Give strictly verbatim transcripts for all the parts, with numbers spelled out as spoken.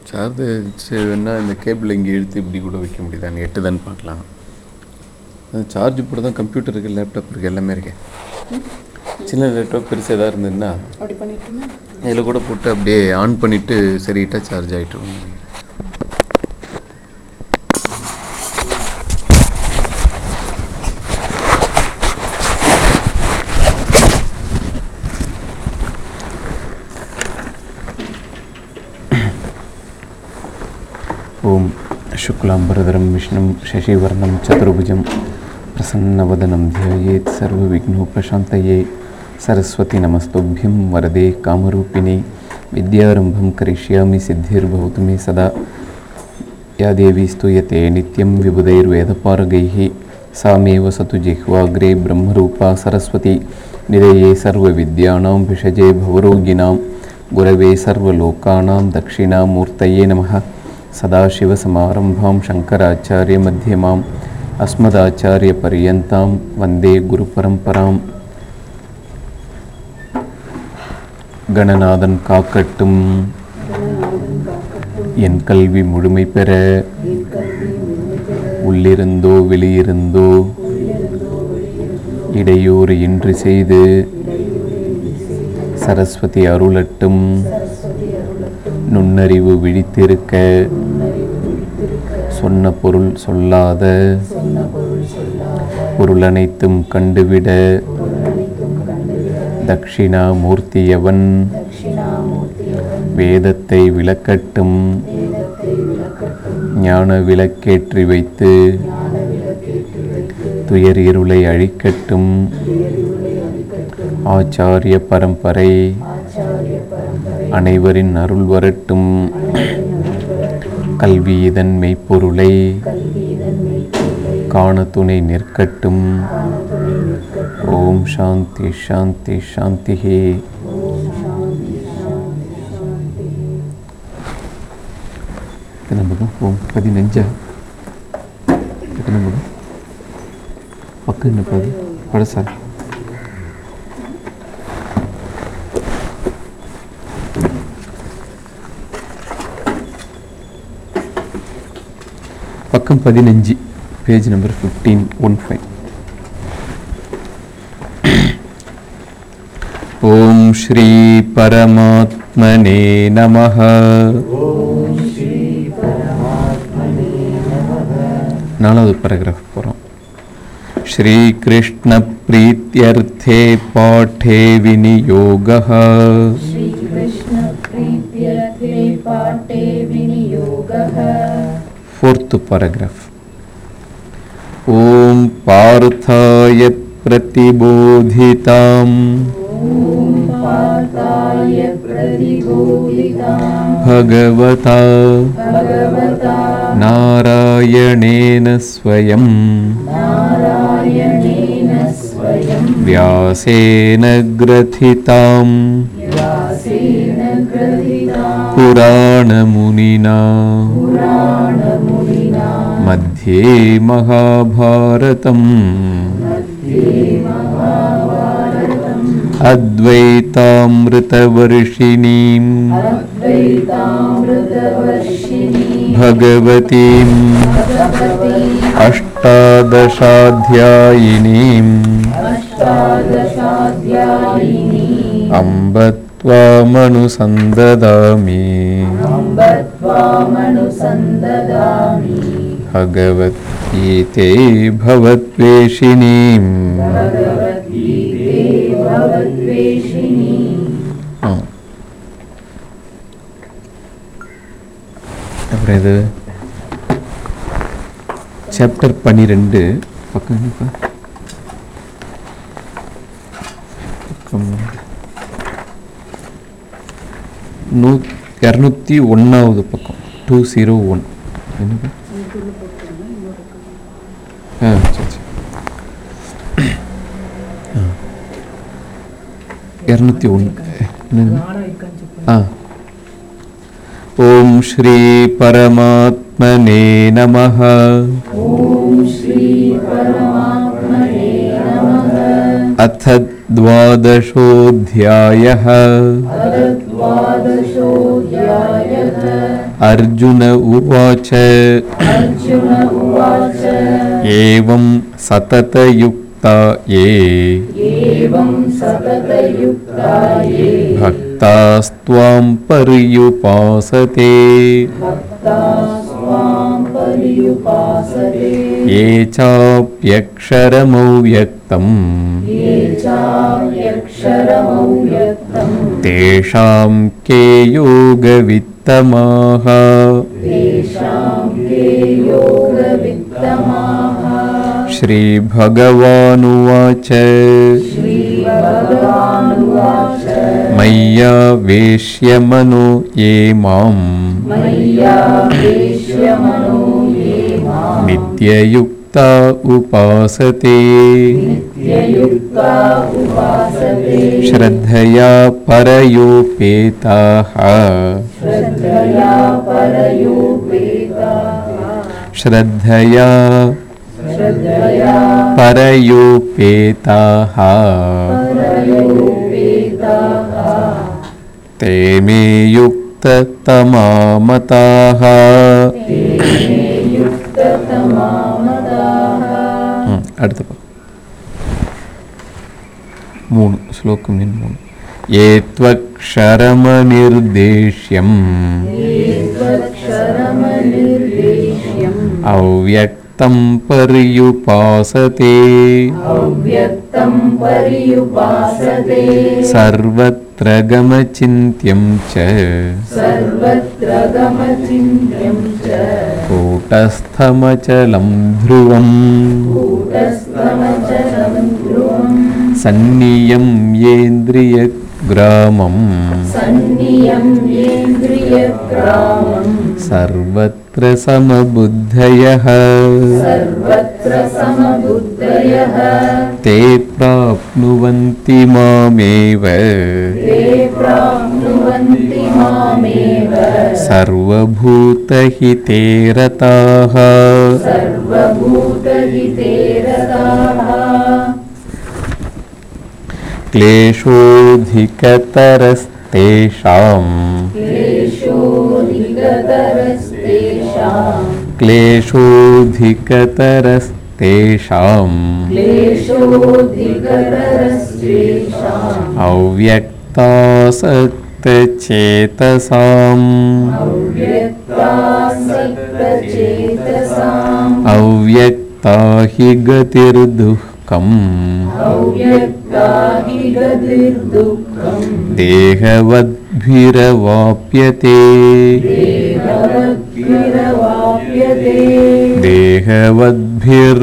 Charge வேணால் இந்த cable இங்கே இழுத்து இப்படி கூட வைக்க முடியுதான்னு எட்டு தான் பார்க்கலாம். அது சார்ஜ் போட தான் கம்ப்யூட்டர் இருக்குது, லேப்டாப் இருக்குது, எல்லாமே இருக்கு. சின்ன லேப்டாப் பெருசாக எதாவது இருந்ததுன்னா இதில் கூட போட்டு அப்படியே ஆன் பண்ணிவிட்டு சரியிட்டால் சார்ஜ் ஆகிட்டு. ஓம் சுக்லாம்பரதரம் விஷ்ணும் சசிவர்ணம் சதுர்புஜம் பிரசன்னவதனம் த்யாயேத் சர்வ விக்னோபசாந்தயே சரஸ்வதி நமஸ்துभ्यं வரதே காமரூபிணி வித்யாரம்பம் கரிஷ்யாமி சித்திர்பவது மே சதா யா தேவி ஸ்தூயதே நித்யம் விபுதைர்வேதபாரகைः சாமேவ சது ஜிஹ்வாக்ரே பிரம்மரூபா சரஸ்வதி நிதயே சர்வ வித்யானாம் விஷஜே பவரோகிணாம் குரவே சர்வலோகானாம் தட்சிணாமூர்த்தயே நமः சதாசிவசமாரம்பாம் சங்கராச்சாரியமத்தியமாம் அஸ்மதாச்சாரியபர்யந்தாம் வந்தே குருபரம்பராம். கணநாதன் காக்கட்டும், என் கல்வி முழுமை பெற, உள்ளிருந்தோ வெளியிருந்தோ இடையூறு இன்றி செய்து சரஸ்வதி அருளட்டும். நுண்ணறிவு விழித்திருக்க, சொன்ன பொருள் சொல்லாத பொருள் அனைத்தும் கண்டுவிட தட்சிணாமூர்த்தியவன் வேதத்தை விளக்கட்டும். ஞான விளக்கேற்றி வைத்து துயர் இருளை அழிக்கட்டும். ஆச்சாரிய பரம்பரை அனைவரின் அருள் வரட்டும். கல்வி இதன் மெய்ப்பொருளை காண துணை நிற்கட்டும். ஓம் சாந்தி சாந்தி சாந்திஹே. ஓம் பதினஞ்சா பக்கம் என்ன பாது பழசா? பக்கம் பதினஞ்சு, page number fifteen one five. Om Shri பரமாத்மனே நமஹ. நாலாவது பேராகிராஃப் போகிறோம். ஸ்ரீ கிருஷ்ண பிரீத்யர்த்தே பாட்டே விநியோகः. Fourth paragraph. ओम पार्थाय प्रतिबोधिताम् भगवता नारायणेन स्वयं व्यासेन ग्रथिताम् पुराणमुनिना मध्ये महाभारतम् अद्वैतामृतवर्षिणीम् भगवतीम् अष्टादशाध्यायिनीम् अम्ब त्वामनुसन्ददामि भगवद्गीते भवद्वेषिणीम्. அப்புறம் இது சாப்டர் பன்னிரெண்டு பக்கம் பக்கம் நூ இரநூத்தி ஒன்றாவது பக்கம் டூ ஜீரோ ஒன். ஆ சரி சரி இரநூத்தி ஒன்று. ஆ ஓம் ஸ்ரீ பரமாத்மனே நமஹ. அத द्वादशोऽध्यायः. अर्जुन उवाच अर्जुन उवाच एवं सततयुक्ता ये एवं सततयुक्ता ये भक्तास्त्वां पर्युपासते भक्तास्त्वां पर्युपासते ये चाप्यक्षरमव्यक्तम् ये चाप्यक्षरमव्यक्तम् तेषां के योगवित्तमाः तेषां के योगवित्तमाः। श्रीभगवानुवाच श्रीभगवानुवाच मय्यावेश्य मनो ये माम् मय्यावेश्य मनो ये माम् नित्ययुक्ता उपासते नित्ययुक्ता उपासते श्रद्धया परयोपेताः श्रद्धया परयोपेताः श्रद्धया श्रद्धया परयोपेताः परयोपेताः ते मे युक्ततमा मताः। ते मे युक्ततमा मताः। அடுத்த மூணு ஸ்லோகம் மூணு ये त्वक्षरमनिर्देश्यम् त्वक्षरमनिर्देश्यम् अव्यक्तं पर्युपासते अव्यक्तं पर्युपासते सर्वत्र गमचिन्त्यं च सर्वत्र गमचिन्त्यं च कूटस्थमचलं ध्रुवम् कूटस्थमचलं ध्रुवम् सन्नियम्येन्द्रियग्रामम् सन्नियम्येन्द्रियग्रामम् सर्वत्र समबुद्धयः सर्वत्र समबुद्धयः ते प्राप्नुवन्ति मामेव ते प्राप्नुवन्ति मामेव सर्वभूतहिते रताः सर्वभूतहिते रताः क्लेशोऽधिकतरस्तेषाम् क्लेशोऽधिकतरस्तेषाम् क्लेशोऽधिकतरस्तेषाम् क्लेशोऽधिकतरस्तेषाम् अव्यक्तासक्तचेतसाम् अव्यक्तासक्तचेतसाम् अव्यक्ता हि गतिर्दुःखम् अव्यक्ता हि गतिर्दुःखम् देहवद्भिरवाप्यते देहवद्भिरवाप्यते देहवद्भिर्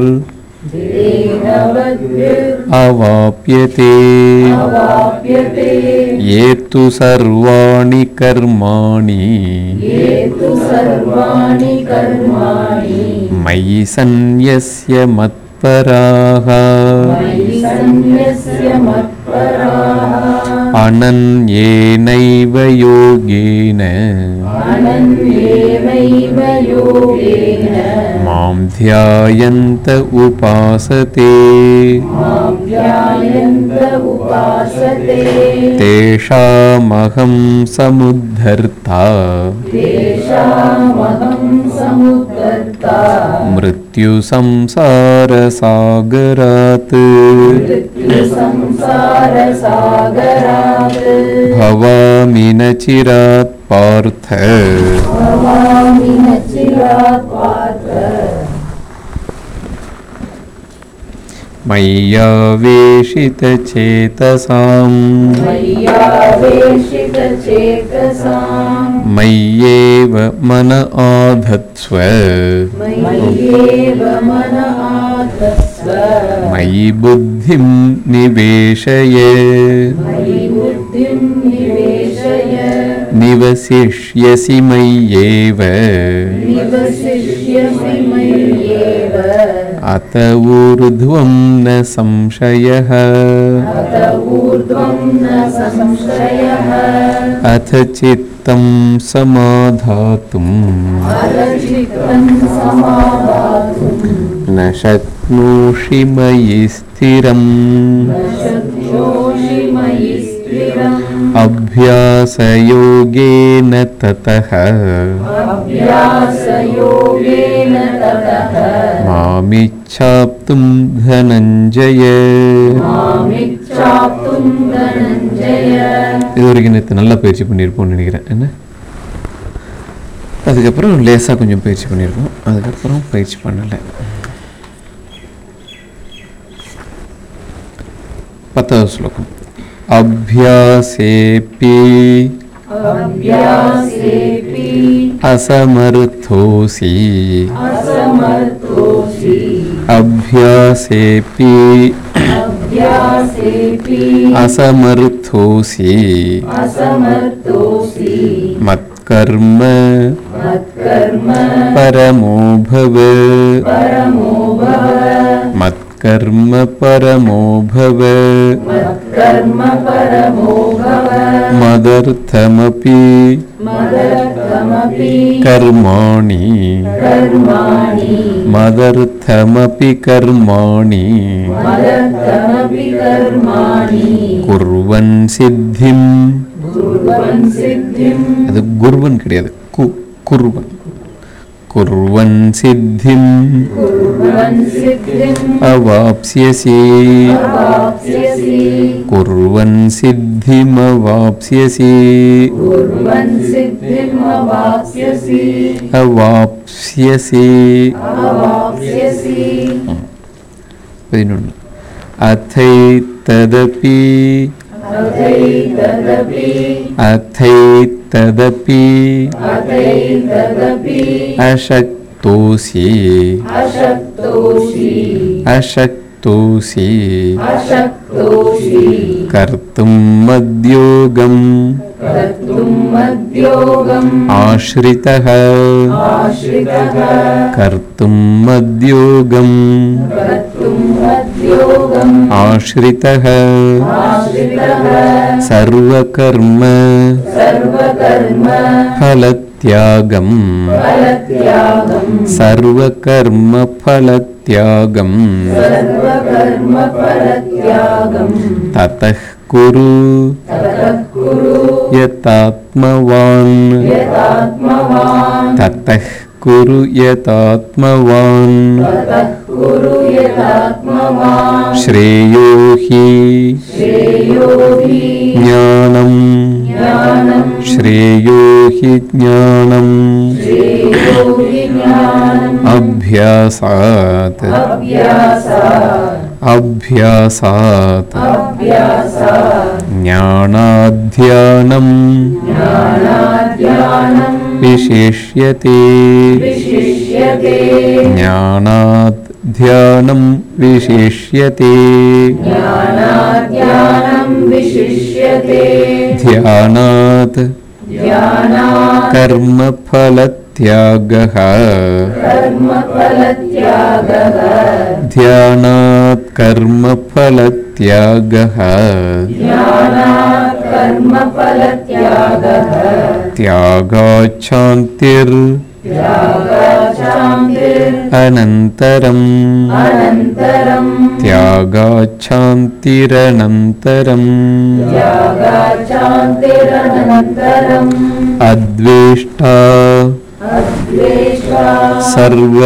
अवाप्यते अवाप्यते ये तु सर्वाणि कर्माणि ये तु सर्वाणि कर्माणि मयि सन्न्यस्य मत्पराः मयि सन्न्यस्य मत्पराः अनन्येनैव योगेन अनन्येनैव योगेन मां ध्यायन्त उपासते मां ध्यायन्त उपासते तेषामहं समुद्धर्ता तेषामहं समुद्धर्ता मृत्युसंसारसागरात् मृत्युसंसारसागरात् भवामि न चिरात् पार्थ भवामि न चिरात् पार्थ मय्यावेशितचेतसाम् मय्यावेशितचेतसाम् मय्येव मन आधत्स्व मय्येव मन आधत्स्व मयि बुद्धिं निवेशय मयि बुद्धिं निवेशय निवसिष्यसि मय्येव निवसिष्यसि मय्येव अत ऊर्ध्वं न संशयः अत ऊर्ध्वं न संशयः अथ चित्तं समाधातुम् अथ चित्तं समाधातुं न शक्नोषि मयि स्थिरम् न शक्नोषि मयि स्थिरम् अभ्य அபியாசயோகேன ததஹ अभ्यासयोगेन ततः மாமிச்சாப்தும் தனஞ்சய. मामिच्छाप्तुं धनञ्जय. இது வரைக்கும் நேற்று நல்லா பயிற்சி பண்ணியிருப்போம்னு நினைக்கிறேன். என்ன அதுக்கப்புறம் லேசாக கொஞ்சம் பயிற்சி பண்ணியிருக்கோம், அதுக்கப்புறம் பயிற்சி பண்ணலை. பத்தாவது ஸ்லோகம். அபியாசேபி अभ्यासेऽपि அசமர்த்தோசி. असमर्थोऽसि. அபியாசேபி अभ्यासेऽपि அசமர்த்தோசி. असमर्थोऽसि. மத்கர்ம मत्कर्म பரமோ பவ. परमो भव. மத்கர்ம பரமோ பவ. मत्कर्म परमो भव. மதர்த்தமபி मदर्थमपि கர்மாணி. कर्माणि. மதர்த்தமபி கர்மாணி मदर्थमपि कर्माणि. குர்வன் சித்திம். कुर्वन् सिद्धिं அது குர்வன் கிடையாது, கு குர்வன். குர்வன் சித்திம் कुर्वन् सिद्धिम् அவாப்ஸ்யசி. अवाप्स्यसि. குர்வன் சித்திம் அவாப்ஸ்யசி. कुर्वन् सिद्धिम् अवाप्स्यसि. அவாப்ஸ்யசி. अवाप्स्यसि. பதினொன்று. அத்தை ததபி अथैतदपि அத்தை ததபி अथैतदपि அசக்தோசி. अशक्तोषि. அசக்தோசி. अशक्तोषि. கர்த்தும் மத்யோகம் कर्तुं मद्योगम् ஆஸ்ரிதः. आश्रितः. கர்த்தும் மத்யோகம் कर्तुं मद्योगम् ஆஸ்ரிதः. आश्रितः. சர்வகர்ம सर्वकर्म ஃபலத்யாகம். फलत्यागम्. சர்வகர்ம ஃபலத்யாகம். सर्वकर्म फलत्यागम्. ததः குரு ततः कुरु யதாத்மவான். यतात्मवान्. ததः குரு யதாத்மவான். ततः कुरु यतात्मवान्. ஸ்ரேயோ ஹி श्रेयो हि ஞானம். ज्ञानम्. ஸ்ரேயோ ஹி ஞானம் श्रेयो हि ज्ञानम्. அபியாசாத். अभ्यासात्. அபியாசாத் अभ्यासात्. ஞானாத்யானம் ज्ञानाद्यानम् விசிஷ்யதே. विशिष्यते. ஞானாத் தியானம் விசிஷ்யதே. ज्ञानाद्यानम् विशिष्यते. தியானாத் ज्ञानात् கர்மஃலத்யாகः. कर्मफलत्यागः. தியானாத் கர்மஃலத்யாகः. ज्ञानात् कर्मफलत्यागः. தியாகாச்சாந்திர் त्यागाचान्तिर् அனந்தரம். अनन्तरम्. தியாகாச்சாந்திரனந்தரம். त्यागाचान्तिरनन्तरम्. அத்வேஷ்டா अद्वेष्टा சர்வ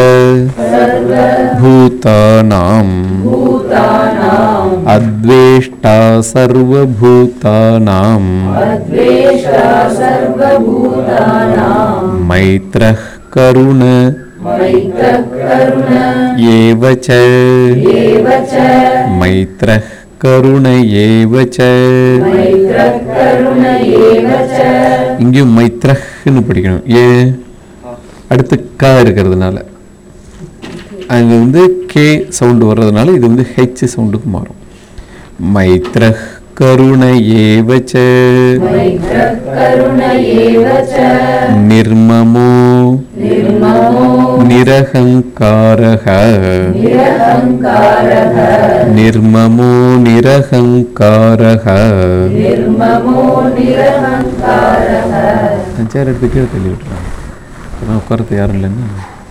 सर्वभूतानाम्. பூதானாம். அத்வேஷ்டா சர்வபூதானாம். अद्वेष्टा सर्वभूतानाम्. மைத்ரः கருண मैत्रः करुण ஏவ ச. एव च. மைத்ரः கருண ஏவ ச. मैत्रः करुण एव च. இங்கேயும் மைத்ரஹ்னு படிக்கணும். ஏன்? அடுத்து க இருக்கிறதுனால. அங்கே வந்து கே சவுண்டு வர்றதுனால இது வந்து ஹெச் சவுண்டுக்கு மாறும். மைத்ரஹ் கருண ஏவ ச. मैत्रः करुण एव च. நிர்மமோ निर्ममो நிரஹங்காரஹ. निरहङ्कारः. நிர்மமோ நிரஹங்காரஹ. निर्ममो निरहङ्कारः. சேர் எடுத்து கீழே தள்ளி விட்டுறாங்க. அதான் உட்காரத்து யாரும் இல்லைன்னு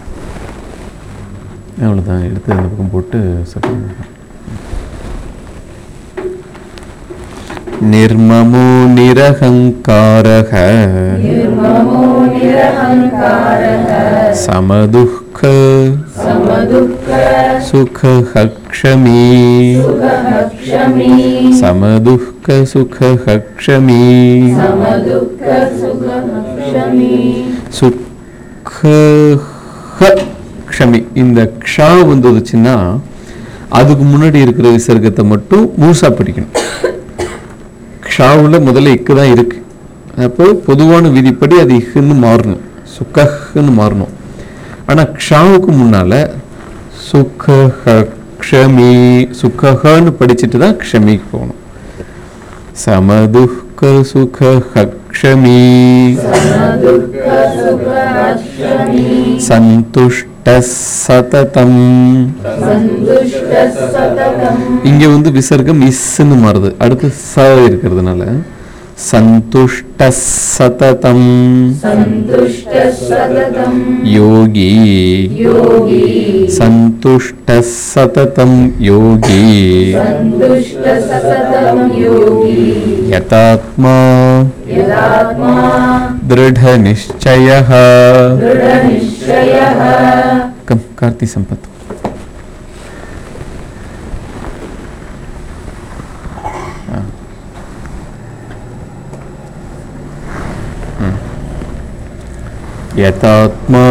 அவ்வளோதான். எடுத்து அந்த பக்கம் போட்டு சட்டம் निर्ममो निरहंकारः निर्ममो निरहंकारः समदुःख समदुःख सुखः क्षमी सुखः क्षमी समदुःख सुखः क्षमी समदुःख सुखः क्षमी சுக்க க்ஷமி. இந்த க்ஷா வந்துச்சுன்னா அதுக்கு முன்னாடி இருக்கிற விசர்க்கத்தை மட்டும் மூசா படிக்கணும். க்ஷாவில் முதல்ல இக்கு தான் இருக்கு. அப்போ பொதுவான விதிப்படி அது இக்குன்னு மாறணும், சுக்கன்னு மாறணும். ஆனால் க்ஷாவுக்கு முன்னால சுக்க க்ஷமி சுக்கன்னு படிச்சுட்டு தான் க்ஷமிக்கு போகணும். समदुःख सुख क्षमी संतुष्ट सततम. இங்க வந்து விசர்க்கம் இஸ்ன்னு மாறுது, அடுத்து ச இருக்கிறதுனால संतुष्ट सततम योगी संतुष्ट सततम योगी यतात्मा दृढ़ निश्चयः. कम कार्ति संपत यतात्मा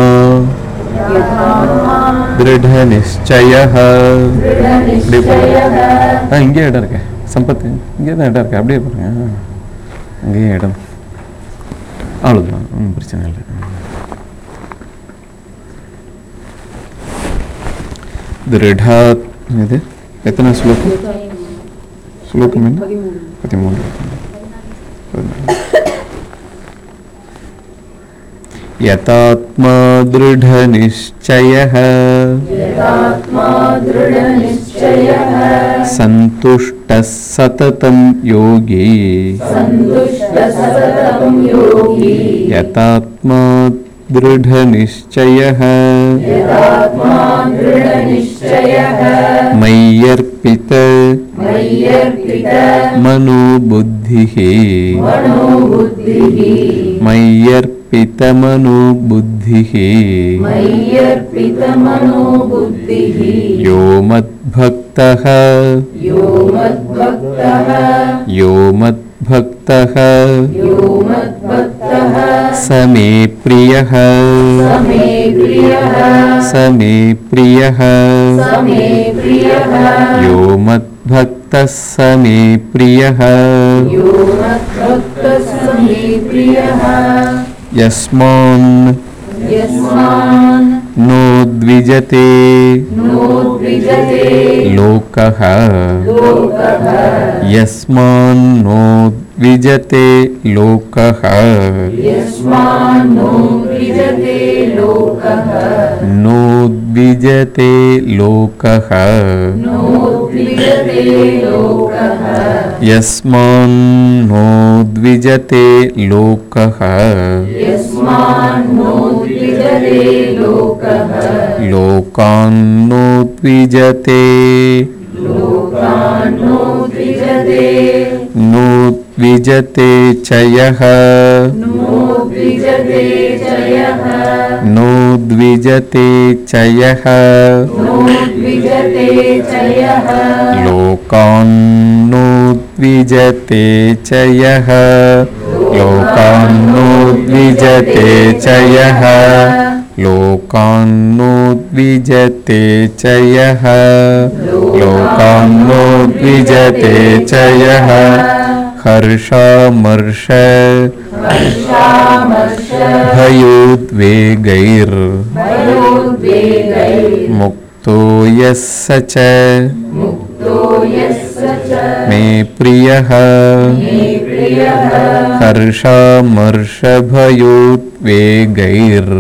दृढ़ निश्चयः. இங்கே இடம் இருக்கு சம்பத்து, இங்கே தான் இடம் இருக்கு, அப்படியே பாருங்க, அங்கேயே இடம், அவ்வளோதான், ஒன்றும் பிரச்சனை இல்லை. दृढ़ा இது எத்தனை ஸ்லோகம்? ஸ்லோகம் என்ன? பதிமூன்று. यतात्मा दृढ़ निश्चयः संतुष्ट सततं योगी यतात्मा दृढ़ निश्चयः मय्यर्पित मनोबुद्धिः मय्यर्पित मनोबुद्धिः यो मद्भक्तः यो मद्भक्तः स मे प्रियः स मे प्रियः यो मद्भक्तः स मे प्रियः यस्मान् नो द्विजते लोकः यस्मान् नो द्विजते लोकः नो द्विजते लोकः यस्मान् नो द्विजते लोकः लोकान् नो द्विजते नो द्विजते च यः नो द्विजते च यः लोकान् नो द्विजते च यः लोकान् नो द्विजते च यः लोकान् नो द्विजते च यः लोकान् नो द्विजते च यः हर्षामर्ष भयोद्वेगैर् मुक्तो यस्य च मे प्रियः हर्षामर्ष भयोद्वेगैर्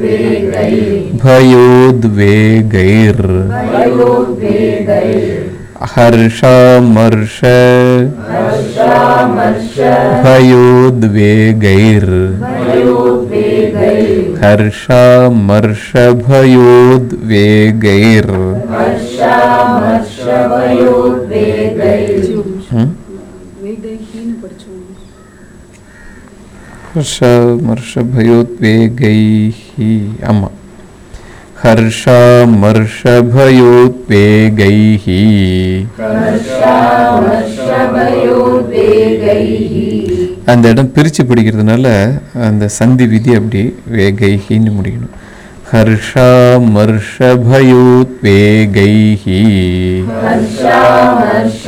भयोद्वेगैर् हर्षामर्ष हर्षामर्ष भयोद्वेगैर् भयोद्वेगैः हर्षामर्ष भयोद्वेगैर् हर्षामर्ष भयोद्वेगैः हर्षामर्ष भयोद्वेगैः अम्मा हर्षामर्ष भयोद्वेगैः हर्षामर्ष भयोद्वेगैः அந்த இடம் பிரித்து பிடிக்கிறதுனால அந்த சந்தி விதி அப்படி வேகைன்னு முடிக்கணும். हर्षामर्ष भयोद्वेगैः हर्षामर्ष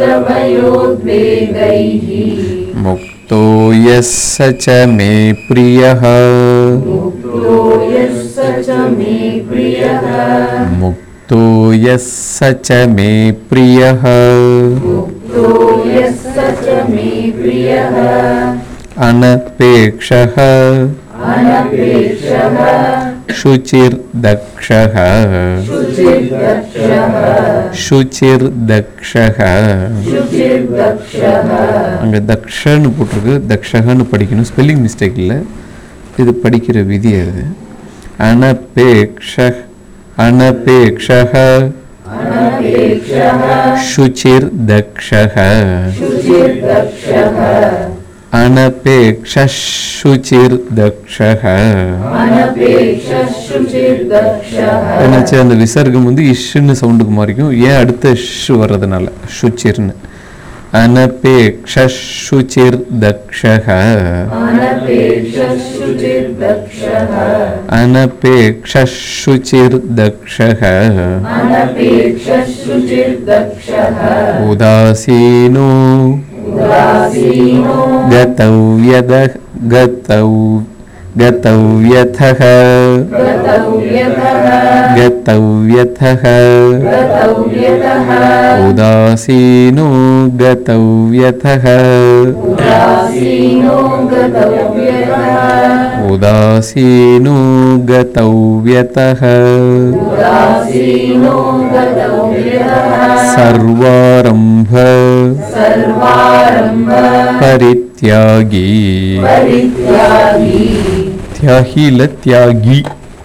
भयोद्वेगैः मुक्तो यस्य च मे प्रियः मुक्तो यस्य च मे प्रियः मुक्तो यस्य च मे प्रियः मुक्तो यस्य च मे प्रियः अनपेक्षः अनपेक्षः शुचिर्दक्षः शुचिर्दक्षः शुचिर्दक्षः शुचिर्दक्षः அங்கே தக்ஷன்னு போட்டிருக்கு, தக்ஷகன்னு படிக்கணும், ஸ்பெல்லிங் மிஸ்டேக் இல்லை, இது படிக்கிற விதி அது. அனபேக்ஷ அனபேக்ஷः अनपेक्षः शुचिर्दक्षः शुचिर्दक्षः अनपेक्ष शुचिर्दक्षः अनपेक्ष शुचिर्दक्षः என்னாச்சு, அந்த விசர்க்கம் வந்து இஷ்ன்னு சவுண்டுக்கு மாறிக்கும். ஏன் அடுத்த ஷ் வர்றதுனால शुचिर्னு. अनपेक्ष शुचिर्दक्षः अनपेक्ष शुचिर्दक्षः अनपेक्ष शुचिर्दक्षः अनपेक्ष शुचिर्दक्षः उदासीनो उदासीनो गतव्यद गतौ गतव्यथः गतव्यतः गतव्यथः गतव्यतः उदासीनो गतव्यथः उदासीनो गतव्यतः उदासीनो गतव्यतः उदासीनो गतव्यतः सर्वारम्भ सर्वारम्भ परित्यागी परित्यागी त्याहिल त्यागी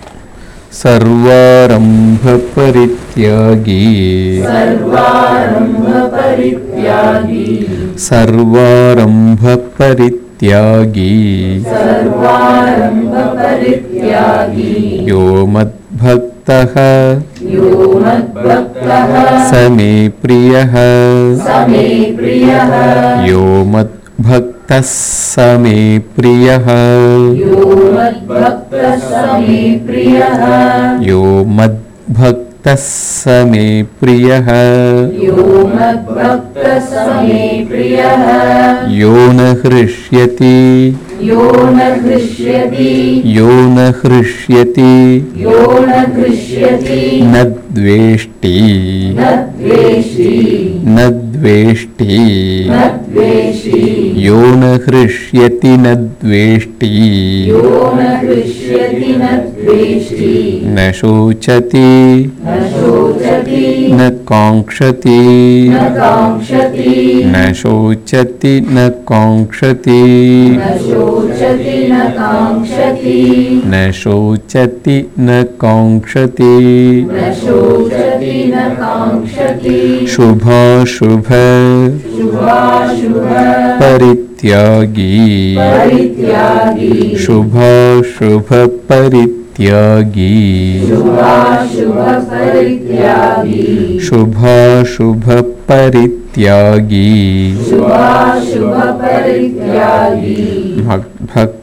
सर्वारम्भ परित्यागी सर्वारम्भ परित्यागी सर्वारम्भ परित्यागी सर्वारम्भ परित्यागी यो मद्भक्तः यो मद्भक्तः स मे प्रियः स मे प्रियः यो मद्भक्तः स मे प्रियः यो मद्भक्तः स मे प्रियः यो मद्भक्तः स मे प्रियः यो मद्भक्तः स मे प्रियः यो न हृष्यति यो न हृष्यति यो न हृष्यति यो न हृष्यति न द्वेष्टि न द्वेष्टि न द्वेष्टि न द्वेष्टि यो न हृष्यति न द्वेष्टि यो न हृष्यति न द्वेष्टि न शोचति न शोचति न काङ्क्षति न काङ्क्षति न शोचति न काङ्क्षति न शोचति न काङ्क्षति न शोचति न काङ्क्षति न शोचति न काङ्क्षति शुभाशुभ शुभाशुभ परित्यागी परित्यागी शुभाशुभ परित्यागी शुभाशुभ परित्यागी शुभाशुभ परित्यागी शुभाशुभ परित्यागी भक् भक्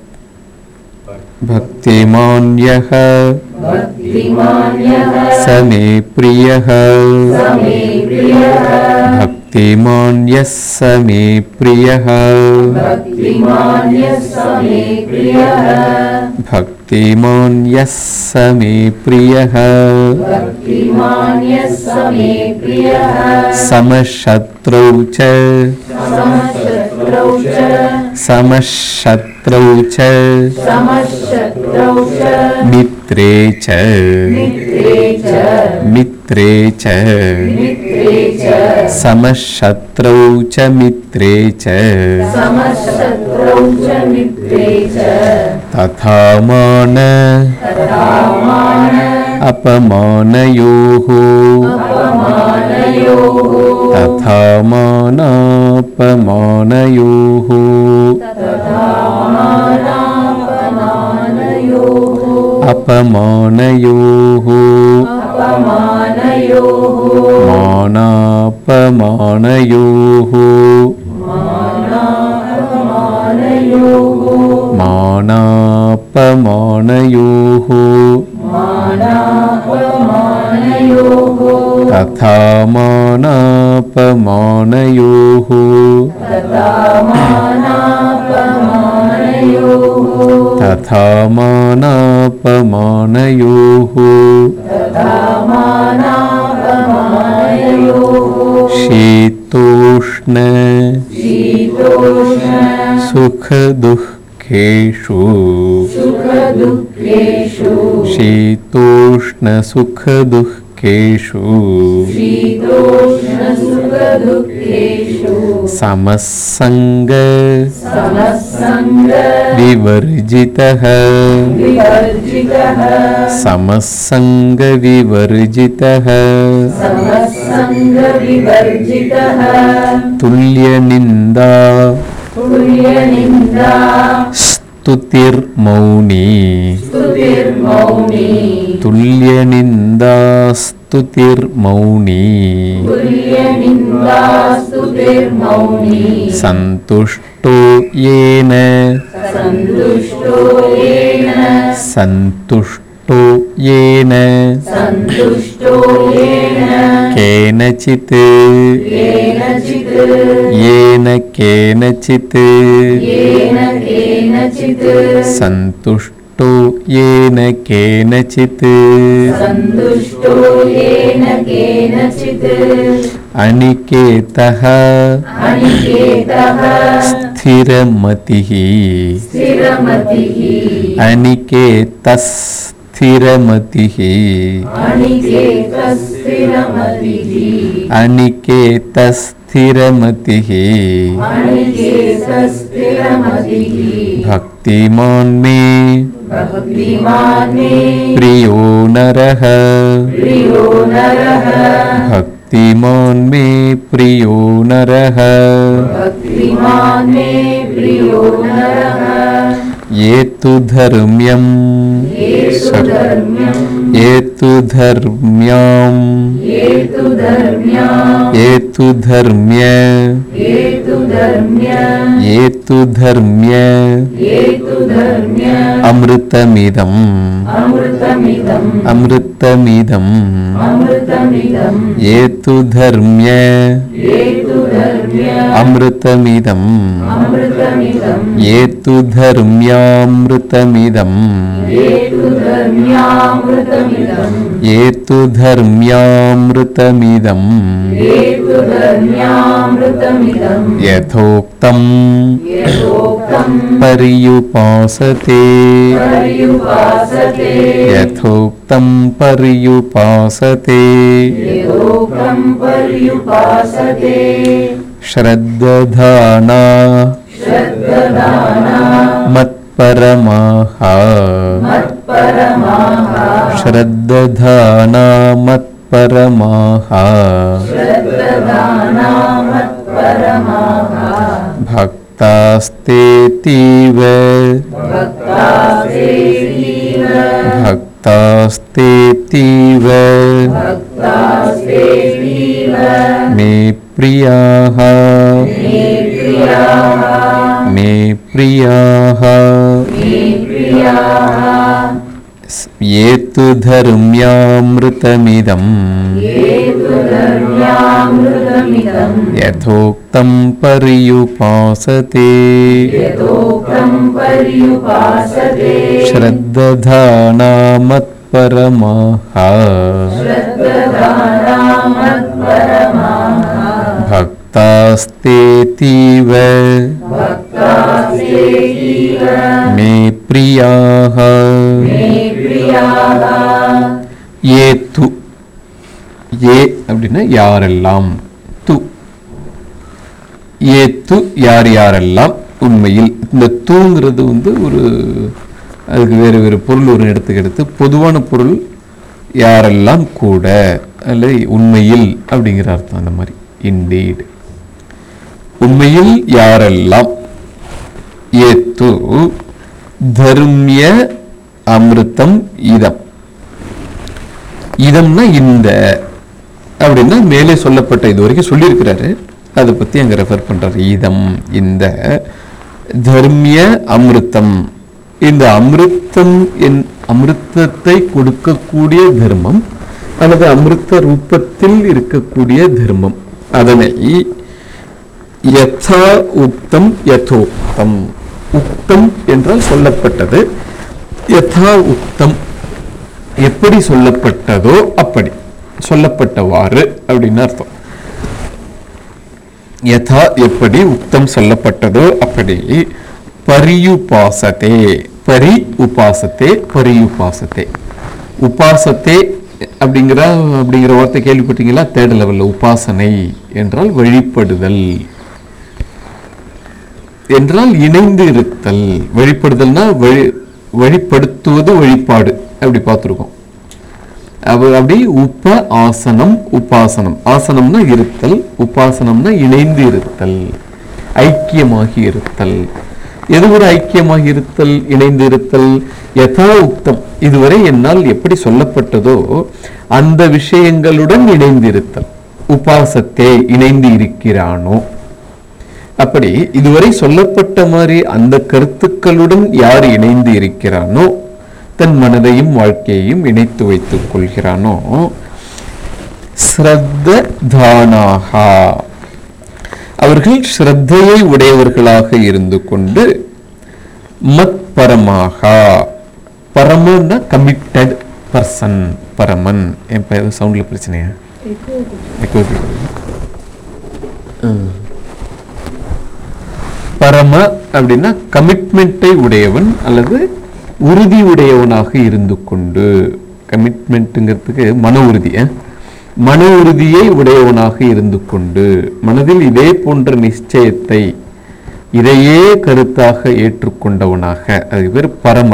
भक्तिमान्यः भक्तिमान्यः स मे प्रियः स मे प्रियः भक्तिमान्यः स मे प्रियः भक्तिमान्यः स मे प्रियः भक्तिमान्यः स मे प्रियः भक्तिमान्यः स मे प्रियः समशत्रौ च समशत्रौ च समशत्रौ च समशत्रौ च मित्रे च मित्रे च मित्रे मित्रे च मित्रे च समशत्रौ च मित्रे च समशत्रौ च मित्रे च तथा मान तथा मान अपमानयोः अपमानयोः तथा मानापमानयोः तथा मानापमानयोः अपमानयोः अपमानयोः मानापमानयोः मानापमानयोः मानापमानयोः मानापमानयोः तथा मानापमानयोः तथा मानापमानयोः तथा मानापमानयोः तथा मानापमानयोः शीतोष्ण शीतोष्ण सुखदुःखेषु सुखदुःखेषु शीतोष्ण सुखदुःखेषु शीतोष्ण सुखदुःखेषु समसंग समसंग विवर्जितः विवर्जितः समसंग विवर्जितः समसंग विवर्जितः तुल्यनिन्दा तुल्यनिन्दा स्तुतिर्मौनी स्तुतिर्मौनी तुल्यनिन्दा स्तुतिर्मौनी तुल्यनिन्दा स्तुतिर्मौनी सन्तुष्टो येन सन्तुष्टो येन सन्तुष्टो येन सन्तुष्टो येन केनचित् केनचित् येन केनचित् येन केनचित् सन्तुष्टो येन केनचित् सन्तुष्टो येन केनचित् अनिकेतः अनिकेतः स्थिरमतिः स्थिरमतिः अनिकेतस्थिरमतिः अनिकेतस्थिरमतिः अनिकेतस्थिरमतिः अनिकेतस्थिरमतिः भक्तिमान् मे भक्तिमान् मे प्रियो नरः प्रियो नरः भक्तिमान् मे प्रियो नरः भक्तिमान् मे प्रियो नरः ये तु धर्म्यम् ये तु धर्म्यम् ये तु धर्म्याम् ये तु धर्म्याम् ये तु धर्म्य ये तु धर्म्य ये तु धर्म्य ये तु धर्म्य अमृतमिदम् अमृतमिदम् अमृतमिदम् अमृतमिदम् ये तु धर्म्य ये तु धर्म्य अमृतमिदम् अमृतमिदम् ये तु धर्म्यामृतमिदम् ये तु धर्म्यामृतमिदम् ये तु धर्म्यामृतमिदम् ये तु धर्म्यामृतमिदम् यथोक्तम् यथोक्तम् पर्युपासते पर्युपासते यथोक्तम् पर्युपासते यथोक्तम् पर्युपासते श्रद्धाना श्रद्धाना मत्परमाः मत्परमाः श्रद्धाना मत्परमाः श्रद्धाना मत्परमाः भक्तास्तेतीव भक्तास्तेतीव भक्तास्तेतीव भक्तास्तेतीव मे प्रियाः मे प्रियाः मे प्रियाः मे प्रियाः ये तु धर्म्यामृतमिदम् ये तु धर्म्यामृतमिदम् यथोक्तम् पर्युपासते यथोक्तम् पर्युपासते श्रद्धाना मत्परमाः श्रद्धाना मत्परमाः भक्तास्तेतीव भक्तास्तेतीव मे प्रियाः मे प्रियाः ये तु ஏ அப்படின்னா யாரெல்லாம், து ஏ து யார் யாரெல்லாம் உண்மையில். இந்த தூங்கிறது வந்து ஒரு அதுக்கு வேறு வேறு பொருள் ஒரு இடத்துக்கு எடுத்து பொதுவான பொருள் யாரெல்லாம் கூட அல்ல உண்மையில் அப்படிங்கிற அர்த்தம். அந்த மாதிரி இண்டீட் உண்மையில் யாரெல்லாம். ஏத்து தர்மிய அமிர்தம் இதம். இதம்னா இந்த அப்படின்னா மேலே சொல்லப்பட்ட இது வரைக்கும் சொல்லியிருக்கிறாரு, அதை பற்றி அங்கே ரெஃபர் பண்ணுறாரு. இதம் இந்த தர்மிய அமிர்தம், இந்த அமிர்தம் என் அமிர்தத்தை கொடுக்கக்கூடிய தர்மம் அல்லது அமிர்த ரூபத்தில் இருக்கக்கூடிய தர்மம், அதனை யதா உக்தம் யதோக்தம். உக்தம் என்றால் சொல்லப்பட்டது, யதா உக்தம் எப்படி சொல்லப்பட்டதோ அப்படி சொல்லப்பட்டவாறு அப்படின்னு அர்த்தம். யதா எப்படி, உக்தம் சொல்லப்பட்டதோ அப்படி. பரியுபாசத்தே பரி உபாசத்தே பரியுபாசத்தே. உபாசத்தே அப்படிங்கிற அப்படிங்கிற வார்த்தை கேள்விப்பட்டீங்களா? தேர்ட் லெவல்ல உபாசனை என்றால் வழிபடுதல் என்றால் இணைந்து இருத்தல். வழிபடுதல்னா வழி வழிபடுத்துவது வழிபாடு அப்படி பார்த்துருக்கோம். அப்படி உப ஆசனம் உபாசனம். ஆசனம்னா இருத்தல், உபாசனம்னா இணைந்து இருத்தல், ஐக்கியமாகி இருத்தல். எது ஒரு ஐக்கியமாகி இருத்தல், இணைந்து இருத்தல்? யதா உக்தம் இதுவரை என்னால் எப்படி சொல்லப்பட்டதோ அந்த விஷயங்களுடன் இணைந்து இருத்தல். உபாசத்தே இணைந்து இருக்கிறானோ அப்படி இதுவரை சொல்லப்பட்ட மாதிரி அந்த கருத்துக்களுடன் யார் இணைந்து இருக்கிறானோ, தன் மனதையும் வாழ்க்கையையும் இணைத்து வைத்துக் கொள்கிறானோ, ஸ்ரத்ததானாக அவர்கள் ஸ்ரத்தையை உடையவர்களாக இருந்து கொண்டு, மத் பரமாக பரமன்னா கமிட்டட் பர்சன், பரமன். என் சவுண்ட்ல பிரச்சனையா? பரம அப்படின்னா கமிட்மெண்ட்டை உடையவன் அல்லது உறுதி உடையவனாக இருந்து கொண்டு. கமிட்மெண்ட்டுங்கிறதுக்கு மன உறுதி, மன உறுதியை உடையவனாக இருந்து கொண்டு, மனதில் இதே போன்ற நிச்சயத்தை இதையே கருத்தாக ஏற்றுக்கொண்டவனாக, அது பேர் பரம.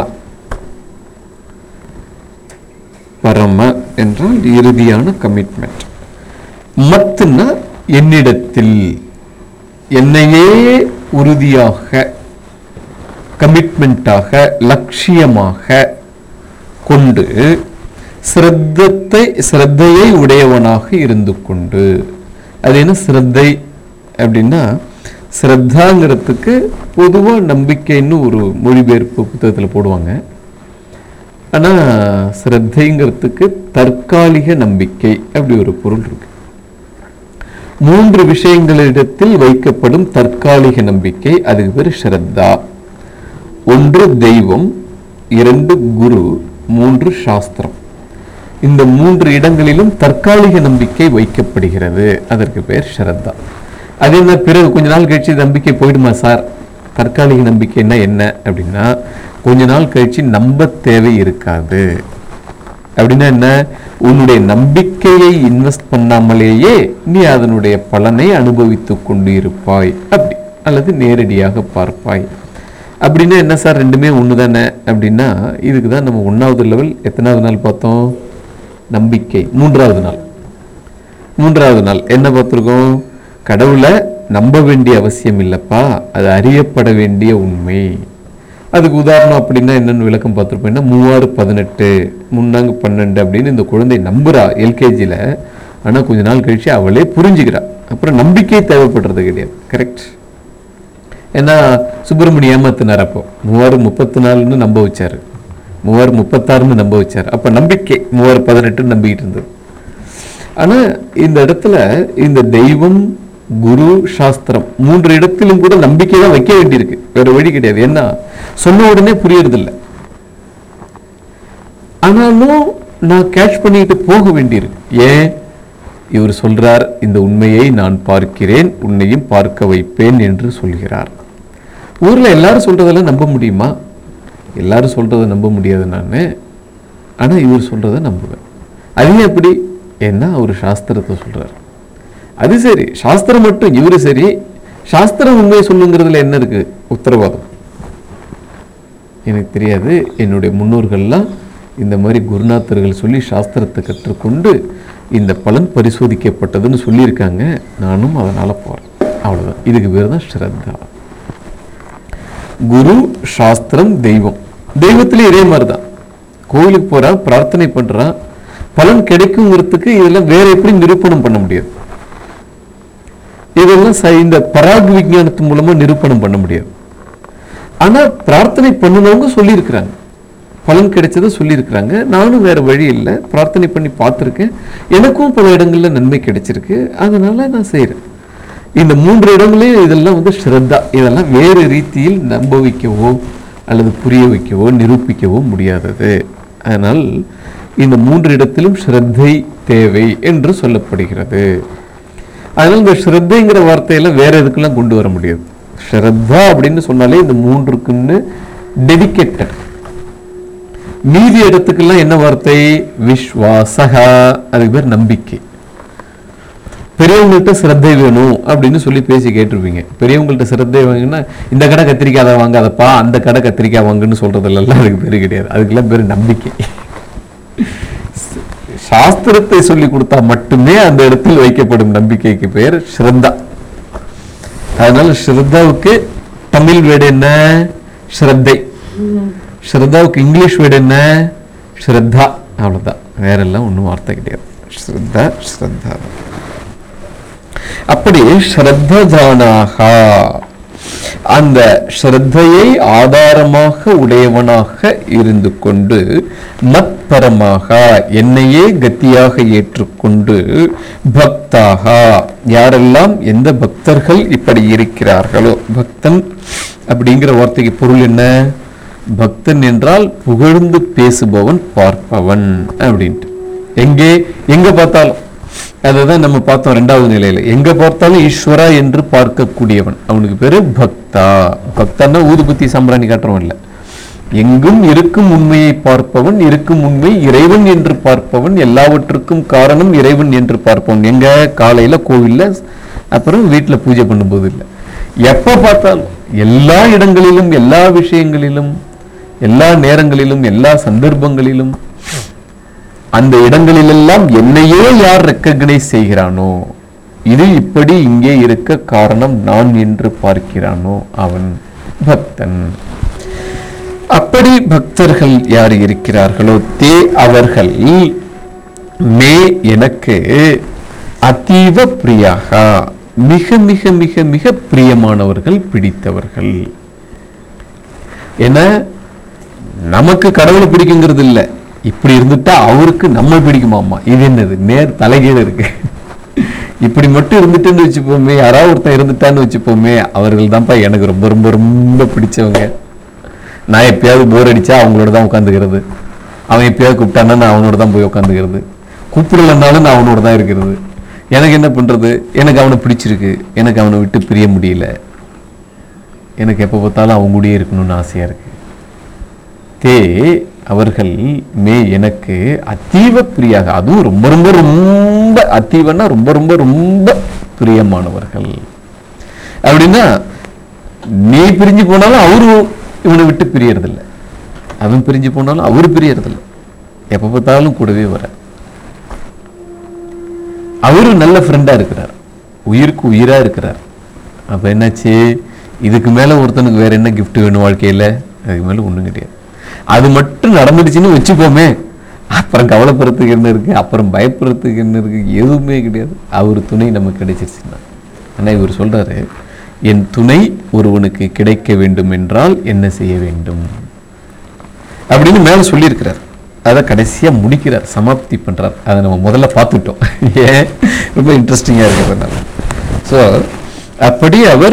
பரம என்றால் இறுதியான கமிட்மெண்ட். மத்துன்னா என்னிடத்தில், என்னையே உறுதியாக கமிட்மெண்ட்டாக லட்சியமாக கொண்டு ஸ்ரத்தத்தை ஸ்ரத்தையை உடையவனாக இருந்து கொண்டு. அது என்ன ஸ்ரத்தை அப்படின்னா, ஸ்ரத்தாங்கிறதுக்கு பொதுவாக நம்பிக்கைன்னு ஒரு மொழிபெயர்ப்பு புத்தகத்தில் போடுவாங்க. ஆனால் ஸ்ரத்தைங்கிறதுக்கு தற்காலிக நம்பிக்கை அப்படி ஒரு பொருள் இருக்கு. மூன்று விஷயங்களிடத்தில் வைக்கப்படும் தற்காலிக நம்பிக்கை, அதுக்கு பேர் ஸ்ரத்தா. ஒன்று தெய்வம், இரண்டு குரு, மூன்று சாஸ்திரம். இந்த மூன்று இடங்களிலும் தற்காலிக நம்பிக்கை வைக்கப்படுகிறது, அதற்கு பேர் ஸ்ரத்தா. அது என்ன, பிறகு கொஞ்ச நாள் கழிச்சு நம்பிக்கை போயிடுமா சார்? தற்காலிக நம்பிக்கைன்னா என்ன அப்படின்னா, கொஞ்ச நாள் கழிச்சு நம்ப தேவை இருக்காது. அப்படின்னா என்ன, உன்னுடைய நம்பிக்கையை இன்வெஸ்ட் பண்ணாமலேயே நீ அதனுடைய பலனை அனுபவித்து கொண்டு இருப்பாய் அப்படி, அல்லது நேரடியாக பார்ப்பாய். அப்படின்னா என்ன சார், ரெண்டுமே ஒன்று தானே அப்படின்னா, இதுக்கு தான் நம்ம ஒன்றாவது லெவல் எத்தனாவது நாள் பார்த்தோம்? நம்பிக்கை. மூன்றாவது நாள் மூன்றாவது நாள் என்ன பார்த்துருக்கோம்? கடவுளை நம்ப வேண்டிய அவசியம் இல்லைப்பா, அது அறியப்பட வேண்டிய உண்மை. அதுக்கு உதாரணம் அப்படின்னா என்னென்னு விளக்கம் பார்த்துருப்போம்னா, மூவாறு பதினெட்டு முன்னாங்க பன்னெண்டு அப்படின்னு இந்த குழந்தை நம்புறா எல்கேஜியில். ஆனால் கொஞ்ச நாள் கழிச்சு அவளே புரிஞ்சுக்கிறா. அப்புறம் நம்பிக்கை தேவைப்படுறது கிடையாது. கரெக்ட். ஏன்னா சுப்பிரமணியம் ஏமாத்தினார். அப்போ மூவாறு முப்பத்தி நாலுன்னு நம்ப வச்சாரு, மூவாறு முப்பத்தாறுன்னு நம்ப வச்சார். அப்போ நம்பிக்கை மூவாறு பதினெட்டுன்னு நம்பிக்கிட்டு இருந்தது. ஆனால் இந்த இடத்துல இந்த தெய்வம், குரு, சாஸ்திரம் மூன்று இடத்திலும் கூட நம்பிக்கை தான் வைக்க வேண்டியிருக்கு, வேற வழி கிடையாது. ஏன்னா சொன்ன உடனே புரியறதில்லை. ஆனாலும் நான் கேட்ச் பண்ணிட்டு போக வேண்டியிருக்கு. ஏன்? இவர் சொல்றார், இந்த உண்மையை நான் பார்க்கிறேன், உன்னையும் பார்க்க வைப்பேன் என்று சொல்கிறார். ஊர்ல எல்லாரும் சொல்றதெல்லாம் நம்ப முடியுமா? எல்லாரும் சொல்றதை நம்ப முடியாது நான். ஆனா இவர் சொல்றதை நம்புவேன். அது எப்படி? ஏன்னா அவர் சாஸ்திரத்தை சொல்றார். அது சரி, சாஸ்திரம் மட்டும் இவரு சரி, சாஸ்திரம் உண்மையை சொல்லுங்கிறதுல என்ன இருக்கு உத்தரவாதம்? எனக்கு தெரியாது. என்னுடைய முன்னோர்கள்லாம் இந்த மாதிரி குருநாதர்கள் சொல்லி சாஸ்திரத்தை கற்றுக்கொண்டு இந்த பலன் பரிசோதிக்கப்பட்டதுன்னு சொல்லியிருக்காங்க. நானும் அதனால போறேன், அவ்வளவுதான். இதுக்கு பேர் தான் ஸ்ரத்தா. குரு, சாஸ்திரம், தெய்வம். தெய்வத்திலே இதே மாதிரிதான். கோவிலுக்கு போறா, பிரார்த்தனை பண்றா, பலன் கிடைக்குங்கிறதுக்கு இதெல்லாம் வேற எப்படி நிரூபணம் பண்ண முடியாது. இதெல்லாம் இந்த பராக் விஞ்ஞானத்து மூலமா நிரூபணம் பண்ண முடியாது. ஆனா பிரார்த்தனை பண்ணுனவங்க சொல்லியிருக்கிறாங்க, பலன் கிடைச்சதை சொல்லியிருக்கிறாங்க. நானும் வேற வழி இல்லை, பிரார்த்தனை பண்ணி பார்த்துருக்கேன், எனக்கும் பல இடங்கள்ல நன்மை கிடைச்சிருக்கு, அதனால நான் செய்யறேன். இந்த மூன்று இடங்களையும் இதெல்லாம் வந்து ஸ்ரத்தா. இதெல்லாம் வேறு ரீதியில் நம்ப வைக்கவோ அல்லது புரிய வைக்கவோ நிரூபிக்கவோ முடியாதது. அதனால் இந்த மூன்று இடத்திலும் ஸ்ரத்தை தேவை என்று சொல்லப்படுகிறது. அதனால் இந்த ஸ்ரத்தைங்கிற வார்த்தையில வேற எதுக்கெல்லாம் கொண்டு வர முடியாது. ஸ்ரத்தா அப்படின்னு சொன்னாலே இந்த மூன்றுக்குன்னு டெடிகேட்டட். மீதி இடத்துக்கெல்லாம் என்ன வார்த்தை? விஸ்வாசகா, அதுக்கு பேர் நம்பிக்கை. பெரியவங்கள்ட்ட சிரத்தை வேணும் அப்படின்னு சொல்லி பேசி கேட்டிருப்பீங்க. பெரியவங்கள்ட்ட சிரத்தை வாங்கினா இந்த கடை கத்திரிக்காய் அதை வாங்காதப்பா, அந்த கடை கத்திரிக்காய் வாங்குன்னு சொல்றதுலாம் அதுக்கு பேரு கிடையாது. அதுக்கெல்லாம் பேரு நம்பிக்கை. சாஸ்திரத்தை சொல்லி கொடுத்தா மட்டுமே அந்த இடத்தில் வைக்கப்படும் நம்பிக்கைக்கு பெயர் ஸ்ரத்தா. அதனால ஸ்ரத்தாவுக்கு தமிழ் வேர்டு என்ன? ஸ்ரத்தை. ஸ்ரத்தாவுக்கு இங்கிலீஷ் வேர்டு என்ன? ஸ்ரத்தா. அவ்வளவுதான், வேற எல்லாம் ஒன்றும் வார்த்தை கிடையாது. ஸ்ரத்தா ஸ்ரத்தா. அப்படி ஸ்ரத்தஜானாக, அந்த ஸ்ரத்தையை ஆதாரமாக உடையவனாக இருந்து கொண்டு, மத்பரமாக என்னையே கத்தியாக ஏற்றுக்கொண்டு, பக்தாக யாரெல்லாம் எந்த பக்தர்கள் இப்படி இருக்கிறார்களோ. பக்தன் அப்படிங்கிற வார்த்தைக்கு பொருள் என்ன? பக்தன் என்றால் புகழ்ந்து பேசுபவன், பார்ப்பவன் அப்படின்ட்டு. எங்கே எங்க பார்த்தாலும் அதுதான் நம்ம பார்த்தோம் ரெண்டாவது நிலையில. எங்க பார்த்தாலும் ஈஸ்வரா என்று பார்க்கக்கூடியவன், அவனுக்கு பேரு பக்தா. பக்தான்னா ஊதுபத்தி சாம்பிராணி காட்டுறவன் இல்ல. எங்கும் இருக்கும் உண்மையை பார்ப்பவன், இருக்கும் உண்மை இறைவன் என்று பார்ப்பவன், எல்லாவற்றுக்கும் காரணம் இறைவன் என்று பார்ப்பவன். எங்க? காலையில கோவில்ல, அப்புறம் வீட்டுல பூஜை பண்ணும்போது இல்லை, எப்ப பார்த்தாலும் எல்லா இடங்களிலும் எல்லா விஷயங்களிலும் எல்லா நேரங்களிலும் எல்லா சந்தர்ப்பங்களிலும் அந்த இடங்களிலெல்லாம் என்னையே யார் ரெக்கக்னைஸ் செய்கிறானோ, இது இப்படி இங்கே இருக்க காரணம் நான் என்று பார்க்கிறானோ அவன் பக்தன். அப்படி பக்தர்கள் யார் இருக்கிறார்களோ தே அவர்கள் மே எனக்கு அதீவ பிரியாக, மிக மிக மிக மிக பிரியமானவர்கள், பிடித்தவர்கள். ஏன்னா நமக்கு கடவுளை பிடிக்குங்கிறது இல்லை, இப்படி இருந்துட்டா அவருக்கு நம்ம பிடிக்குமாமா. இது என்னது? நேர் தலைகீழ் இருக்கு. இப்படி மட்டும் இருந்துட்டுன்னு வச்சுப்போமே, யாராவது ஒருத்தன் இருந்துட்டான்னு வச்சுப்போமே, அவர்கள் தான்ப்பா எனக்கு ரொம்ப ரொம்ப ரொம்ப பிடிச்சவங்க. நான் எப்பயாவது போர் அடிச்சா அவங்களோட தான் உட்காந்துக்கிறது, அவன் எப்பயாவது கூப்பிட்டான்னா நான் அவனோட தான் போய் உட்காந்துக்கிறது, கூப்பிடலன்னாலும் நான் அவனோட தான் இருக்கிறது. எனக்கு என்ன பண்றது? எனக்கு அவனை பிடிச்சிருக்கு, எனக்கு அவனை விட்டு பிரிய முடியல, எனக்கு எப்போ பார்த்தாலும் அவங்க கூடயே இருக்கணும்னு ஆசையா இருக்கு. தே அவர்கள் மே எனக்கு அதீவ பிரியாக, அதுவும் ரொம்ப ரொம்ப ரொம்ப அதீவனா ரொம்ப ரொம்ப ரொம்ப பிரியமானவர்கள். அப்படின்னா நீ பிரிஞ்சு போனாலும் அவரு இவனை விட்டு பிரியறதில்லை, அவன் பிரிஞ்சு போனாலும் அவரு பிரியறதில்லை, எப்ப பார்த்தாலும் கூடவே வர. அவரு நல்ல ஃப்ரெண்டா இருக்கிறார், உயிருக்கு உயிரா இருக்கிறார். அப்ப என்னாச்சு? இதுக்கு மேல ஒருத்தனுக்கு வேற என்ன கிஃப்ட் வேணும் வாழ்க்கையில? அதுக்கு மேல ஒண்ணும் கிடையாது. அது மட்டும் நடந்துடுச்சுன்னு வச்சுப்போமே, அப்புறம் கவலைப்படுறதுக்கு என்ன இருக்கு, அப்புறம் பயப்படுறதுக்கு என்ன இருக்கு? எதுவுமே கிடையாது. அவர் துணை நமக்கு கிடைச்சிருச்சுன்னா. ஆனா இவர் சொல்றாரு, என் துணை ஒருவனுக்கு கிடைக்க வேண்டும் என்றால் என்ன செய்ய வேண்டும் அப்படின்னு மேல சொல்லியிருக்கிறார். அதை கடைசியா முடிக்கிறார், சமாப்தி பண்றார். அதை நம்ம முதல்ல பார்த்துட்டோம். ஏன்? ரொம்ப இன்ட்ரெஸ்டிங்கா இருக்கிறதுனால. ஸோ அப்படி அவர்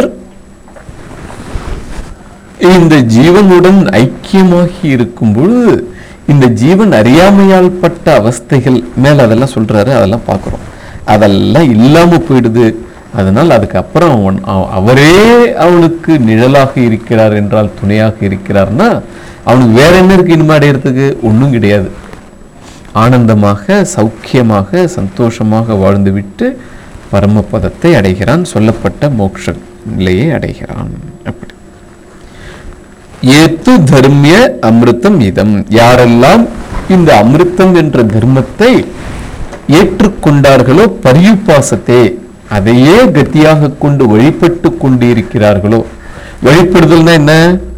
இந்த ஜீவனுடன் ஐக்கியமாகி இருக்கும் பொழுது இந்த ஜீவன் அறியாமையால் பட்ட அவஸ்தைகள் மேல அதெல்லாம் சொல்றாரு, அதெல்லாம் பார்க்கிறோம். அதெல்லாம் இல்லாம போயிடுது. அதனால் அதுக்கப்புறம் அவன் அவரே அவனுக்கு நிழலாக இருக்கிறார் என்றால், துணையாக இருக்கிறார்னா அவனுக்கு வேற என்ன இருக்கு இனிமே அடையிறதுக்கு? ஒன்றும் கிடையாது. ஆனந்தமாக சௌக்கியமாக சந்தோஷமாக வாழ்ந்துவிட்டு பரமபதத்தை அடைகிறான், சொல்லப்பட்ட மோட்ச நிலையை அடைகிறான். அப்படி ஏத்து தர்மிய அமிர்தம் இதம், யாரெல்லாம் இந்த அமிர்தம் என்ற தர்மத்தை ஏற்றுக்கொண்டார்களோ, பரியுபாசத்தே அதையே கத்தியாக கொண்டு வழிபட்டு கொண்டிருக்கிறார்களோ. வழிபடுதல்னா என்ன?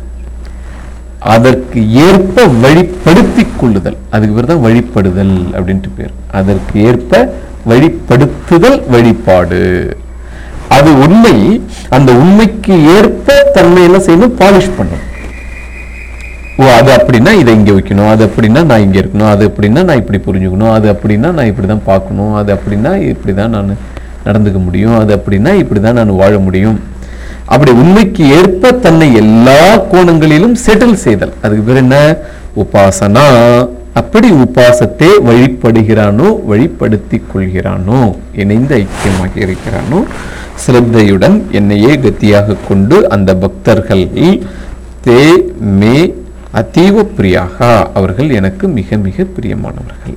அதற்கு ஏற்ப வழிப்படுத்திக் கொள்ளுதல், அதுக்கு பேர் தான் வழிபடுதல் அப்படின்ட்டு பேர். அதற்கு ஏற்ப வழிப்படுத்துதல் வழிபாடு. அது உண்மை. அந்த உண்மைக்கு ஏற்ப தன்மை என்ன செய்யணும்? பாலிஷ் பண்ணும். ஓ அது அப்படின்னா இதை இங்கே வைக்கணும், அது அப்படின்னா நான் இங்கே இருக்கணும், அது அப்படின்னா நான் இப்படி புரிஞ்சுக்கணும், அது அப்படின்னா நான் இப்படி தான் பார்க்கணும், அது அப்படின்னா இப்படி தான் நான் நடந்துக்க முடியும், அது அப்படின்னா இப்படி தான் நான் வாழ முடியும். அப்படி உண்மைக்கு ஏற்ப தன்னை எல்லா கோணங்களிலும் செட்டில் செய்தல், அதுக்கு பேர் என்ன? உபாசனா. அப்படி உபாசத்தை வழிபடுகிறானோ, வழிப்படுத்திக் கொள்கிறானோ, இணைந்து ஐக்கியமாக இருக்கிறானோ, சிரத்தையுடன் என்னையே கத்தியாக கொண்டு அந்த பக்தர்கள் தே மே அதீவ பிரியாக, அவர்கள் எனக்கு மிக மிக பிரியமானவர்கள்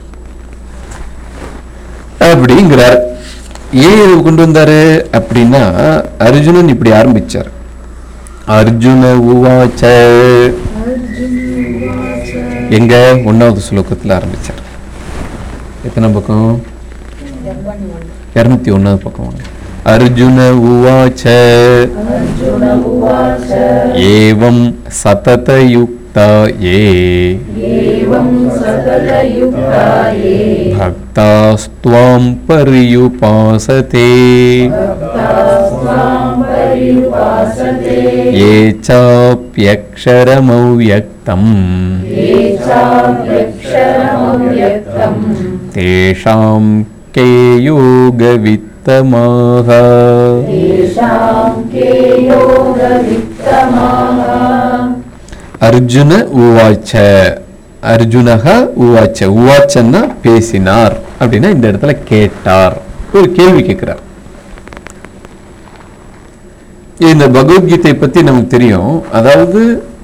அப்படிங்கிறார். ஏன் கொண்டு வந்தாரு அப்படின்னா, அர்ஜுனன் இப்படி ஆரம்பிச்சார். அர்ஜுன உவாச்ச, எங்க ஒன்னாவது ஸ்லோகத்தில் ஆரம்பிச்சார். எத்தனை பக்கம்? இருநூத்தி ஒன்னாவது பக்கம் வாங்க. அர்ஜுன உவாச்ச ஏவம் சததயுக்தா ये भक्तास्त्वां पर्युपासते ये चाप्यक्षरमव्यक्तं तेषां के योगवित्तमाः. அர்ஜுன உவாச்ச, அர்ஜுனக உவாச்ச, உவாச்சன்னா பேசினார் அப்படின்னா இந்த இடத்துல கேட்டார், ஒரு கேள்வி கேட்கிறார். இந்த பகவத்கீதை பத்தி நமக்கு தெரியும். அதாவது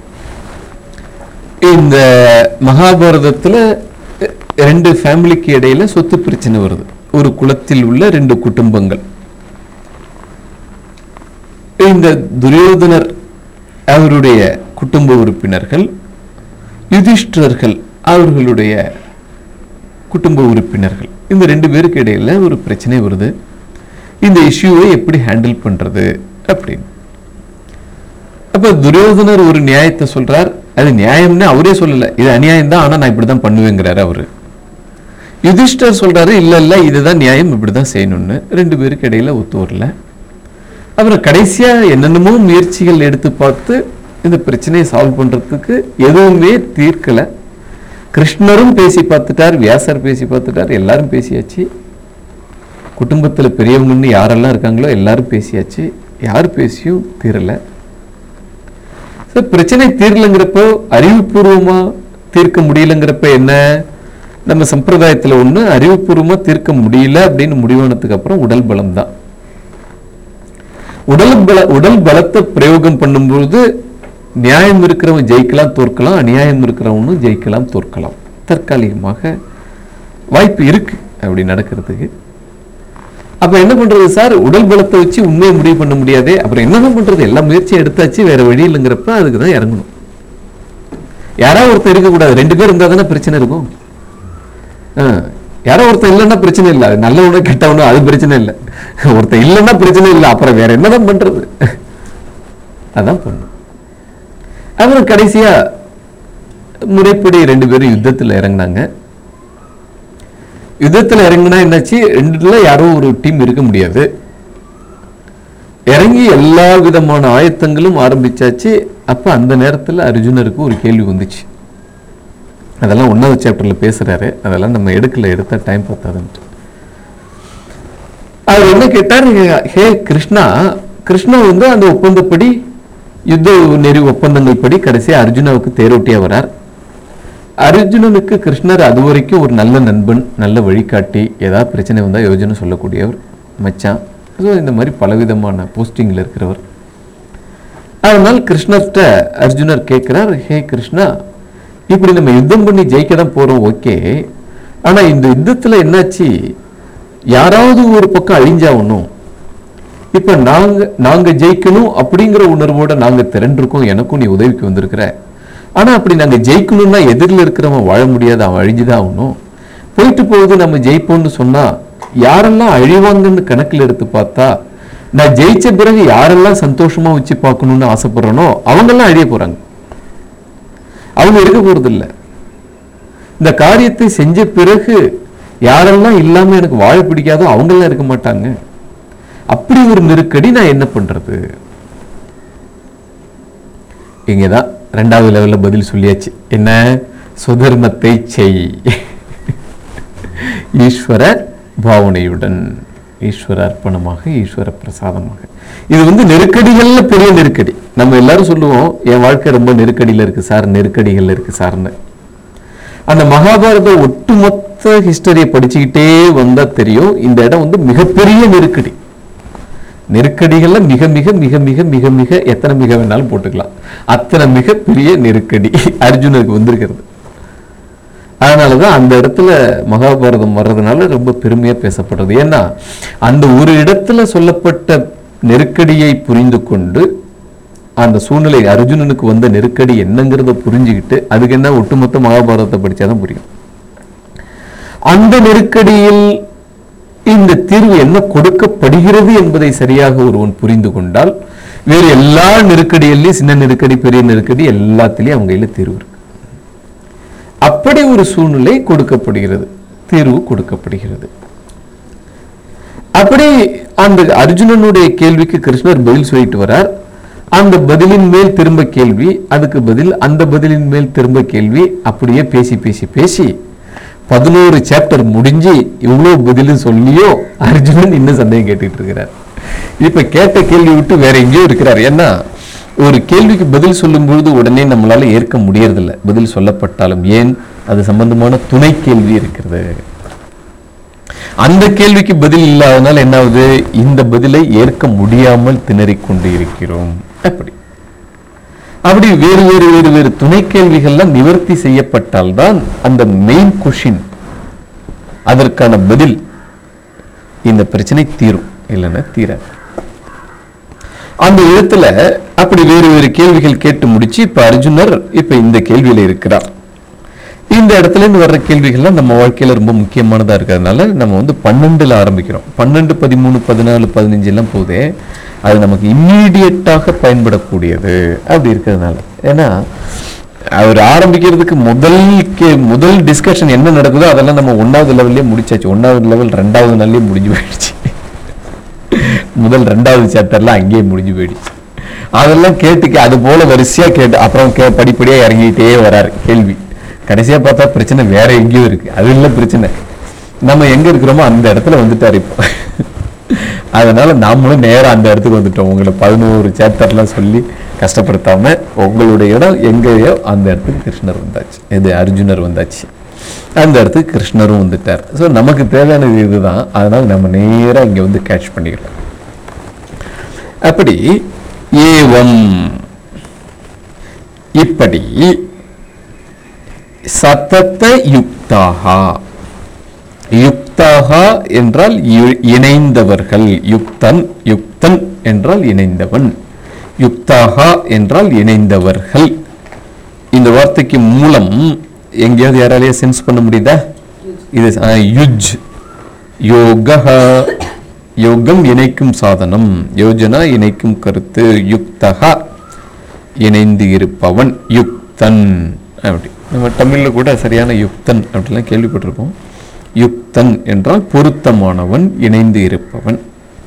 இந்த மகாபாரதத்துல ரெண்டு ஃபேமிலிக்கு இடையில சொத்து பிரச்சனை வருது. ஒரு குலத்தில் உள்ள ரெண்டு குடும்பங்கள். இந்த துரியோதனர் அவருடைய குடும்ப உறுப்பினர்கள், யுதிஷ்டர்கள் அவர்களுடைய குடும்ப உறுப்பினர்கள், இந்த ரெண்டு பேருக்கு இடையில ஒரு பிரச்சனை வருது. இந்த இஷ்யூவை எப்படி ஹேண்டில் பண்றது அப்படின்னு. அப்ப துரியோதனர் ஒரு நியாயத்தை சொல்றார். அது நியாயம்னு அவரே சொல்லல, இது அநியாயம் தான், ஆனா நான் இப்படிதான் பண்ணுவேங்கிறாரு அவரு. யுதிஷ்டர் சொல்றாரு, இல்ல இல்ல இதுதான் நியாயம், இப்படிதான் செய்யணும்னு. ரெண்டு பேருக்கு இடையில ஒத்து வரல. அப்புறம் கடைசியா என்னென்னமோ முயற்சிகள் எடுத்து பார்த்து இந்த பிரச்சனையை சால்வ் பண்றதுக்கு எதுவுமே தீர்க்கல. கிருஷ்ணரும் பேசி பார்த்துட்டார், வியாசர் பேசி பார்த்துட்டார், எல்லாரும் பேசியாச்சு. குடும்பத்துல பெரியவங்கன்னு யாரெல்லாம் இருக்காங்களோ எல்லாரும் பேசியாச்சு. யார் பேசியும் தீரல. பிரச்சனை தீரலங்கிறப்போ, அறிவுபூர்வமா தீர்க்க முடியலங்கிறப்ப என்ன, நம்ம சம்பிரதாயத்துல ஒண்ணு அறிவுபூர்வமா தீர்க்க முடியல அப்படின்னு முடிவானதுக்கு அப்புறம் உடல் பலம் தான். உடல் பல உடல் பலத்தை பிரயோகம் பண்ணும்போது நியாயம் இருக்கிறவன் ஜெயிக்கலாம் தோற்கலாம், அநியாயம் இருக்கிறவனும் ஜெயிக்கலாம் தோற்கலாம். தற்காலிகமாக வாய்ப்பு இருக்கு அப்படி நடக்கிறதுக்கு. அப்ப என்ன பண்றது சார், உடல் பலத்தை வச்சு உண்மையை முடிவு பண்ண முடியாதே, அப்புறம் என்னதான் பண்றது, எல்லா முயற்சியும் எடுத்தாச்சு, வேற வழி இல்லைங்கிறப்ப அதுக்குதான் இறங்கணும். யாராவது ஒருத்தர் இருக்கக்கூடாது, ரெண்டு பேர் இருந்தா தானே பிரச்சனை இருக்கும். யாரோ ஒருத்தர் இல்லைன்னா பிரச்சனை இல்லை, நல்லவனோ கெட்டவனோ அது பிரச்சனை இல்லை. ஒருத்தர் இல்லைன்னா பிரச்சனை இல்லை, அப்புறம் வேற என்னதான் பண்றது, அதான் பண்ணும். அப்புறம் கடைசியா முறைப்படி ரெண்டு பேரும் யுத்தத்துல இறங்கினாங்க. யுத்தத்துல இறங்கினா என்னாச்சு, ரெண்டுல யாரோ ஒரு டீம் இருக்க முடியாது. இறங்கி எல்லா விதமான ஆயத்தங்களும் ஆரம்பிச்சாச்சு. அப்ப அந்த நேரத்துல அர்ஜுனருக்கு ஒரு கேள்வி வந்துச்சு. அதெல்லாம் ஒன்னாவது சாப்டர்ல பேசுறாரு, அதெல்லாம் நம்ம எடுக்கல, எடுத்தா டைம் பார்த்தாதுன்ட்டு. அவர் என்ன கேட்டார், ஹே கிருஷ்ணா, கிருஷ்ணா வந்து அந்த ஒப்பந்தப்படி யுத்த நெறி ஒப்பந்தங்கள் படி கடைசியா அர்ஜுனாவுக்கு தேரோட்டியா வரார். அர்ஜுனனுக்கு கிருஷ்ணர் அது வரைக்கும் ஒரு நல்ல நண்பன், நல்ல வழிகாட்டி, ஏதாவது பிரச்சனை வந்தா யோஜனை சொல்லக்கூடியவர், மச்சான், இந்த மாதிரி பலவிதமான போஸ்டிங்ல இருக்கிறவர். அதனால் கிருஷ்ணர்கிட்ட அர்ஜுனர் கேட்கிறார், ஹே கிருஷ்ணா, இப்படி நம்ம யுத்தம் பண்ணி ஜெயிக்க தான் போறோம், ஓகே, ஆனா இந்த யுத்தத்துல என்னாச்சு, யாராவது ஒரு பக்கம் அழிஞ்சாகணும். இப்ப நாங்க நாங்க ஜெயிக்கணும் அப்படிங்கிற உணர்வோட நாங்க திரண்டிருக்கோம், எனக்கும் நீ உதவிக்கு வந்திருக்கிற. ஆனா அப்படி நாங்க ஜெயிக்கணும்னா எதிரில் இருக்கிறவன் வாழ முடியாது, அவன் அழிஞ்சுதான் ஆகணும். போயிட்டு போகுது நம்ம ஜெயிப்போம்னு சொன்னா யாரெல்லாம் அழிவாங்கன்னு கணக்கில் எடுத்து பார்த்தா, நான் ஜெயிச்ச பிறகு யாரெல்லாம் சந்தோஷமா வச்சு பார்க்கணும்னு ஆசைப்படுறனோ அவங்கெல்லாம் அழிய போறாங்க, அவங்க இருக்க போறது இல்லை. இந்த காரியத்தை செஞ்ச பிறகு யாரெல்லாம் இல்லாம எனக்கு வாழ பிடிக்காதோ அவங்கெல்லாம் இருக்க மாட்டாங்க. அப்படி ஒரு நெருக்கடி, நான் என்ன பண்றது? இங்கதான் ரெண்டாவது லெவல்ல பதில் சொல்லியாச்சு. என்ன? சுதர்மத்தை செய், ஈஸ்வர பாவனையுடன், ஈஸ்வர அர்ப்பணமாக, ஈஸ்வர பிரசாதமாக. இது வந்து நெருக்கடிகள்ல பெரிய நெருக்கடி. நம்ம எல்லாரும் சொல்லுவோம் என் வாழ்க்கை ரொம்ப நெருக்கடியில இருக்கு சார், நெருக்கடிகள் இருக்கு சார்னு. அந்த மகாபாரத ஒட்டுமொத்த ஹிஸ்டரியை படிச்சுக்கிட்டே வந்தா தெரியும், இந்த இடம் வந்து மிகப்பெரிய நெருக்கடி. நெருக்கடிகள்ல மிக மிக மிக மிக மிக மிக எத்தனை மிக வேணாலும் போட்டுக்கலாம், அத்தனை மிகப்பெரிய நெருக்கடி அர்ஜுனருக்கு வந்திருக்கிறது. அதனாலதான் அந்த இடத்துல மகாபாரதம் வர்றதுனால ரொம்ப பெருமையா பேசப்படுறது. ஏன்னா அந்த ஒரு இடத்துல சொல்லப்பட்ட நெருக்கடியை புரிந்து கொண்டு, அந்த சூழ்நிலை அர்ஜுனனுக்கு வந்த நெருக்கடி என்னங்கிறத புரிஞ்சுக்கிட்டு, அதுக்கு என்ன ஒட்டுமொத்த மகாபாரதத்தை படிச்சாதான் புரியும். அந்த நெருக்கடியில் இந்த தீர்வு என்ன கொடுக்கப்படுகிறது என்பதை சரியாக ஒருவன் புரிந்து கொண்டால், வேறு எல்லா நெருக்கடியிலையும் சின்ன நெருக்கடி பெரிய நெருக்கடி எல்லாத்திலையும் அவங்க கையில தீர்வு இருக்கு. அப்படி ஒரு சூழ்நிலை கொடுக்கப்படுகிறது, தீர்வு கொடுக்கப்படுகிறது. அப்படி அந்த அர்ஜுனனுடைய கேள்விக்கு கிருஷ்ணர் பதில் சொல்லிட்டு வரார். அந்த பதிலின் மேல் திரும்ப கேள்வி, அதுக்கு பதில், அந்த பதிலின் மேல் திரும்ப கேள்வி, அப்படியே பேசி பேசி பேசி பதினோரு சாப்டர் முடிஞ்சு இவ்வளவு பதிலும் சொல்லியோ அர்ஜுனன் இன்னும் சந்தேகம் கேட்டுட்டு இருக்கிறார். இப்ப கேட்ட கேள்வி விட்டு வேற எங்கேயோ இருக்கிறார். ஏன்னா ஒரு கேள்விக்கு பதில் சொல்லும் பொழுது உடனே நம்மளால ஏற்க முடியறதில்லை, பதில் சொல்லப்பட்டாலும். ஏன்? அது சம்பந்தமான துணை கேள்வி இருக்கிறது. அந்த கேள்விக்கு பதில் இல்லாதனால என்ன ஆகுது, இந்த பதிலை ஏற்க முடியாமல் திணறிக் கொண்டு இருக்கிறோம். அப்படி அப்படி வேறு வேறு வேறு வேறு துணை கேள்விகள்லாம் நிவர்த்தி செய்யப்பட்டால்தான் அந்த மெயின் கொஷின், அதற்கான பதில், இந்த பிரச்சனை தீரும், இல்லைன்னா தீராது. அந்த இடத்துல அப்படி வேறு வேறு கேள்விகள் கேட்டு முடிச்சு இப்ப அர்ஜுனர் இப்ப இந்த கேள்வியில இருக்கிறார். இந்த இடத்துல இருந்து வர்ற கேள்விகள்லாம் நம்ம வாழ்க்கையில ரொம்ப முக்கியமானதா இருக்கிறதுனால நம்ம வந்து பன்னெண்டுல ஆரம்பிக்கிறோம். பன்னெண்டு பதிமூணு பதினாலு பதினஞ்சு எல்லாம் போதே அது நமக்கு இம்மீடியட்டாக பயன்படக்கூடியது அப்படி இருக்கிறதுனால. ஏன்னா அவர் ஆரம்பிக்கிறதுக்கு முதல் கே முதல் டிஸ்கஷன் என்ன நடக்குதோ அதெல்லாம் நம்ம ஒன்னாவது லெவல்லே முடிச்சாச்சு. ஒன்னாவது லெவல் ரெண்டாவது நாள்லயே முடிஞ்சு போயிடுச்சு. முதல் ரெண்டாவது சாப்டர்லாம் அங்கேயே முடிஞ்சு போயிடுச்சு. அதெல்லாம் கேட்டுக்க அது போல வரிசையா கேட்டு அப்புறம் கே படிப்படியா இறங்கிட்டே வராரு கேள்வி. கடைசியா பார்த்தா பிரச்சனை வேற எங்கேயோ இருக்கு. அது இல்லை பிரச்சனை, நம்ம எங்க இருக்கிறோமோ அந்த இடத்துல வந்துட்டாரு இப்போ. அதனால நாமளும் நேரம் அந்த இடத்துக்கு வந்துட்டோம். உங்களை பதினோரு சாப்டர்லாம் சொல்லி கஷ்டப்படுத்தாம உங்களுடைய இடம் எங்கேயோ அந்த இடத்துக்கு கிருஷ்ணர் வந்தாச்சு, இது அர்ஜுனர் வந்தாச்சு. அந்த இடத்துக்கு கிருஷ்ணரும் வந்துட்டார். ஸோ நமக்கு தேவையானது இதுதான். அதனால நம்ம நேராக இங்கே வந்து கேட்ச் பண்ணிக்கிறோம். அப்படி ஏவம், இப்படி சதத யுக்தாகா, யுக்தாகா என்றால் இணைந்தவர்கள், யுக்தன், யுக்தன் என்றால் இணைந்தவன், யுக்தாகா என்றால் இணைந்தவர்கள். இந்த வார்த்தைக்கு மூலம் எங்கேயாவது யாராலேயே சென்ஸ் பண்ண முடியுதா? இது யுஜ், யோக, யோகம் இணைக்கும் சாதனம், யோஜனா இணைக்கும் கருத்து, யுக்தகா இணைந்து இருப்பவன், யுக்தன். அப்படி நம்ம தமிழ்ல கூட சரியான யுக்தன் அப்படிலாம் கேள்விப்பட்டிருக்கோம். யுக்தன் என்றால் பொருத்தமானவன், இணைந்து இருப்பவன்.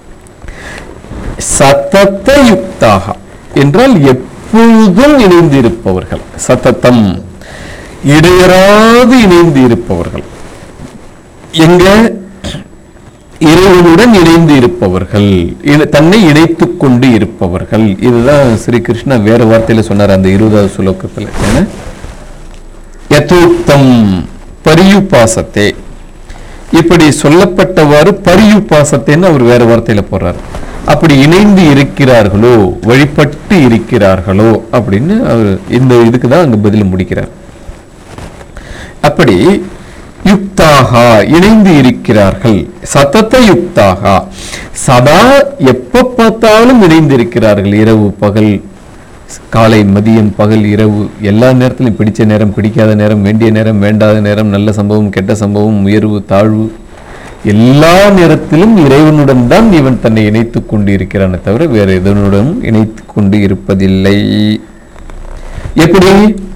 சதத யுக்தாக என்றால் எப்பொழுதும் இணைந்து இருப்பவர்கள், சததம் இடையறாது இணைந்து இருப்பவர்கள். எங்க? இறைவனுடன் இணைந்து இருப்பவர்கள், தன்னை இணைத்துக் கொண்டு இருப்பவர்கள். இதுதான் ஸ்ரீ கிருஷ்ணா வேற வார்த்தையில சொன்னார் அந்த இருபதாவது சுலோகத்துல. ஏன்னா யதோக்தம் பரியுபாசத்தே, இப்படி சொல்லப்பட்டவாறு பரியுபாசத்தேன்னு அவர் வேற வார்த்தையில போறார். அப்படி இணைந்து இருக்கிறார்களோ, வழிபட்டு இருக்கிறார்களோ அப்படின்னு அவர் இந்த இதுக்கு தான் அங்க பதில் முடிக்கிறார். அப்படி யுக்தாகா இணைந்து இருக்கிறார்கள். சதத யுக்தாகா சதா எப்ப பார்த்தாலும் இணைந்து இருக்கிறார்கள். இரவு பகல், காலை மதியம் பகல் இரவு எல்லா நேரத்திலும், பிடிச்ச நேரம் பிடிக்காத நேரம், வேண்டிய நேரம் வேண்டாத நேரம், நல்ல சம்பவம் கெட்ட சம்பவம், உயர்வு தாழ்வு, எல்லா நேரத்திலும் இறைவனுடன் தான் இவன் தன்னை இணைத்துக் கொண்டு இருக்கிறானே தவிர வேறு எதனுடன் இணைத்து கொண்டு இருப்பதில்லை. எப்படி?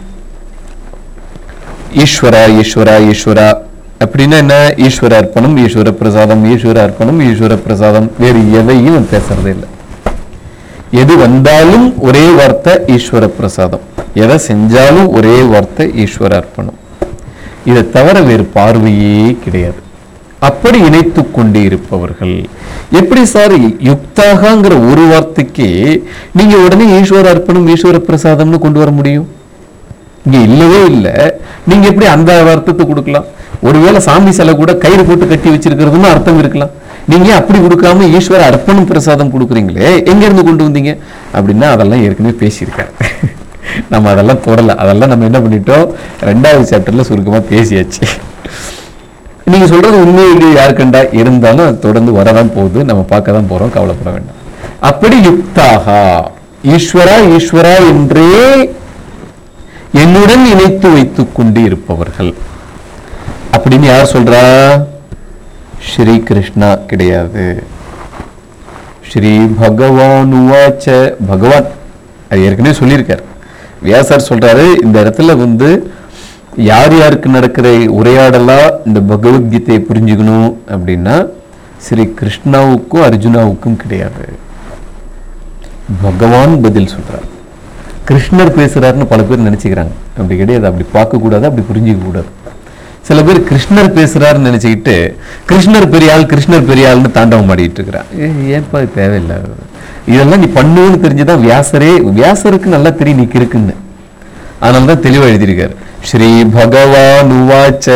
ஈஸ்வரா ஈஸ்வரா ஈஸ்வரா அப்படின்னா என்ன? ஈஸ்வர அர்ப்பணம், ஈஸ்வர பிரசாதம், ஈஸ்வர அர்ப்பணம், ஈஸ்வர பிரசாதம், வேறு எதையும் பேசுறதே இல்லை. எது வந்தாலும் ஒரே வார்த்தை ஈஸ்வர பிரசாதம், எதை செஞ்சாலும் ஒரே வார்த்தை ஈஸ்வர அர்ப்பணம். இதை தவிர வேறு பார்வையே கிடையாது. அப்படி இணைத்து கொண்டே இருப்பவர்கள். எப்படி சார் யுக்தாகங்கிற ஒரு வார்த்தைக்கு நீங்க உடனே ஈஸ்வர அர்ப்பணம் ஈஸ்வர பிரசாதம்னு கொண்டு வர முடியும்? இங்க இல்லவே இல்லை. நீங்க எப்படி அந்த அர்த்தத்தை கொடுக்கலாம்? ஒருவேளை சாமி சிலை கூட கயிறு போட்டு கட்டி வச்சிருக்கிறதுன்னு அர்த்தம் இருக்கலாம். நீங்க அப்படி கொடுக்காம ஈஸ்வர அர்ப்பணம் பிரசாதம் கொடுக்குறீங்களே, எங்க இருந்து கொண்டு வந்தீங்க அப்படின்னா அதெல்லாம் ஏற்கனவே பேசியிருக்காரு. நம்ம அதெல்லாம் தொடரல. அதெல்லாம் நம்ம என்ன பண்ணிட்டோம், ரெண்டாவது சாப்டர்ல சுருக்கமா பேசியாச்சு. நீங்க சொல்றது உண்மையிலேயே யாருக்கண்டா இருந்தாலும் அது தொடர்ந்து வரதான் போகுது, நம்ம பார்க்க தான் போறோம், கவலைப்பட வேண்டாம். அப்படி யுக்தாகா ஈஸ்வரா ஈஸ்வரா என்றே என்னுடன் இணைத்து வைத்துக் கொண்டு இருப்பவர்கள் அப்படின்னு யார் சொல்றா? ஸ்ரீ கிருஷ்ணா கிடையாது. ஸ்ரீ பகவானுவாச்ச, பகவான் அது ஏற்கனவே சொல்லியிருக்கார். வியாசர் சொல்றாரு, இந்த இடத்துல வந்து யார் யாருக்கு நடக்கிற உரையாடலா இந்த பகவத்கீதையை புரிஞ்சுக்கணும் அப்படின்னா ஸ்ரீ கிருஷ்ணாவுக்கும் அர்ஜுனாவுக்கும் கிடையாது. பகவான் பதில் சொல்றார். கிருஷ்ணர் பேசுறாருன்னு பல பேர் நினைச்சுக்கிறாங்க. அப்படி கிடையாது. அப்படி பார்க்க கூடாது, அப்படி புரிஞ்சுக்க கூடாது. சில பேர் கிருஷ்ணர் பேசுறாருன்னு நினைச்சுக்கிட்டு கிருஷ்ணர் பெரியாள் கிருஷ்ணர் பெரியாள்னு தாண்டவம் ஆடிட்டு இருக்கிறான். ஏன்பா தேவையில்லை, இதெல்லாம் நீ பண்ணுன்னு தெரிஞ்சுதான் வியாசரே, வியாசருக்கு நல்லா தெரியும் நீ இருக்குன்னு. அதனாலதான் தெளிவா எழுதியிருக்காரு. ஸ்ரீ பகவான் உவாச்ச.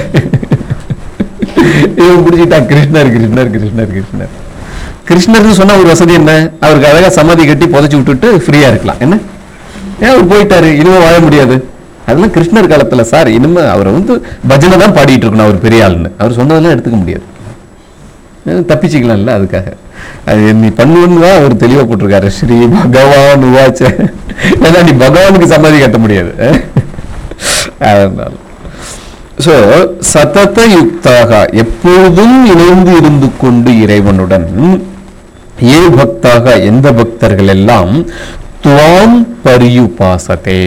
இவன் பிடிச்சிட்டா கிருஷ்ணர் கிருஷ்ணர் கிருஷ்ணர் கிருஷ்ணர் கிருஷ்ணர்னு சொன்னா ஒரு வசதி என்ன? அவருக்கு அழகா சமாதி கட்டி புதைச்சு விட்டுட்டு ஃப்ரீயா இருக்கலாம். என்ன ஏன் அவர் போயிட்டாரு, இனிமே வாழ முடியாது. அதெல்லாம் கிருஷ்ணர் காலத்துல சார். இனிமே அவரை வந்து பஜனை தான் பாடிட்டு இருக்கணும் அவர் பெரிய ஆளுன்னு. அவர் சொன்னதெல்லாம் எடுத்துக்க முடியாது, தப்பிச்சுக்கலாம்ல. அதுக்காக அது நீ பண்ணுன்னு தான் அவர் தெளிவா போட்டிருக்காரு. ஸ்ரீ பகவான் உவாச்ச. ஏன்னா நீ பகவானுக்கு சமாதி கட்ட முடியாது. அதனால சோ சதத யுக்தாக எப்பொழுதும் இணைந்து இருந்து கொண்டு இறைவனுடன். ஏ பக்தாக எந்த பக்தர்கள் எல்லாம் துவாம் பரியுபாசதே,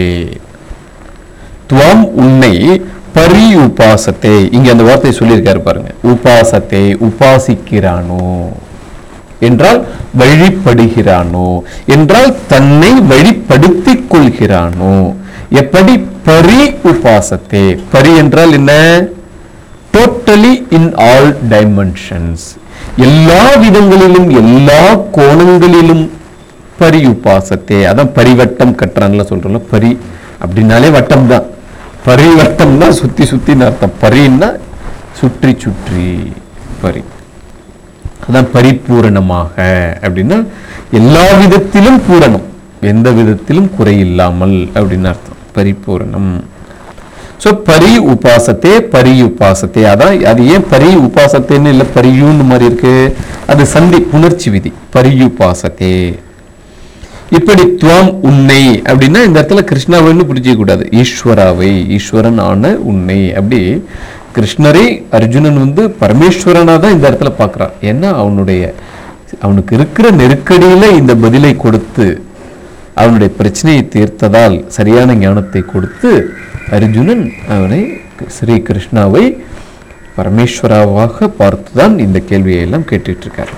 துவாம் உன்னை பரியுபாசத்தே. இங்க அந்த வார்த்தையை சொல்லியிருக்காரு பாருங்க. உபாசத்தே உபாசிக்கிறானோ என்றால் வழிபடுகிறானோ என்றால் தன்னை வழிபடுத்திக் கொள்கிறானோ. எப்படி? பரி உபாசத்தே. பரி என்றால் என்ன? டோட்டலி இன் ஆல் டைமென்ஷன்ஸ், எல்லா விதங்களிலும் எல்லா கோணங்களிலும் பரி உபாசத்தே. அதான் பரிவட்டம் கட்டுறான்ல சொல்றோம்ல. பரி அப்படின்னாலே வட்டம் தான். பரிவட்டம்னா சுத்தி சுத்தின்னு அர்த்தம். பரின்னா சுற்றி சுற்றி பரி. அதான் பரிபூரணமாக அப்படின்னா எல்லா விதத்திலும் பூரணம், எந்த விதத்திலும் குறையில்லாமல் அப்படின்னு அர்த்தம். பரிபூரணம். சோ பரி உபாசத்தே பரி உபாசத்தே. அதான் அது ஏன் பரி உபாசத்தேன்னு இல்லை பரியூன்னு மாதிரி இருக்கு? அது சந்தி புணர்ச்சி விதி. பரியுபாசத்தே. இப்படி துவாம் உன்னை அப்படின்னா இந்த இடத்துல கிருஷ்ணாவைன்னு புரிஞ்சிக்க கூடாது, ஈஸ்வராவை, ஈஸ்வரன் ஆன உன்னை. அப்படி கிருஷ்ணரை அர்ஜுனன் வந்து பரமேஸ்வரனா தான் இந்த இடத்துல பார்க்கிறான். ஏன்னா அவனுடைய அவனுக்கு இருக்கிற நெருக்கடியில இந்த பதிலை கொடுத்து அவனுடைய பிரச்சனையை தீர்த்ததால் சரியான ஞானத்தை கொடுத்து அர்ஜுனன் அவனை ஸ்ரீ கிருஷ்ணாவை பரமேஸ்வராவாக பார்த்துதான் இந்த கேள்வியை எல்லாம் கேட்டுட்டு இருக்கார்.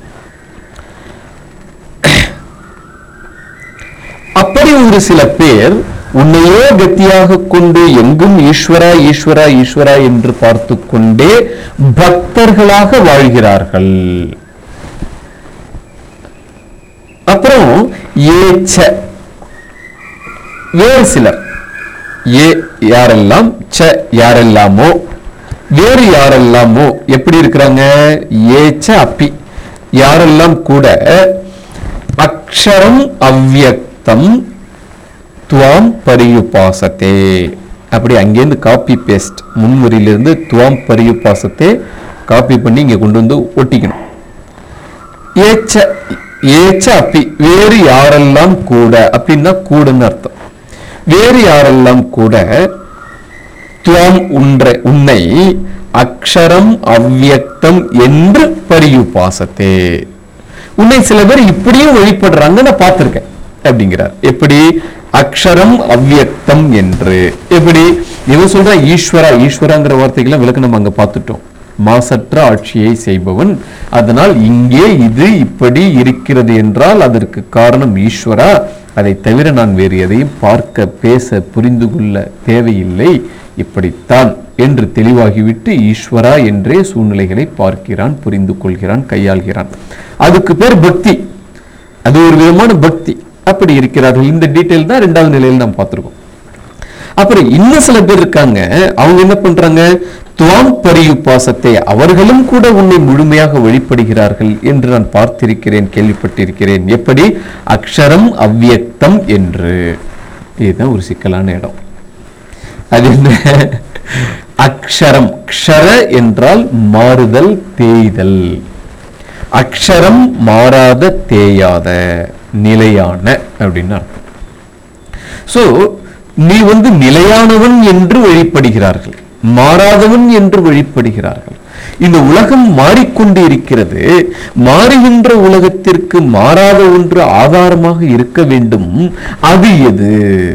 அப்படி ஒரு சில பேர் உன்னையே கத்தியாக கொண்டு எங்கும் ஈஸ்வரா ஈஸ்வரா ஈஸ்வரா என்று பார்த்து கொண்டே பக்தர்களாக வாழ்கிறார்கள். அப்புறம் ஏச்ச வேறு சிலர், ஏ யாரெல்லாம், ச யாரெல்லாமோ, வேறு யாரெல்லாமோ எப்படி இருக்கிறாங்க? ஏச்ச அப்பி யாரெல்லாம் கூட அக்ஷரம் அவ்யக்தம் துவாம் பரியுபாசத்தே. அப்படி அங்கேருந்து காப்பி பேஸ்ட், முன்முறையிலிருந்து துவாம் பரியுபாசத்தை காப்பி பண்ணி இங்கே கொண்டு வந்து ஒட்டிக்கணும். ஏச்ச ஏச்ச அப்பி வேறு யாரெல்லாம் கூட அப்படின்னா கூடன்னு அர்த்தம். வேறு யாரெல்லாம் கூட துவாம் உன்ற உன்னை அக்ஷரம் அவ்யக்தம் என்று பரியுபாசத்தே, உன்னை சில பேர் இப்படியும் வழிபடுறாங்க நான் பார்த்திருக்கேன் அப்படிங்கிறார். எப்படி? அக்ஷரம் அவ்யக்தம் என்று. எப்படி? இவன் சொல்ற ஈஸ்வரா, ஈஸ்வராங்கிற வார்த்தைகளை விளக்கு நம்ம அங்க பார்த்துட்டோம். மாசற்ற ஆட்சியை செய்பவன். அதனால் இங்கே இது இப்படி இருக்கிறது என்றால் அதற்கு காரணம் ஈஸ்வரா, அதை தவிர நான் வேறு எதையும் பார்க்க பேச புரிந்து கொள்ள தேவையில்லை, இப்படித்தான் என்று தெளிவாகிவிட்டு ஈஸ்வரா என்றே சூழ்நிலைகளை பார்க்கிறான், புரிந்து கொள்கிறான், கையாள்கிறான். அதுக்கு பேர் பக்தி. அது ஒரு விதமான பக்தி. அப்படி இருக்கிறார்கள். இந்த டீட்டெயில் தான் இரண்டாவது நிலையில் நாம் பார்த்திருக்கோம். அப்புறம் இன்னும் சில பேர் இருக்காங்க, அவங்க என்ன பண்றாங்க? துவாம் பரியுபாசத்தை, அவர்களும் கூட உன்னை முழுமையாக வழிபடுகிறார்கள் என்று நான் பார்த்திருக்கிறேன், கேள்விப்பட்டிருக்கிறேன். எப்படி? அக்ஷரம் அவ்யக்தம் என்று. இதுதான் ஒரு சிக்கலான இடம். அது என்ன? அக்ஷரம், க்ஷர என்றால் மாறுதல், தேய்தல். அக்ஷரம் மாறாத, தேயாத, நிலையான அப்படின்னா. சோ நீ வந்து நிலையானவன் என்று வழிபடுகிறார்கள், மாறாதவன் என்று வழிபடுகிறார்கள். இந்த உலகம் மாறிக்கொண்டு இருக்கிறது. மாறுகின்ற உலகத்திற்கு மாறாத ஒன்று ஆதாரமாக இருக்க வேண்டும். அது எது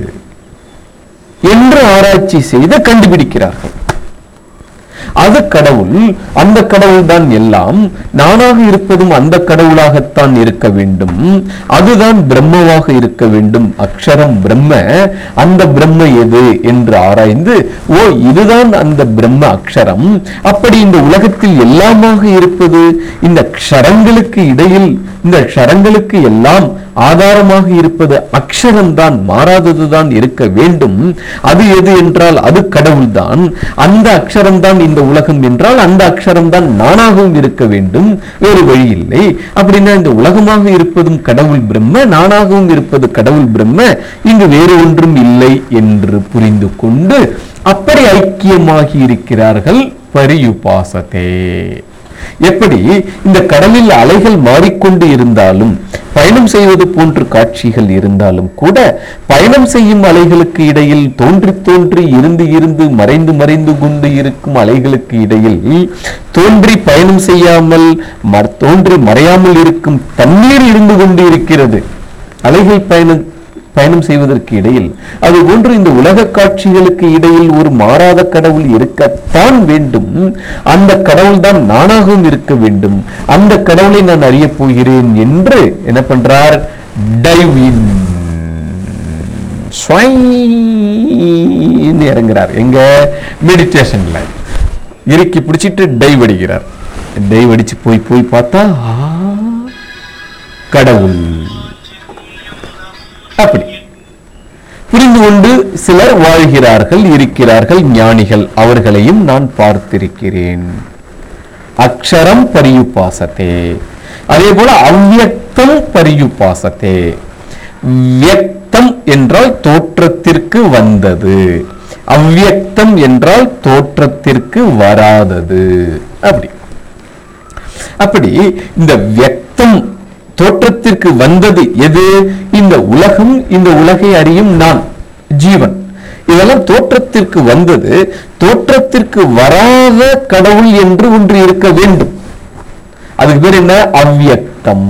என்று ஆராய்ச்சி செய்து கண்டுபிடிக்கிறார்கள். அது கடவுள். அந்த கடவுள் தான் எல்லாம். நானாக இருப்பதும் அந்த கடவுளாகத்தான் இருக்க வேண்டும். அதுதான் பிரம்மவாக இருக்க வேண்டும். அக்ஷரம் பிரம்ம. அந்த பிரம்ம எது என்று ஆராய்ந்து, ஓ இதுதான் அந்த பிரம்ம அக்ஷரம். அப்படி இந்த உலகத்தில் எல்லாமாக இருப்பது இந்த க்ஷரங்களுக்கு இடையில், இந்த க்ஷரங்களுக்கு எல்லாம் ஆதாரமாக இருப்பது அக்ஷரம் தான், மாறாததுதான் இருக்க வேண்டும். அது எது என்றால் அது கடவுள் தான். அந்த அக்ஷரம் தான் இந்த உலகம் என்றால் அந்த அக்ஷரம் தான் நானாகவும் இருக்க வேண்டும், வேறு வழி இல்லை. அப்படின்னா இந்த உலகமாக இருப்பதும் கடவுள் பிரம்ம, நானாகவும் இருப்பது கடவுள் பிரம்ம, இங்கு வேறு ஒன்றும் இல்லை என்று புரிந்து கொண்டு அப்படி ஐக்கியமாகி இருக்கிறார்கள். பரியுபாசத்தே. எப்படி? இந்த கடலில் அலைகள் மாறிக்கொண்டு இருந்தாலும், பயணம் செய்வது போன்ற காட்சிகள் இருந்தாலும் கூட, பயணம் செய்யும் அலைகளுக்கு இடையில் தோன்றி தோன்றி இருந்து இருந்து மறைந்து மறைந்து கொண்டு இருக்கும் அலைகளுக்கு இடையில் தோன்றி பயணம் செய்யாமல் தோன்றி மறையாமல் இருக்கும் தண்ணீர் இருந்து கொண்டு இருக்கிறது. அலைகள் பயணம் பயணம் செய்வதற்கு இடையில் அது போன்று இந்த உலக காட்சிகளுக்கு இடையில் ஒரு மாறாத கடவுள் இருக்கத்தான் வேண்டும். அந்த கடவுள் தான் நானாகவும் இருக்க வேண்டும். அந்த கடவுளை நான் அறிய போகிறேன் என்று என்ன பண்றார்? டைவ் இன், இறங்குறார். எங்க? மெடிடேஷன்ல இறுக்கி பிடிச்சிட்டு டைவ் அடிக்கிறார். டைவ் அடிச்சு போய் போய் பார்த்தா கடவுள். அப்படி புரிந்து கொண்டு சிலர் வாழ்கிறார்கள், இருக்கிறார்கள், ஞானிகள். அவர்களையும் நான் பார்த்திருக்கிறேன். அக்ஷரம் பரியுபாசத்தே. அதே போல அவ்யக்தம் பரியுபாசத்தே. வியக்தம் என்றால் தோற்றத்திற்கு வந்தது, அவ்யக்தம் என்றால் தோற்றத்திற்கு வராதது. அப்படி அப்படி இந்த வியக்தம், தோற்றத்திற்கு வந்தது எது? இந்த உலகம், இந்த உலகை அறியும் நான், ஜீவன். இதெல்லாம் தோற்றத்திற்கு வந்தது. தோற்றத்திற்கு வராத கடவுள் என்று ஒன்று இருக்க வேண்டும். அதுக்கு பேர் என்ன? அவ்யக்தம்.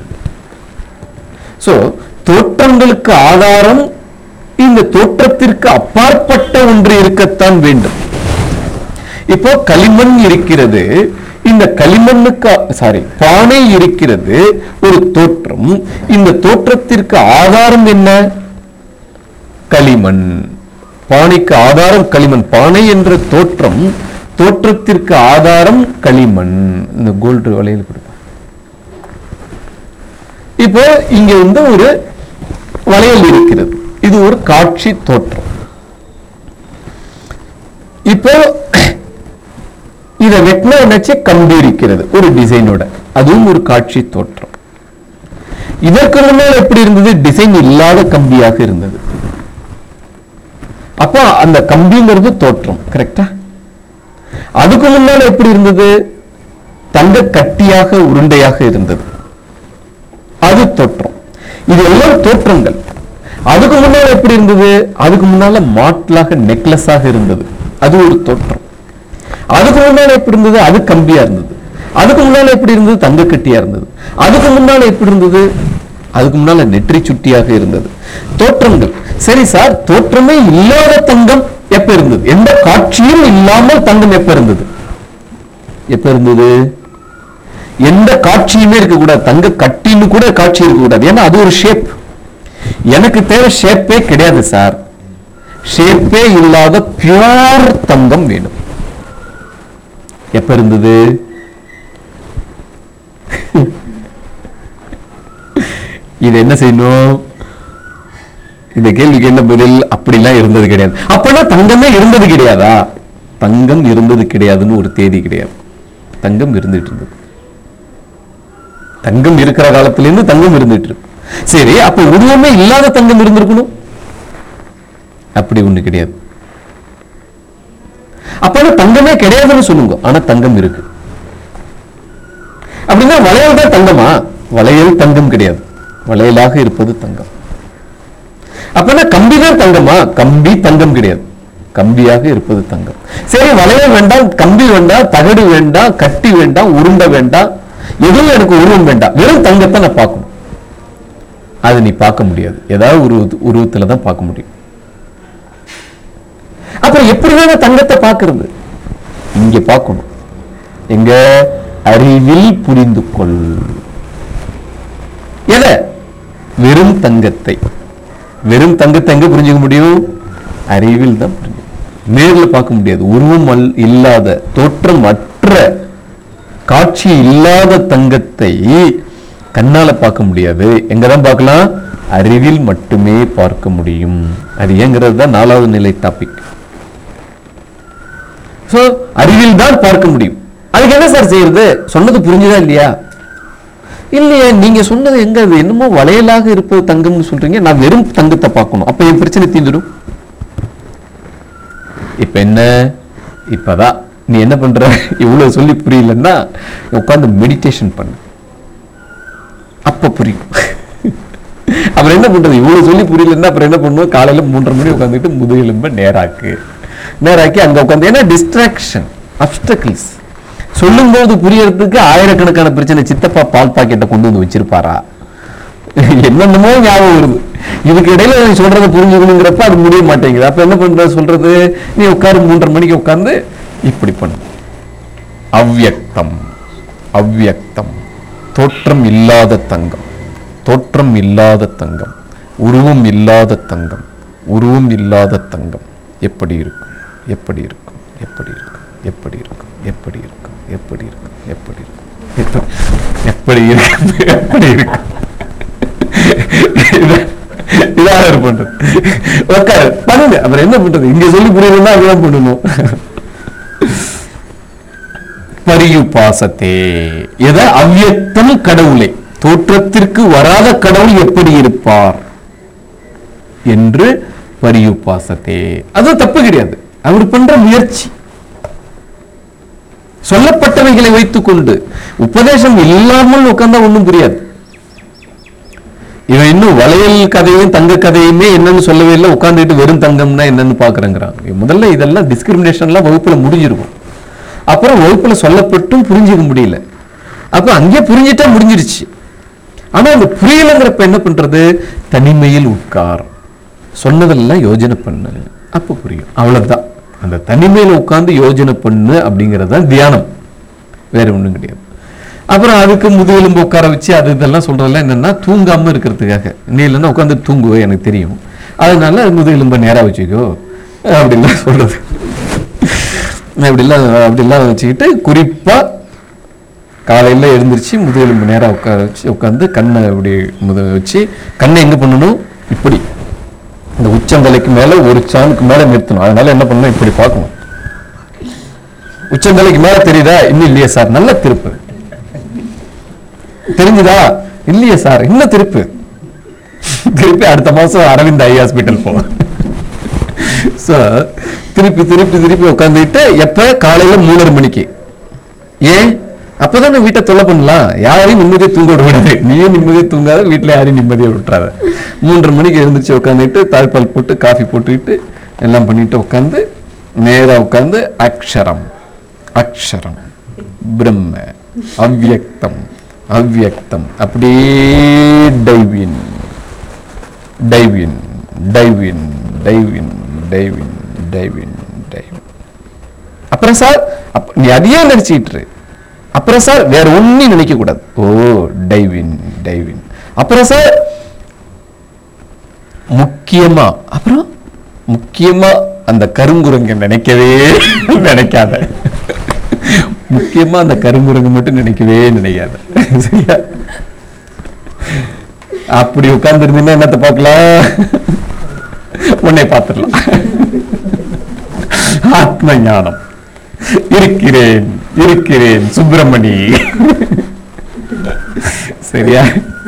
சோ தோற்றங்களுக்கு ஆதாரம் இந்த தோற்றத்திற்கு அப்பாற்பட்ட ஒன்று இருக்கத்தான் வேண்டும். இப்போ களிமண் இருக்கிறது. இந்த களிமண்ணுக்கு சாரி பானை இருக்கிறது, ஒரு தோற்றம். இந்த தோற்றத்திற்கு ஆதாரம் என்ன? களிமண். பானைக்கு ஆதாரம் களிமண். பானை என்ற தோற்றம், தோற்றத்திற்கு ஆதாரம் களிமண். இந்த கோல்டு வளையல் கொடுப்பா. இப்போ இங்க வந்து ஒரு வளையல் இருக்கிறது. இது ஒரு காட்சி தோற்றம். இப்போ இதை வெட்டின நினைச்சு கம்பி இருக்கிறது ஒரு டிசைனோட, அதுவும் ஒரு காட்சி தோற்றம். இதற்கு முன்னால் எப்படி இருந்தது? டிசைன் இல்லாத கம்பியாக இருந்தது. அப்போ அந்த கம்பிங்கிறது தோற்றம், கரெக்டா? அதுக்கு முன்னால எப்படி இருந்தது? தங்க கட்டியாக உருண்டையாக இருந்தது, அது தோற்றம். இது எல்லாம் தோற்றங்கள். அதுக்கு முன்னால எப்படி இருந்தது? அதுக்கு முன்னால மாட்டலாக நெக்லஸாக இருந்தது, அது ஒரு தோற்றம். அதுக்கு முன்னால எப்படி இருந்தது? அது கம்பியா இருந்தது. அதுக்கு முன்னால எப்படி இருந்தது? தங்க கட்டியா இருந்தது. அதுக்கு முன்னால எப்படி இருந்தது? அதுக்கு முன்னால நெற்றி சுட்டியாக இருந்தது. தோற்றங்கள். சரி சார், தோற்றமே இல்லாத தங்கம் எப்ப இருந்தது? எந்த காட்சியும் இல்லாமல் தங்கம் எப்ப இருந்தது? எப்ப இருந்தது? எந்த காட்சியுமே இருக்கக்கூடாது, தங்க கட்டின்னு கூட காட்சி இருக்கக்கூடாது. ஏன்னா அது ஒரு ஷேப். எனக்கு தேவை ஷேப்பே கிடையாது சார், ஷேப்பே இல்லாத பியூர் தங்கம் வேணும். எப்ப இருந்தது? இது என்ன செய்யணும்? இந்த கேள்விக்கு என்ன பதில்? அப்படிலாம் இருந்தது கிடையாது. அப்பனா தங்கமே இருந்தது கிடையாதா? தங்கம் இருந்தது கிடையாதுன்னு ஒரு தேதி கிடையாது. தங்கம் இருந்துட்டு இருந்தது. தங்கம் இருக்கிற காலத்திலிருந்து தங்கம் இருந்துட்டு இருக்கு. சரி, அப்ப உருவமே இல்லாத தங்கம் இருந்திருக்கணும்? அப்படி ஒண்ணு கிடையாது. அப்ப தங்கமே கிடையாதுன்னு சொல்லுங்க, ஆனா தங்கம் இருக்கு. அப்படின்னா வளையல் தான் தங்கமா? வளையல் தங்கம் கிடையாது, வளையலாக இருப்பது தங்கம். அப்பனா கம்பி தான் தங்கமா? கம்பி தங்கம் கிடையாது, கம்பியாக இருப்பது தங்கம். சரி, வளையல் வேண்டாம், கம்பி வேண்டாம், தகடு வேண்டாம், கட்டி வேண்டாம், உருண்டை வேண்டாம், எதுவும் எனக்கு உருவம் வேண்டாம், வெறும் தங்கத்தை நான் பார்க்கணும். அது நீ பார்க்க முடியாது, ஏதாவது ஒரு உருவத்துல தான் பார்க்க முடியும். அப்புறம் எப்படிதான் தங்கத்தை பார்க்கிறது? இங்க பார்க்கணும். எங்க? அறிவில் புரிந்து கொள். எதை? வெறும் தங்கத்தை. வெறும் தங்கத்தை எங்க புரிஞ்சுக்க முடியும்? அறிவில் தான் புரிஞ்சு. நேர்ல பார்க்க முடியாது. உருவம் இல்லாத, தோற்றம் அற்ற, காட்சி இல்லாத தங்கத்தை கண்ணால பார்க்க முடியாது. எங்கதான் பார்க்கலாம்? அறிவில் மட்டுமே பார்க்க முடியும். அது ஏங்கிறது தான் நாலாவது நிலை டாபிக். சோ அறிவில் தான் பார்க்க முடியும். அதுக்கு என்ன சார் செய்யறது? சொன்னது புரிஞ்சுதா இல்லையா? இல்லையே, நீங்க சொன்னது எங்க? அது என்னமோ வளையலாக இருப்பது தங்கம்னு சொல்றீங்க, நான் வெறும் தங்கத்தை பார்க்கணும். அப்ப என் பிரச்சனை தீந்துடும். இப்ப என்ன? இப்பதான் நீ என்ன பண்ற? இவ்வளவு சொல்லி புரியலன்னா உட்கார்ந்து மெடிடேஷன் பண்ணு, அப்ப புரியும். அப்புறம் என்ன பண்றது? இவ்வளவு சொல்லி புரியலன்னா அப்புறம் என்ன பண்ணுவோம்? காலையில மூன்றரை மணி உட்காந்துட்டு முதுகெலும்ப நேராக்கு நேராக்கி அங்க உட்காந்து. ஏன்னா டிஸ்ட்ராக்ஷன், அப்டக்கிள்ஸ். சொல்லும் போது புரியறதுக்கு ஆயிரக்கணக்கான பிரச்சனை. சித்தப்பா பால் பாக்கெட்டை கொண்டு வந்து வச்சிருப்பாரா? என்னென்னமோ ஞாபகம் வருது. இதுக்கு இடையில நீ சொல்றதை புரிஞ்சுக்கணுங்கிறப்ப அது முடிய மாட்டேங்குது. அப்ப என்ன பண்ற? சொல்றது நீ உட்காரு, மூன்றரை மணிக்கு உட்கார்ந்து இப்படி பண்ணு. அவ்யக்தம், அவ்யக்தம், தோற்றம் இல்லாத தங்கம், தோற்றம் இல்லாத தங்கம், உருவம் இல்லாத தங்கம், உருவம் இல்லாத தங்கம் எப்படி இருக்கும்? எப்படி இருக்கும்? எப்படி இருக்கும்? எப்படி இருக்கும்? எப்படி இருக்கும்? எப்படி இருக்கும்? எப்படி இருக்கும்? எப்படி இருக்கும்? எப்படி இருக்கும்? இதான் பண்றது. உட்காரு, பண்ணுங்க. அப்புறம் என்ன பண்றது? இங்க சொல்லி புரியலன்னா அதுதான் பண்ணணும். பரியுபாசத்தே. எதை? அவ்யக்தம் கடவுளை, தோற்றத்திற்கு வராத கடவுள் எப்படி இருப்பார் என்று பரியுபாசத்தே. அது தப்பு கிடையாது, அவர் பண்ற முயற்சி. சொல்லப்பட்டவைகளை வைத்துக் கொண்டு உபதேசம் இல்லாமல் உட்கார்ந்தா ஒண்ணும் புரியாது. இவன் இன்னும் வளையல் கதையும் தங்க கதையுமே என்னன்னு சொல்லவே இல்லை, உட்கார்ந்துட்டு வெறும் தங்கம்னா என்னன்னு பாக்குறேங்கிறாங்க. முதல்ல இதெல்லாம் டிஸ்கிரிமினேஷன்லாம் வகுப்புல முடிஞ்சிருக்கும். அப்புறம் வகுப்புல சொல்லப்பட்டும் புரிஞ்சுக்க முடியல. அப்ப அங்கே புரிஞ்சுட்டா முடிஞ்சிருச்சு. ஆனா அந்த புரியலங்கிறப்ப என்ன பண்றது? தனிமையில் உட்கார், சொன்னதெல்லாம் யோஜனை பண்ணு, அப்ப புரியும். அவ்வளவுதான். அந்த தனிமையில உட்கார்ந்து யோஜனை பண்ணு அப்படிங்கிறது தான் தியானம், வேற ஒண்ணும் கிடையாது. அப்புறம் அதுக்கு முதுகெலும்பு உட்கார வச்சு அது இதெல்லாம் சொல்றதெல்லாம் என்னன்னா தூங்காம இருக்கிறதுக்காக. நீ இல்லைன்னா உட்காந்து தூங்குவே, எனக்கு தெரியும், அதனால முதுகெலும்பை நேரா வச்சுக்கோ அப்படின்லாம் சொல்றது. அப்படிலாம் அப்படிலாம் வச்சுக்கிட்டு குறிப்பா காலையில எழுந்திரிச்சு முதுகெலும்பு நேரா உட்கார வச்சு உட்காந்து கண்ணை அப்படி முத வச்சு கண்ணை எங்க பண்ணணும்? இப்படி இந்த உச்சந்தலைக்கு மேல ஒரு சாணுக்கு மேல நிறுத்தணும். அதனால என்ன பண்ணணும்? இப்படி பார்க்கணும். உச்சந்தலைக்கு மேல தெரியுதா? இன்னும் இல்லையே சார். நல்ல திருப்பு. தெரிஞ்சுதா? இல்லையே சார். இன்னும் திருப்பு. திருப்பி அடுத்த மாசம் அரவிந்த் ஐ ஹாஸ்பிட்டல் போ. ஸோ திருப்பி திருப்பி திருப்பி உட்காந்துட்டு எப்ப காலையில மூணரை மணிக்கு. ஏன்? அப்பதான் வீட்டை தொல்லை பண்ணலாம், யாரையும் நிம்மதியை தூங்க விடாது, நீயும் நிம்மதியை தூங்காத, வீட்டுல யாரையும் நிம்மதியை விட்டுறாத. மூன்றரை மணிக்கு எழுந்திரிச்சு உட்காந்துட்டு தாய்ப்பால் போட்டு காஃபி போட்டுக்கிட்டு எல்லாம் பண்ணிட்டு உட்காந்து நேரா உட்காந்து அக்ஷரம் அக்ஷரம் பிரம்ம அவ்யக்தம் அவ்யக்தம் அப்படியே divine divine divine divine divine divine divine. அப்புறம் சார் நீ அதையே நினைச்சிட்டு, அப்புறம் சார் வேற ஒன்னும் நினைக்க கூடாது. Oh divine divine. அப்புறம் சார் முக்கியமா அப்புறம் முக்கியமா அந்த கருங்குரங்க நினைக்கவே நினைக்காத. முக்கியமா அந்த கருங்குரங்கு மட்டும் நினைக்கவே நினைக்காத. சரியா? அப்படி உட்கார்ந்து இருந்தீங்கன்னா என்னத்தை பார்க்கலாம்? உன்னை பார்த்துடலாம். ஆத்ம ஞானம். இருக்கிறேன் இருக்கிறேன் சுப்பிரமணி. சரியா?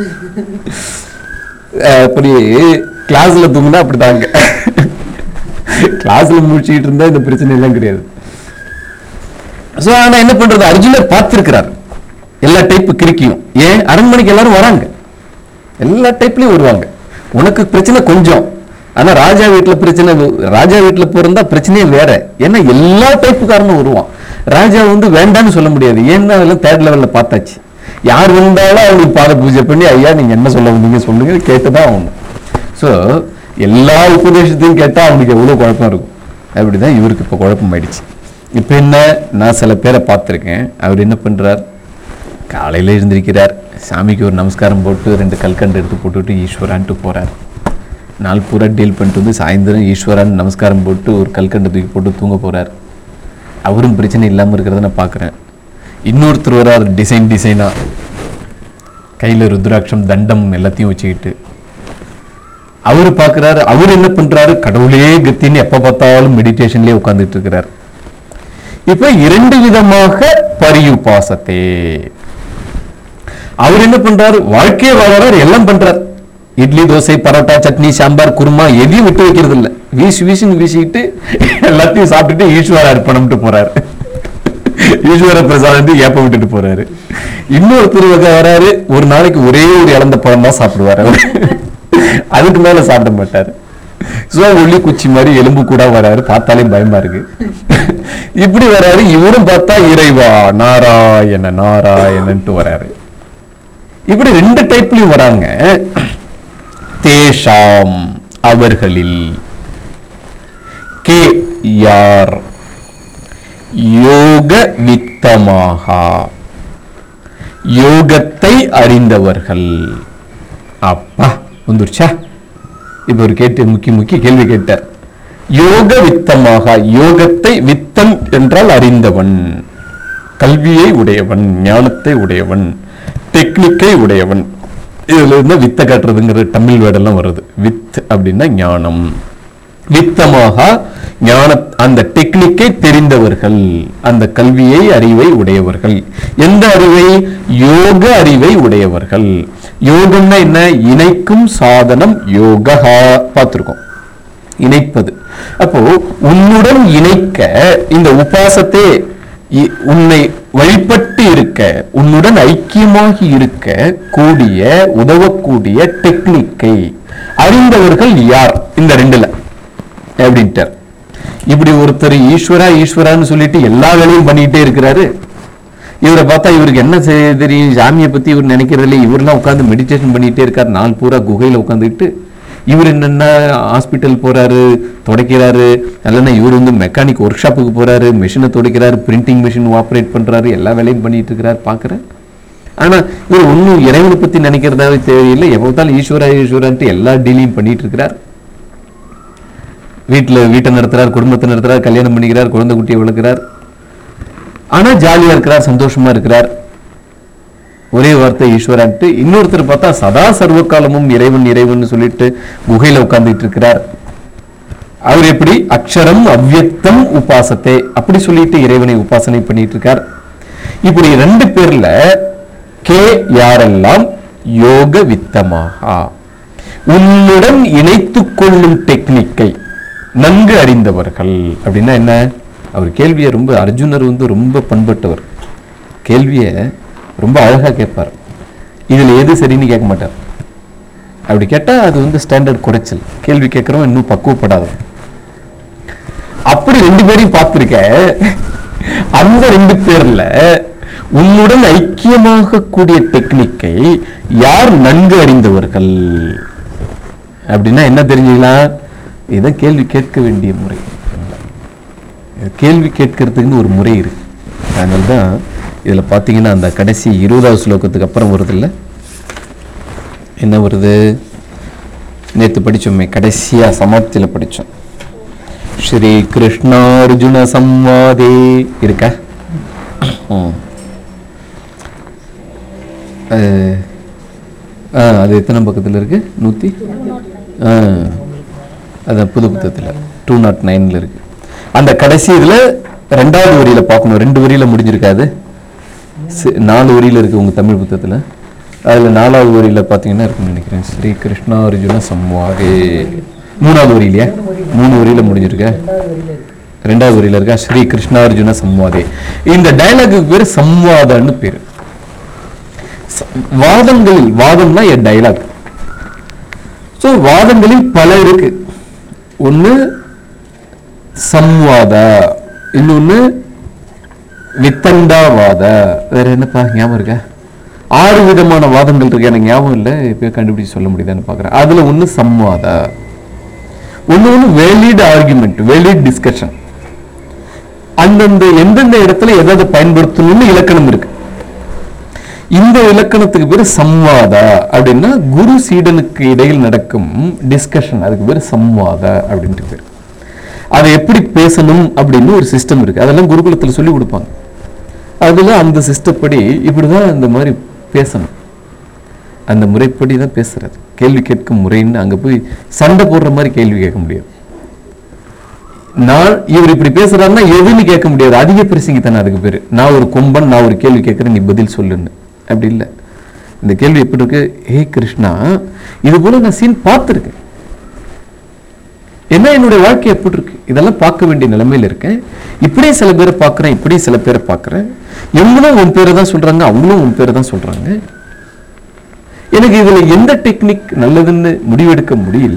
அப்படி கிளாஸ்ல தூங்குனா அப்படிதாங்க. கிளாஸ்ல முடிச்சுக்கிட்டு இருந்தா இந்த பிரச்சனை எல்லாம் கிடையாது. சோ ஆனா என்ன பண்றது, அர்ஜுனர் பார்த்திருக்கிறார் எல்லா டைப் கிறுக்கியும். ஏன்? அரண்மனைக்கு எல்லாரும் வராங்க, எல்லா டைப்லயும் வருவாங்க. உனக்கு பிரச்சனை கொஞ்சம், ஆனா ராஜா வீட்டுல பிரச்சனை, ராஜா வீட்டுல போறதா பிரச்சனையே வேற. ஏன்னா எல்லா டைப்புக்காரனும் வருவான். ராஜா வந்து வேண்டான்னு சொல்ல முடியாது, ஏன்னா அதெல்லாம் தேர்ட் லெவல்ல பார்த்தாச்சு. யார் வந்தாலும் அவங்களுக்கு பாத பூஜை பண்ணி ஐயா நீங்க என்ன சொல்ல வந்தீங்க சொல்லுங்க கேட்டுதான் ஆகணும். ஸோ எல்லா உபதேசத்தையும் கேட்டா அவனுக்கு எவ்வளவு குழப்பம் இருக்கும். அப்படிதான் இவருக்கு இப்ப குழப்பம் ஆயிடுச்சு. இப்ப என்ன, நான் சில பேரை பார்த்திருக்கேன். அவர் என்ன பண்றார், காலையில எழுந்திருக்கிறார், சாமிக்கு ஒரு நமஸ்காரம் போட்டு ரெண்டு கல்கண்டு எடுத்து போட்டுவிட்டு ஈஸ்வரான்ட்டு போறார். நாள் பூரா டீல் பண்ணிட்டு வந்து சாயந்தரம் ஈஸ்வரான்னு நமஸ்காரம் போட்டு ஒரு கல்கண்டு தூக்கி போட்டு தூங்க போறார். அவரும் பிரச்சனை இல்லாமல் இருக்கிறத நான் பார்க்குறேன். இன்னொருத்தர் வரார் டிசைன் டிசைனா, கையில் ருத்ராட்சம் தண்டம் எல்லாத்தையும் வச்சுக்கிட்டு அவரு பார்க்குறாரு. அவர் என்ன பண்றாரு, கடவுளே கத்தின்னு எப்போ பார்த்தாலும் மெடிடேஷன்லேயே உட்காந்துட்டு இருக்கிறார். இப்ப இரண்டு விதமாக பரியுபாசத்தே. அவர் என்ன பண்றாரு, வாழ்க்கையை வாழறாரு, எல்லாம் பண்றார். இட்லி தோசை பரோட்டா சட்னி சாம்பார் குருமா எதையும் விட்டு வைக்கிறது இல்லை. வீசி வீசின்னு வீசிக்கிட்டு எல்லாத்தையும் சாப்பிட்டுட்டு ஈஸ்வர அர்ப்பணம்ட்டு போறாரு. ஈஸ்வர பிரசாதத்தை ஏப்ப விட்டுட்டு போறாரு. இன்னொருத்தர் வகை வராரு, ஒரு நாளைக்கு ஒரே ஒரு இழந்த பழம் தான் சாப்பிடுவாரு, அதுக்கு மேல சாப்பிட மாட்டாரு. சோ ஒல்லி குச்சி மாதிரி எலும்பு கூட வராரு, பார்த்தாலே பயமா இருக்கு. இப்படி வராரு. இவரும் பார்த்தா இறைவா நாராயண நாராயணன்ட்டு வராரு. இப்படி ரெண்டு டைப்லயும் வராங்க. தேஷாம் அவர்களில், கே யார், யோக வித்தமாக யோகத்தை அறிந்தவர்கள். அப்பா வந்துருச்சா? இப்ப ஒரு கேட்டு முக்கிய முக்கிய கேள்வி கேட்டார். யோக வித்தமாக, யோகத்தை, வித்தம் என்றால் அறிந்தவன், கல்வியை உடையவன், ஞானத்தை உடையவன், டெக்னிக்கை உடையவன். இதுல இருந்து வித்த காட்டுறதுங்கிற தமிழ் வேர்டெல்லாம் வருது. வித் அப்படின்னா ஞானம். வித்தமாக ஞான, அந்த டெக்னிக்கை தெரிந்தவர்கள், அந்த கல்வியை அறிவை உடையவர்கள். எந்த அறிவை? யோக அறிவை உடையவர்கள். யோகம்னா என்ன? இணைக்கும் சாதனம். யோகா பார்த்திருக்கோம், இணைப்பது. அப்போ உன்னுடன் இணைக்க இந்த உபாசத்தை, உன்னை வழிபட்டு இருக்க, உன்னுடன் ஐக்கியமாகி இருக்க கூடிய, உதவக்கூடிய டெக்னிக்கை அறிந்தவர்கள் யார்? இந்த ரெண்டுல அப்படின்ட்டார். இப்படி ஒருத்தர் ஈஸ்வரா ஈஸ்வரான்னு சொல்லிட்டு எல்லா வேலையும் பண்ணிட்டே இருக்கிறாரு. இவரை பார்த்தா இவருக்கு என்ன தெரியும், சாமியை பத்தி இவர் நினைக்கிறதில்ல. இவரெல்லாம் உட்காந்து மெடிடேஷன் பண்ணிட்டே இருக்காரு, நாள் பூரா குகையில உட்காந்துக்கிட்டு. இவர் என்னென்ன ஹாஸ்பிட்டல் போறாரு, துடைக்கிறாரு, இல்லைன்னா இவர் வந்து மெக்கானிக் ஒர்க் ஷாப்புக்கு போறாரு, மிஷினை துடைக்கிறாரு, பிரிண்டிங் மிஷின் ஆப்ரேட் பண்றாரு, எல்லா வேலையும் பண்ணிட்டு இருக்கிறாரு பார்க்குறேன். ஆனா இவர் ஒன்றும் இறைவனை பத்தி நினைக்கிறதாவே தெரியல. எப்போதாலும் ஈஸ்வரா ஈஸ்வரான்ட்டு எல்லா டீலையும் பண்ணிட்டு இருக்கிறார். வீட்டுல வீட்டை நடத்துறார், குடும்பத்தை நடத்துறார், கல்யாணம் பண்ணிக்கிறார், குழந்தை குட்டியை வளர்க்கிறார். ஆனா ஜாலியா இருக்கிறார், சந்தோஷமா இருக்கிறார். ஒரே வார்த்தை ஈஸ்வரான்ட்டு. இன்னொருத்தர் பார்த்தா சதா சர்வ காலமும் இறைவன் இறைவன் சொல்லிட்டு குகையில உட்கார்ந்துட்டு இருக்கிறார். அவர் எப்படி? அக்ஷரம் அவ்யக்தம் உபாசத்தை அப்படி சொல்லிட்டு இறைவனை உபாசனை பண்ணிட்டு இருக்கார். இப்படி ரெண்டு பேர்ல கே யாரெல்லாம் யோக வித்தமாக, உன்னுடன் இணைத்துக் கொள்ளும் டெக்னிக்கை, நன்கு அறிந்தவர்கள் அப்படின்னா என்ன? அவர் கேள்வியை ரொம்ப, அர்ஜுனர் வந்து ரொம்ப பண்பட்டவர், கேள்வியை ரொம்ப அழகாக கேட்பார். இதில் எது சரின்னு கேட்க மாட்டார். அப்படி கேட்டால் அது வந்து ஸ்டாண்டர்ட் குறைச்சல். கேள்வி கேட்குறோம் இன்னும் பக்குவப்படாத. அப்படி ரெண்டு பேரையும் பார்த்துருக்க. அந்த ரெண்டு பேர்ல உன்னுடன் ஐக்கியமாக கூடிய டெக்னிக்கை யார் நன்கு அறிந்தவர்கள் அப்படின்னா என்ன தெரிஞ்சுக்கலாம்? இதான் கேள்வி கேட்க வேண்டிய முறை. கேள்வி கேட்கறதுக்குன்னு ஒரு முறை இருக்கு. அதனால தான் இதில் பார்த்தீங்கன்னா அந்த கடைசி இருபதாவது ஸ்லோகத்துக்கு அப்புறம் வருது இல்லை, என்ன வருது? நேற்று படித்தோமே, கடைசியாக சமாப்தியில் படித்தோம். ஸ்ரீ கிருஷ்ணார்ஜுன சம்வாதே இருக்கா? அது எத்தனை பக்கத்தில் இருக்கு? நூற்றி அதான் புது புத்தகத்தில் டூ நாட் நைனில் இருக்கு. அந்த கடைசி இதில் ரெண்டாவது வரியில் பார்க்கணும். ரெண்டு வரியில் முடிஞ்சிருக்காது, நாலு வரியில் இருக்கு உங்கள் தமிழ் புத்தகத்தில். அதில் நாலாவது வரியில் பார்த்தீங்கன்னா இருக்குன்னு நினைக்கிறேன். ஸ்ரீ கிருஷ்ணார்ஜுன சம்வாதே மூணாவது வரியிலையா? மூணு வரியில் முடிஞ்சிருக்க, ரெண்டாவது வரியில் இருக்கா? ஸ்ரீ கிருஷ்ணார்ஜுன சம்வாதே. இந்த டயலாகுக்கு பேர் சம்வாதன்னு பேர். வாதங்களில், வாதம்னா என் டயலாக். ஸோ வாதங்களில் பல இருக்கு. ஒன்று சம்வாத, இன்னொன்று வித்தண்டாவாத, வேற என்னப்பா ஞாபகம் இருக்கா? ஆறு விதமான வாதங்கள் இருக்கு. எனக்கு ஞாபகம் இல்லை, இப்போ கண்டுபிடிச்சு சொல்ல முடியுதான்னு பார்க்குறேன். அதில் ஒன்று சம்வாத, ஒன்று ஒன்று வேலிட் ஆர்குமெண்ட், வேலிட் டிஸ்கஷன். அந்தந்த எந்தெந்த இடத்துல எதாவது பயன்படுத்தணும்னு இலக்கணம் இருக்கு. இந்த இலக்கணத்துக்கு பேர் சம்வாதா அப்படின்னா குரு சீடனுக்கு இடையில் நடக்கும் டிஸ்கஷன், அதுக்கு பேர் சம்வாதா அப்படின்ட்டு பேர். அதை எப்படி பேசணும் அப்படின்னு ஒரு சிஸ்டம் இருக்கு. அதெல்லாம் குருகுலத்தில் சொல்லி கொடுப்பாங்க. அதுல அந்த சிஸ்டப்படி இப்படிதான் இந்த மாதிரி பேசணும், அந்த முறைப்படி தான் பேசுறது. கேள்வி கேட்கும் முறைன்னு அங்க போய் சண்டை போடுற மாதிரி கேள்வி கேட்க முடியாது. நான் இவர் இப்படி பேசுறாருன்னா எதுன்னு கேட்க முடியாது. அதிக பிரசங்கி தானே அதுக்கு பேரு. நான் ஒரு கொம்பன், நான் ஒரு கேள்வி கேட்கிறேன், நீ பதில் சொல்லுன்னு. அப்படி இல்லை. இந்த கேள்வி எப்படி இருக்கு? ஹே கிருஷ்ணா, இது போல நான் சீன் பார்த்துருக்கேன், என்ன என்னுடைய வாழ்க்கை எப்படி இருக்கு, இதெல்லாம் பார்க்க வேண்டிய நிலைமையில இருக்கேன். இப்படியே சில பேரை பார்க்குறேன், இப்படியே சில பேரை பார்க்குறேன். இவங்களும் உன் பேரை தான் சொல்றாங்க, அவங்களும் உன் பேரை தான் சொல்றாங்க. எனக்கு இதுல எந்த டெக்னிக் நல்லதுன்னு முடிவெடுக்க முடியல.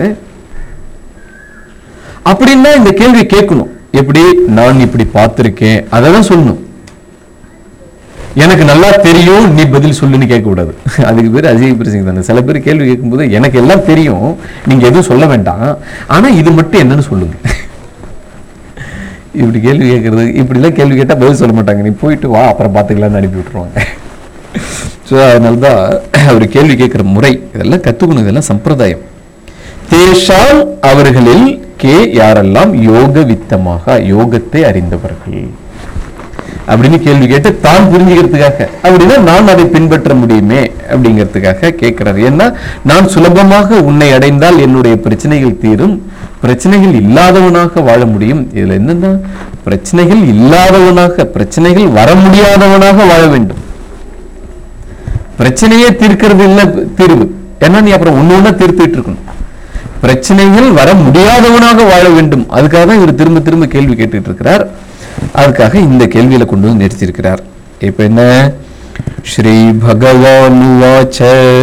அப்படின்னா இந்த கேள்வி கேட்கணும். எப்படி? நான் இப்படி பார்த்திருக்கேன், அதை தான் சொல்லணும். எனக்கு நல்லா தெரியும், நீ பதில் சொல்லுன்னு கேட்க கூடாது. அதுக்கு பேர் அதிக பிரச்சனை தானே. சில பேர் கேள்வி கேட்கும்போது எனக்கு எல்லாம் தெரியும், நீங்க எதுவும் சொல்ல வேண்டாம், ஆனா இது மட்டும் என்னன்னு சொல்லுங்க. இப்படி கேள்வி கேட்கறது, இப்படிலாம் கேள்வி கேட்டால் பதில் சொல்ல மாட்டாங்க. நீ போயிட்டு வா, அப்புறம் பார்த்துக்கலாம்னு அனுப்பி விட்டுருவாங்க. ஸோ அதனால்தான் அவர் கேள்வி கேட்குற முறை இதெல்லாம் கற்றுக்கணும். இதெல்லாம் சம்பிரதாயம். தேஷால் அவர்களில் கே யாரெல்லாம் யோக வித்தமாக, யோகத்தை அறிந்தவர்கள் அப்படின்னு கேள்வி கேட்டு தான் புரிஞ்சுக்கிறதுக்காக, அப்படின்னா நான் அதை பின்பற்ற முடியுமே அப்படிங்கிறதுக்காக கேட்கிறார். ஏன்னா நான் சுலபமாக உன்னை அடைந்தால் என்னுடைய பிரச்சனைகள் தீரும், பிரச்சனைகள் இல்லாதவனாக வாழ முடியும். இதுல என்னன்னா பிரச்சனைகள் இல்லாதவனாக, பிரச்சனைகள் வர முடியாதவனாக வாழ வேண்டும். பிரச்சனையே தீர்க்கிறது இல்லை தீர்வு. ஏன்னா நீ அப்புறம் ஒண்ணு ஒண்ணா தீர்த்துட்டு இருக்கணும். பிரச்சனைகள் வர முடியாதவனாக வாழ வேண்டும். அதுக்காக தான் இவர் திரும்ப திரும்ப கேள்வி கேட்டுட்டு இருக்கிறார். அதுக்காக இந்த கேள்வியில கொண்டு வந்து நிறுத்தியிருக்கிறார். இப்ப என்ன? ஸ்ரீ பகவான் வாச்ச.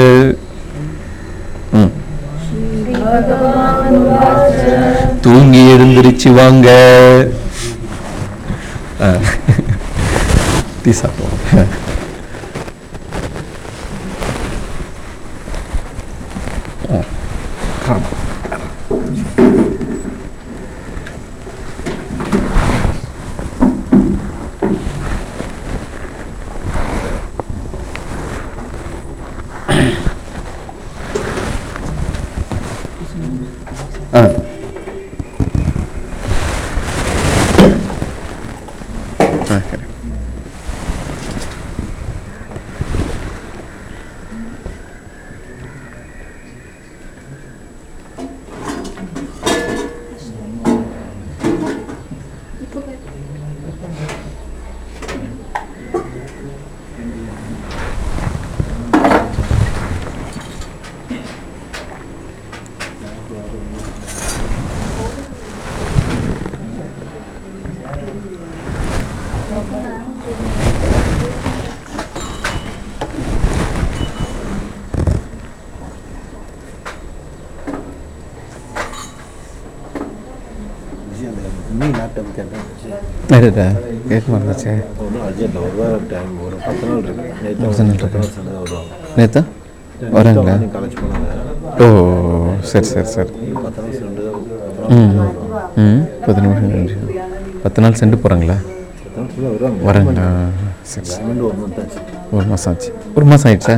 தூங்கி எழுந்திருச்சு வாங்க. டீ சாப்பிடுவோம். நேரா கேட்க மாட்டாச்சே. ஒன்றும் அர்ஜென்ட் ஒரு வாரம் டைம் ஒரு பத்து நாள் இருக்கு. நேற்று பத்து நாள் இருக்கு. வருவாங்க. நேத்தா வராங்களா? காலேஜ் போனாங்க. ஓ சரி சரி சரி. பத்து நாள் சென்று ம் ம் பத்து நிமிஷம் கழிச்சு பத்து நாள் சென்று போகிறாங்களா? பத்து நாள் ஃபுல்லாக வருவாங்க. வராங்களா? சரி சரி. பேமெண்ட் ஒரு மந்த் ஆச்சு. ஒரு மாதம் ஆச்சு. ஒரு மாதம் ஆயிடுச்சா?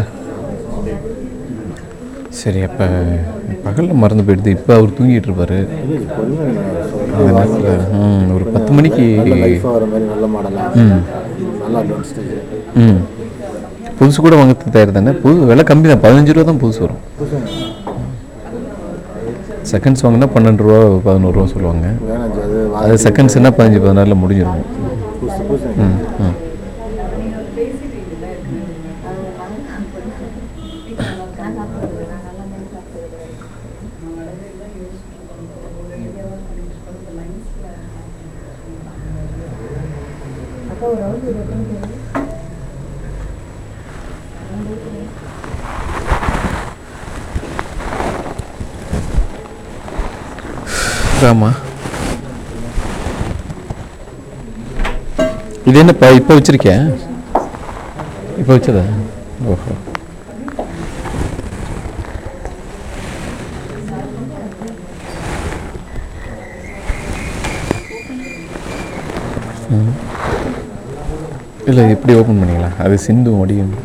சரி. அப்போ பகலில் மறந்து போயிடுது. இப்போ அவர் தூங்கிட்டு இருப்பார் அந்த நேரத்தில். ம் ஒரு பத்து மணிக்கு லைஃபாக வர மாதிரி நல்ல மாடலாக ம் நல்லா அட்வான்ஸ்டேஜ். ம் புதுசு கூட வாங்க தயார் தானே? புது விலை கம்மி தான், பதினஞ்சு ரூபா தான் புதுசு வரும். செகண்ட்ஸ் வாங்கினா பன்னெண்டு ரூபா பதினோருவா சொல்லுவாங்க. அது செகண்ட்ஸ்னால் பதினஞ்சு பதினாறில் முடிஞ்சிடும். ம் ம் ஆமா. இது என்னப்பா இப்போ வச்சிருக்கேன்? இப்போ வச்சதா? ஓஹோ. ம் இல்லை இப்படி ஓப்பன் பண்ணிக்கலாம். அது சிந்து முடியும்.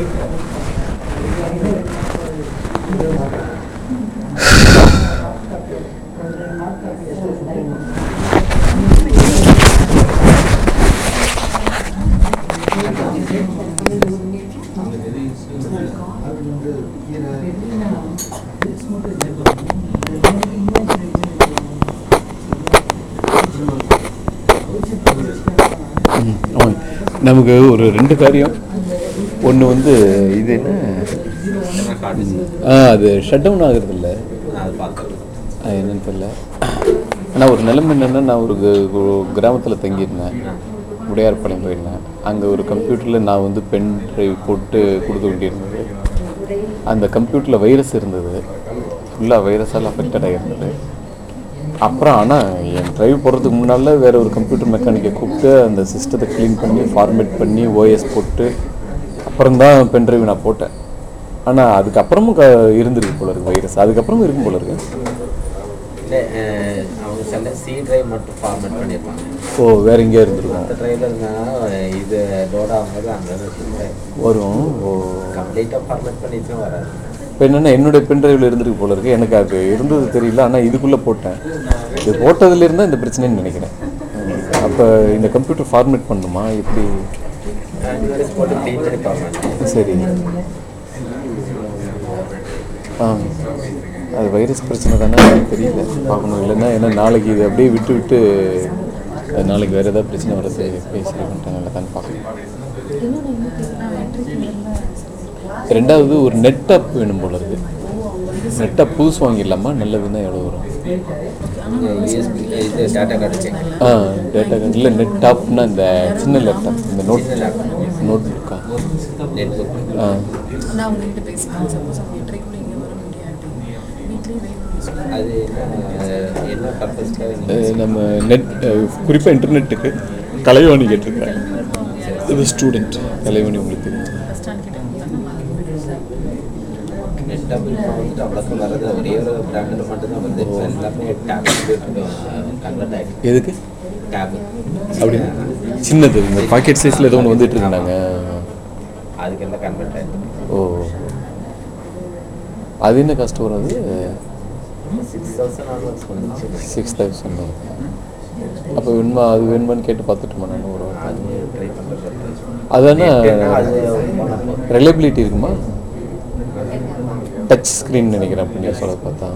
நமக்கு ஒரு ரெண்டு காரியம். ஒன்று வந்து இது என்ன ஆ அது ஷட் டவுன் ஆகுறது இல்லை, அது என்னன்னு தெரியல. ஆனால் ஒரு நிலைமை என்னென்னா, நான் ஒரு கிராமத்தில் தங்கியிருந்தேன், உடையார்பாளையம் போயிருந்தேன். அங்கே ஒரு கம்ப்யூட்டரில் நான் வந்து பென் ட்ரைவ் போட்டு கொடுக்க வேண்டியிருந்தது. அந்த கம்ப்யூட்டரில் வைரஸ் இருந்தது, ஃபுல்லாக வைரஸால் அஃபெக்டட் ஆகிருந்தது. அப்புறம் ஆனால் என் ட்ரைவ் போடுறதுக்கு முன்னால் வேறு ஒரு கம்ப்யூட்டர் மெக்கானிக்கை கூப்பிட்டு அந்த சிஸ்டத்தை க்ளீன் பண்ணி ஃபார்மேட் பண்ணி ஓஎஸ் போட்டு அப்புறம் தான் பென் ட்ரைவ் நான் போட்டேன். ஆனால் அதுக்கப்புறமும் க இருந்திருக்கு போல இருக்குது வைரஸ், அதுக்கப்புறமும் இருக்கும் போல இருக்கு. இல்லை அவங்க சில சி ட்ரைவ் மட்டும் ஃபார்மேட் பண்ணியிருப்பாங்க. ஓ வேறு எங்கேயா இருந்திருக்கும். அந்த ட்ரைவில் இருந்தால் இது லோட் ஆகும்போது அங்கே வரும். ஓ கம்ப்ளீட்டாக ஃபார்மேட் பண்ணிச்சுன்னா வராது. இப்போ என்னென்னா என்னுடைய பென் ட்ரைவில் இருந்திருக்கு போல இருக்குது, எனக்கு அது இருந்தது தெரியல. ஆனால் இதுக்குள்ளே போட்டேன், இது போட்டதுலேருந்து இந்த பிரச்சனைன்னு நினைக்கிறேன். அப்போ இந்த கம்ப்யூட்டர் ஃபார்மேட் பண்ணணுமா எப்படி? போட்டு க்ளீன் பண்ணி ஃபார்மேட். சரி. ஆ அது வைரஸ் பிரச்சனை தானே, தெரியல, பார்க்கணும். இல்லைன்னா ஏன்னா நாளைக்கு இது அப்படியே விட்டு விட்டு நாளைக்கு வேறு ஏதாவது பிரச்சனை வர்றது பேசி பண்ணிட்டாங்க தான் பார்க்கணும். ரெண்டாவது ஒரு நெட் ஆப் வேணும் போல இருக்குது. நெட் ஆப் புதுசு வாங்கிடலாமா? நல்லதுன்னா எவ்வளோ வரும்? இது டேட்டா கார்டு ஆ டேட்டா கார்டு இல்லை, நெட் ஆப்னா இந்த சின்ன லேப்டாப், இந்த நோட் நோட் புக்கா நெட் புக். ஆ அது என்ன பர்பஸ்க்காக? நம்ம நெட் குறிப்பாக இன்டர்நெட்டுக்கு கலைவாணி கேட்டிருக்கேன். இது ஸ்டூடெண்ட் கலைவாணி உங்களுக்கு தெரியும். நெட் ஆப் வந்துட்டு அவ்வளோக்கு வர்றது ஒரே ஒரு பிராண்டில் மட்டும்தான் வந்து எல்லாமே டேப் கன்வெர்ட் ஆகிடுது. எதுக்கு டேப் அப்படின்னு சின்னது இந்த பாக்கெட் சைஸில் ஏதோ ஒன்று வந்துட்டு இருந்தாங்க, அதுக்கெல்லாம் கன்வெர்ட் ஆகிடுது. ஓ அது என்ன கஷ்டம் வரும்? அது சிக்ஸ் தௌசண்ட் ஆல்மோஸ்ட் வந்துச்சு. சிக்ஸ் தௌசண்ட் அப்போ வேணுமா? அது வேணுமான்னு கேட்டு பார்த்துட்டுமா நான் ஒரு அது ட்ரை பண்ணுறது. அதானே அது ரிலையபிலிட்டி இருக்குமா? டச் ஸ்க்ரீன் நினைக்கிறேன் அப்படின்னு சொல்ல பார்த்தா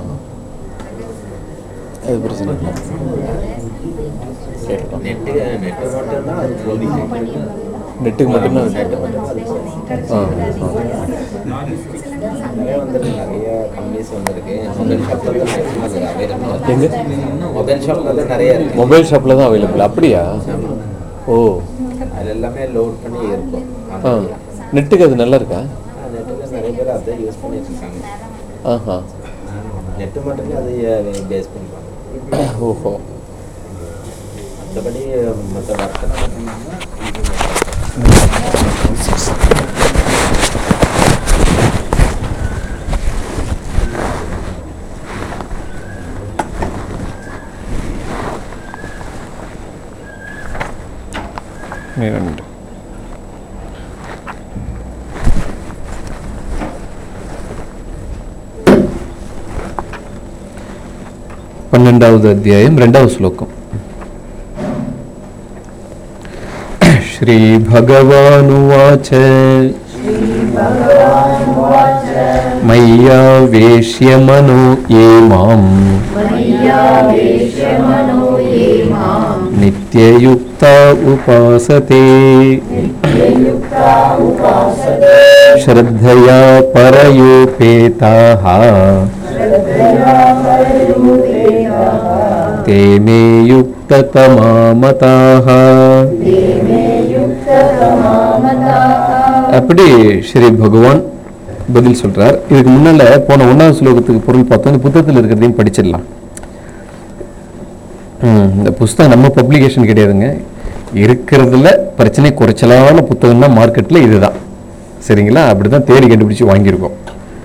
அது பிரச்சனை இல்லை. கேட்கலாம். நெட்டு நெட்டு மட்டும்தான் அது போதிக்கு. நெட்டுக்கு மட்டும்தான் அது. நெட்டு மட்டும் அது ஆ ஆ நிறைய வந்துருக்கு, நிறைய கம்பெனிஸ் வந்துருக்கு. மொபைல் ஷாப்பில் தான் மேக்ஸிமம் அது அவைலபிள். எங்கே? மொபைல் ஷாப்பில் தான் நிறைய இருக்குது. மொபைல் ஷாப்பில் தான் அவைலபிள். அப்படியா? ஓ அது எல்லாமே லோட் பண்ணி இருக்கும். ஆ நெட்டுக்கு அது நல்லா இருக்கா? நெட்டுக்கு நிறைய பேர் அதை யூஸ் பண்ணிட்டு இருக்காங்க. ஆஹா நெட்டு மட்டுமே அது பேஸ் பண்ணிப்பாங்க. ஓஹோ மற்றபடி மற்ற ஒர்க்கெல்லாம் ரெண்டு பன்னெண்டாவது అధ్యాయం రెండవ శ్లోకం. శ్రీ భగవానువాచ మయ్యావేశ్య మనో ఏ మాం నిత్యయుక్త ఉపాసతే శ్రద్ధయా పరయోపేతాః ते मे युक्ततमा मताः. அப்படி ஸ்ரீ பகவான் பதில் சொல்றார். இதுக்கு முன்னால போன ஒன்றாவது ஸ்லோகத்துக்கு பொருள் பார்த்தோம். இந்த புத்தகத்தில் இருக்கிறதையும் படிச்சிடலாம். இந்த புஸ்தகம் நம்ம பப்ளிகேஷன் கிடையாதுங்க, இருக்கிறதுல பிரச்சனை குறைச்சலான புத்தகம்னா மார்க்கெட்டில் இதுதான். சரிங்களா? அப்படி தான் தேடி கண்டுபிடிச்சி வாங்கியிருக்கோம்.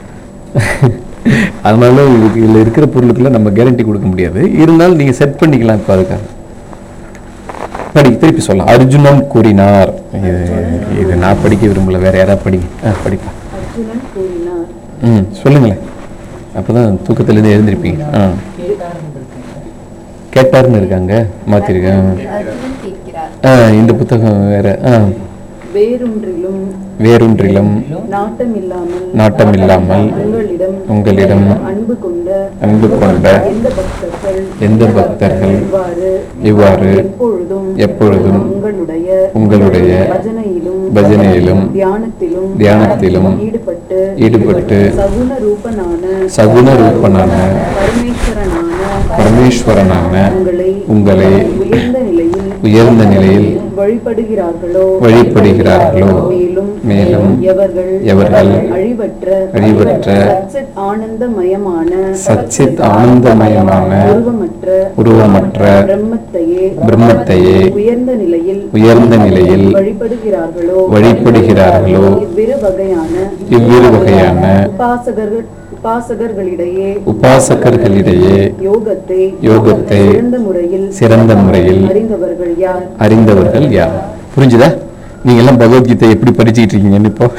அதனால உங்களுக்கு இதில் இருக்கிற பொருளுக்குள்ள நம்ம கேரண்டி கொடுக்க முடியாது. இருந்தாலும் நீங்கள் செட் பண்ணிக்கலாம். இப்போ அதுக்காக படி திருப்பி சொல்லலாம். அர்ஜுனன் கூறினார், இது இது நான் படிக்க விரும்பல, வேற யாராவது படிங்க. ஆ படிப்பா. அர்ஜுனன் கூறினார். ம் சொல்லுங்களேன், அப்பதான் தூக்கத்திலேருந்து எழுந்திருப்பீங்க. ஆ கேட்டாருன்னு இருக்காங்க, மாத்திருக்கேன். அர்ஜுனன் கேட்கிறார். ஆ இந்த புத்தகம் வேற. ஆ வேறொன்றிலும் வேறொன்றிலும் நாட்டம் இல்லாமல் நாட்டம் இல்லாமல் உங்களிடம் உங்களிடம் அன்பு கொண்ட அன்பு கொண்ட எந்த பக்தர்கள் எந்த பக்தர்கள் இவ்வாறு இவ்வாறு எப்பொழுதும் எப்பொழுதும் உங்களுடைய உங்களுடைய பஜனையிலும் பஜனையிலும் தியானத்திலும் தியானத்திலும் ஈடுபட்டு ஈடுபட்டு சகுன ரூபனான சகுன ரூபனான பரமேஸ்வரனான பரமேஸ்வரனான உங்களை உங்களை உயர்ந்த நிலையில் உயர்ந்த நிலையில் வழிபடுகிறார்களோ வழிபடுகிறார்களோ மேலும் மேலும் எவர்கள் எவர்கள் அழிவற்ற அழிவற்ற சச்சித் ஆனந்தமயமான சச்சித் ஆனந்தமயமான உருவமற்ற உருவமற்ற பிரம்மத்தையே பிரம்மத்தையே உயர்ந்த நிலையில் உயர்ந்த நிலையில் வழிபடுகிறார்களோ வழிபடுகிறார்களோ இவ்விரு வகையான இவ்விரு வகையான உபாசகர்கள் உபாசகர்களிடையே உபாசகர்களிடையே யோகத்தை யோகத்தை சிறந்த முறையில் சிறந்த முறையில் அறிந்தவர்கள் யார்? அறிந்தவர்கள் யார்? புரிஞ்சுதா? நீங்க எல்லாம் பகவத்கீதை எப்படி படிச்சுக்கிட்டு இருக்கீங்கன்னு இப்போ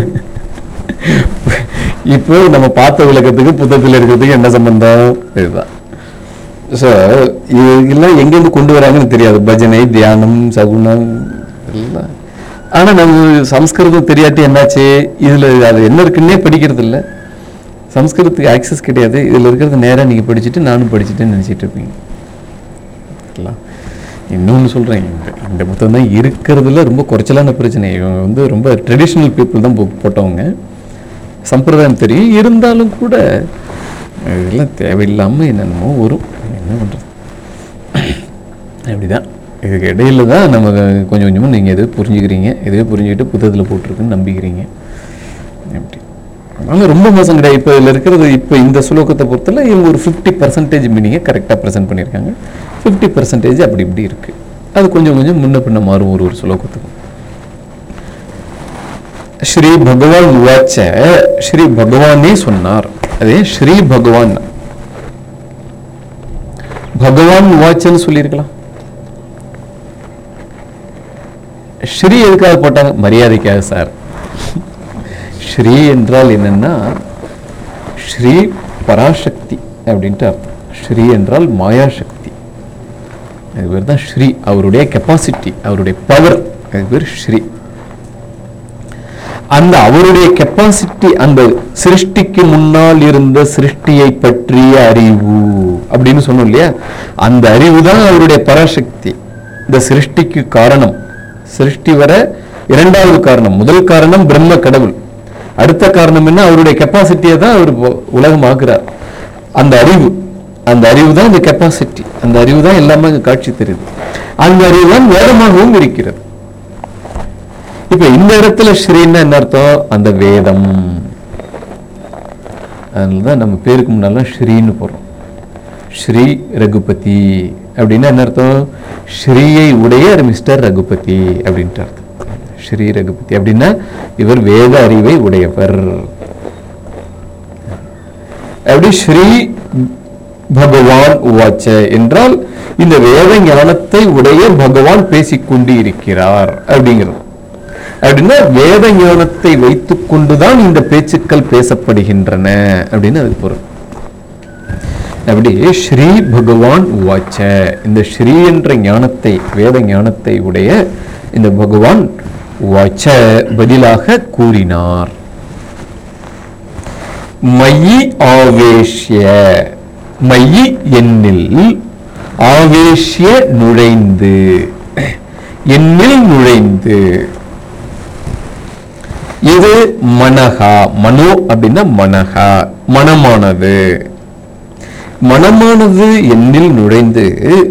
இப்போ நம்ம பார்த்த விளக்கத்துக்கு புத்தகத்தில் இருக்கிறதுக்கு என்ன சம்பந்தம்? இதுதான். ஸோ இதெல்லாம் எங்கேருந்து கொண்டு வராங்கன்னு தெரியாது. பஜனை, தியானம், சகுனம் எல்லாம். ஆனால் நம்ம சம்ஸ்கிருதம் தெரியாட்டி என்னாச்சு, இதில் அது என்ன இருக்குன்னே படிக்கிறது இல்லை. சம்ஸ்கிருதத்துக்கு ஆக்சஸ் கிடையாது. இதில் இருக்கிறது நேராக நீங்கள் படிச்சுட்டு நானும் படிச்சுட்டேன்னு நினச்சிட்டு இருப்பீங்க. இன்னொன்று சொல்கிறேன், இந்த இந்த புத்தகம் தான் இருக்கிறதுல ரொம்ப குறைச்சலான பிரச்சனை. இவங்க வந்து ரொம்ப ட்ரெடிஷ்னல் பீப்புள் தான் போட்டவங்க, சம்பிரதாயம் தெரியும், இருந்தாலும் கூட இதெல்லாம் தேவையில்லாமல் என்னென்னமோ வரும். என்ன பண்ணுறது? அப்படிதான். இதுக்கு இடையில தான் நம்ம கொஞ்சம் கொஞ்சமாக நீங்கள் எது புரிஞ்சுக்கிறீங்க, எதுவே புரிஞ்சுக்கிட்டு புத்தகத்தில் போட்டிருக்குன்னு நம்பிக்கிறீங்க. எப்படி அதனால ரொம்ப மோசம் கிடையாது. இப்போ இதில் இருக்கிறது, இப்போ இந்த சுலோகத்தை பொறுத்தல இவங்க ஒரு ஃபிஃப்டி பர்சன்டேஜ் மீனிங்கை கரெக்டாக ப்ரெசென்ட் பண்ணியிருக்காங்க. ஃபிஃப்டி பர்சன்டேஜ் அப்படி இப்படி இருக்குது. அது கொஞ்சம் கொஞ்சம் முன்ன பின்ன மாறும் ஒரு ஒரு சுலோகத்துக்கும். ஸ்ரீ பகவான் உவாச்ச, ஸ்ரீ பகவானே சொன்னார். அதே ஸ்ரீ பகவான், பகவான் உவாச்சன்னு சொல்லியிருக்கலாம். ஸ்ரீ எதுக்காக போட்டாங்க? மரியாதைக்காக சார். ஸ்ரீ என்றால் என்னன்னா, ஸ்ரீ பராசக்தி அப்படின்ட்டு அர்த்தம். ஸ்ரீ என்றால் மாயாசக்தி, அது பேர் தான் ஸ்ரீ. அவருடைய கெப்பாசிட்டி, அவருடைய பவர், அது பேர் ஸ்ரீ. அந்த அவருடைய கெப்பாசிட்டி, அந்த சிருஷ்டிக்கு முன்னால் இருந்த சிருஷ்டியை பற்றிய அறிவு அப்படின்னு சொன்னோம் இல்லையா, அந்த அறிவு தான் அவருடைய பராசக்தி. இந்த சிருஷ்டிக்கு காரணம், சிருஷ்டி வர இரண்டாவது காரணம். முதல் காரணம் பிரம்ம கடவுள், அடுத்த காரணம் என்ன? அவருடைய கெப்பாசிட்டியை தான் அவர் உலகம் ஆக்குறார். அந்த அறிவு, அந்த அறிவு தான் இந்த கெப்பாசிட்டி, அந்த அறிவு தான் எல்லாமே காட்சி தெரியுது. அந்த அறிவு தான் வேதமாகவும் இருக்கிறது. இப்ப இந்த இடத்துல ஸ்ரீன்னா என்ன அர்த்தம்? அந்த வேதம். அதனாலதான் நம்ம பேருக்கு முன்னால ஸ்ரீன்னு போடுறோம். ஸ்ரீ ரகுபதி அப்படின்னா என்ன அர்த்தம்? ஸ்ரீயை உடைய மிஸ்டர் ரகுபதி அப்படின்ட்டு அர்த்தம். ஸ்ரீ ரகுபதி அப்படின்னா இவர் வேத அறிவை உடையவர். அப்படி ஸ்ரீ பகவான் உவாச்ச என்றால் இந்த வேத ஞானத்தை உடைய பகவான் பேசிக்கொண்டு இருக்கிறார் அப்படிங்கிறது. அப்படின்னா வேத ஞானத்தை வைத்துக் கொண்டுதான் இந்த பேச்சுக்கள் பேசப்படுகின்றன அப்படின்னு அதுக்கு பொருள். அப்படி ஸ்ரீ பகவான் உவாச்ச, இந்த ஸ்ரீ என்ற ஞானத்தை, வேத ஞானத்தை உடைய இந்த பகவான் உவாச்ச பதிலாக கூறினார். மயி ஆவேஷ்ய, மயி என்னில், ஆவேஷ்ய நுழைந்து, என்னில் நுழைந்து. இது மனஹா, மனோ அப்படின்னா மனஹா, மனமானது. மனமானது என்னில் நுழைந்து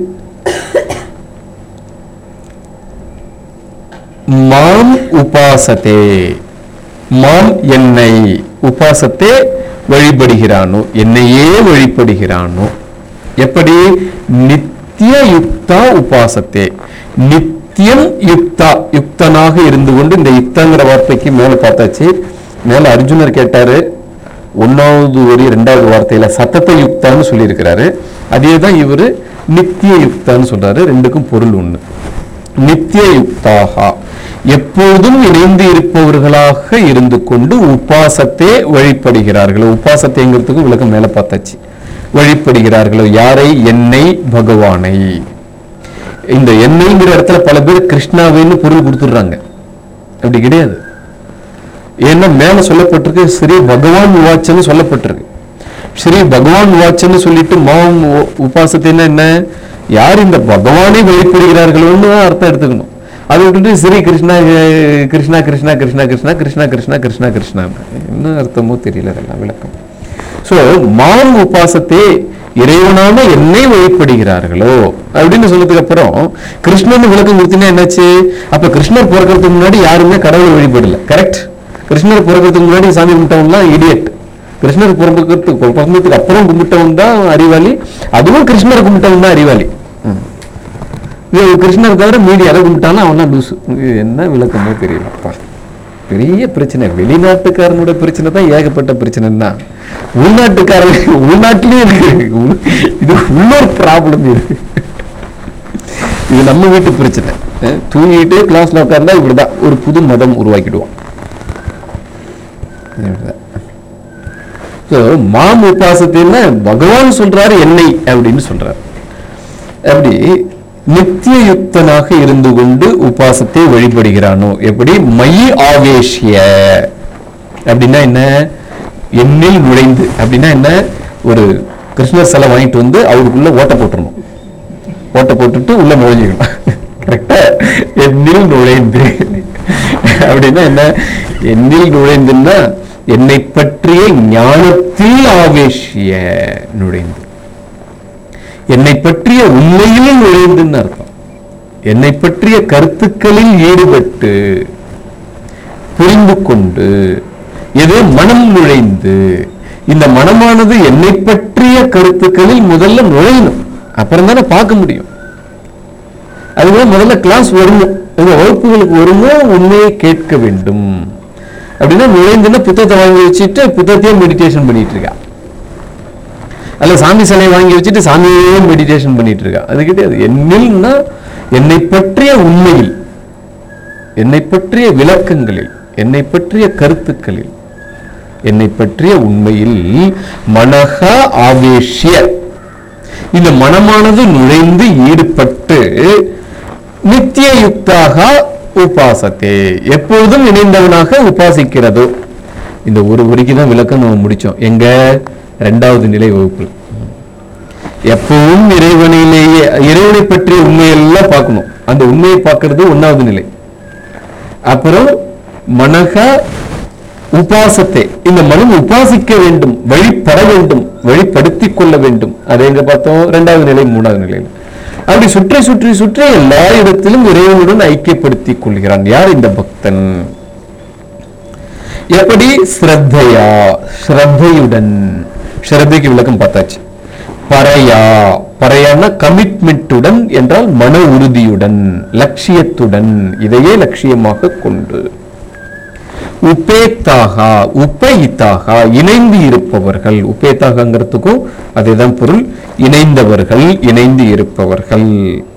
மாம் உபாசத்தே, மாம் என்னை, உபாசத்தே வழிபடுகிறானோ, என்னையே வழிபடுகிறானோ. எப்படி? நித்திய யுக்தா உபாசத்தே, நித்தியம் யுக்தா, யுக்தனாக இருந்து கொண்டு. இந்த யுக்தங்கிற வார்த்தைக்கு மேல பார்த்தாச்சு. மேல அர்ஜுனர் கேட்டாரு, ஒன்னாவது ஒரு ரெண்டாவது வார்த்தையில சத்தத்தை யுக்தான்னு சொல்லியிருக்கிறாரு. அதே தான் இவரு நித்திய யுக்தான்னு சொல்றாரு. ரெண்டுக்கும் பொருள் ஒண்ணு. நித்திய யுக்தாகா, எப்போதும் இணைந்து இருப்பவர்களாக இருந்து கொண்டு உபாசத்தை வழிபடுகிறார்களோ, உபாசத்தைங்கிறதுக்கு விளக்கம் மேல பார்த்தாச்சு. வழிபடுகிறார்களோ யாரை? என்னை, பகவானை. இந்த என்னைங்கிற இடத்துல பல பேர் கிருஷ்ணாவின்னு பொருள் கொடுத்துடுறாங்க. அப்படி கிடையாது. ஏன்னா மேல சொல்லப்பட்டிருக்கு ஸ்ரீ பகவான் உவாச்சன்னு சொல்லப்பட்டிருக்கு. ஸ்ரீ பகவான் உவாச்சன்னு சொல்லிட்டு மாம் உபாசத்தைன்னா என்ன? யார் இந்த பகவானை வழிபடுகிறார்களோன்னு அர்த்தம் எடுத்துக்கணும். அதை விட்டுட்டு ஸ்ரீ கிருஷ்ணா கிருஷ்ணா கிருஷ்ணா கிருஷ்ணா கிருஷ்ணா கிருஷ்ணா கிருஷ்ணா கிருஷ்ணா கிருஷ்ணா என்ன அர்த்தமோ தெரியல, அதெல்லாம் விளக்கம். ஸோ மாம் உபாசத்தை இறைவனான என்னை வழிபடுகிறார்களோ அப்படின்னு சொன்னதுக்கு அப்புறம் கிருஷ்ணன் விளக்கம் கொடுத்தீங்கன்னா என்னாச்சு? அப்ப கிருஷ்ணர் பிறக்கிறதுக்கு முன்னாடி யாருமே கடவுளை வழிபடல. கரெக்ட். கிருஷ்ணர் பிறக்கிறதுக்கு முன்னாடி சாமி கும்பிட்டவன்லாம் இடியட். கிருஷ்ணர் பிறக்கிறதுக்கு பிறந்ததுக்கு அப்புறம் கும்பிட்டவன் தான் அறிவாளி. அதுவும் கிருஷ்ணர் கும்பிட்டவன் தான் அறிவாளி. கிருஷ்ணர் தவிர மீடி அதை கும்பிட்டாலும் அவன் தான் லூசு. என்ன விளக்கமோ தெரியலப்பா. பெரிய பிரச்சனை. வெளிநாட்டுக்காரனோட பிரச்சனை தான் ஏகப்பட்ட பிரச்சனைன்னா உள்நாட்டுக்காரன் உள்நாட்டிலேயே இருக்கு. இது உள்ளூர் ப்ராப்ளம். இது இது நம்ம வீட்டு பிரச்சனை. தூங்கிட்டு கிளாஸ்ல உட்கார்ந்தா இப்படிதான் ஒரு புது மதம் உருவாக்கிடுவோம். மாம் உபாசத்தைன்னா பகவான் சொல்றாரு என்னை அப்படின்னு சொல்றாரு. அப்படி நித்திய யுக்தனாக இருந்து கொண்டு உபாசத்தை வழிபடுகிறானோ எப்படி? மயி ஆவேஷ்ய அப்படின்னா என்ன? என்னில் நுழைந்து அப்படின்னா என்ன? ஒரு கிருஷ்ணர் சிலை வாங்கிட்டு வந்து அவருக்குள்ள ஓட்ட போட்டுறணும். ஓட்ட போட்டுட்டு உள்ள நுழைஞ்சிக்கணும். கரெக்டா? என்னில் நுழைந்து அப்படின்னா என்ன? என்னில் நுழைந்துன்னா என்னை பற்றிய ஞானத்தில் ஆவேசிய நுழைந்து, என்னை பற்றிய உண்மையில் நுழைந்துன்னு அர்த்தம். என்னை பற்றிய கருத்துக்களில் ஈடுபட்டு புரிந்து கொண்டு, எது? மனம் நுழைந்து. இந்த மனமானது என்னை பற்றிய கருத்துக்களில் முதல்ல நுழையணும். அப்புறம் தானே பார்க்க முடியும். அதுவே முதல்ல கிளாஸ் வருமோ, இந்த வகுப்புகளுக்கு வருமோ உண்மையை கேட்க வேண்டும் அப்படின்னா நுழைந்துன்னா புத்தகத்தை வாங்கி வச்சுட்டு புத்தகத்தையும் மெடிடேஷன் பண்ணிட்டு இருக்கா. அல்ல சாமி சிலையை வாங்கி வச்சுட்டு சாமியே மெடிடேஷன் பண்ணிட்டு இருக்கா. அது கிடையாது. என்னில்னா என்னை பற்றிய உண்மையில், என்னை பற்றிய விளக்கங்களில், என்னை பற்றிய கருத்துக்களில், என்னை பற்றிய உண்மையில் மனக ஆவேஷ்ய, இந்த மனமானது நுழைந்து ஈடுபட்டு நித்திய யுக்தாக உபாசத்தே, எப்போதும் இணைந்தவனாக உபாசிக்கிறதோ. இந்த ஒரு வரிக்கு தான் விளக்கம் நம்ம முடிச்சோம். எங்க? இரண்டாவது நிலை வகுப்பு. எப்பவும் இறைவனிலேயே இறைவனை பற்றிய உண்மையெல்லாம் பார்க்கணும். அந்த உண்மையை பார்க்கறது ஒன்னாவது நிலை. அப்புறம் மனக உபாசத்தை, இந்த மனம் உபாசிக்க வேண்டும், வழிபட வேண்டும், வழிபடுத்திக் கொள்ள வேண்டும். அதை எங்க பார்த்தோம்? இரண்டாவது நிலை, மூணாவது நிலையில். அப்படி சுற்றி சுற்றி சுற்றி எல்லா இடத்திலும் இறைவனுடன் ஐக்கியப்படுத்திக் கொள்கிறான். யார்? இந்த பக்தன். எப்படி? ஸ்ரத்தையா, ஸ்ரத்தையுடன். ஸ்ரத்தைக்கு விளக்கம் பார்த்தாச்சு. பரையா, பரையான கமிட்மெண்ட்டுடன் என்றால் மன உறுதியுடன், லட்சியத்துடன், இதையே லட்சியமாக கொண்டு. உபேத்தாக, உபயித்தாக, இணைந்து இருப்பவர்கள். உபேத்தாகங்கிறதுக்கும் அதேதான் பொருள். இணைந்தவர்கள், இணைந்து இருப்பவர்கள்.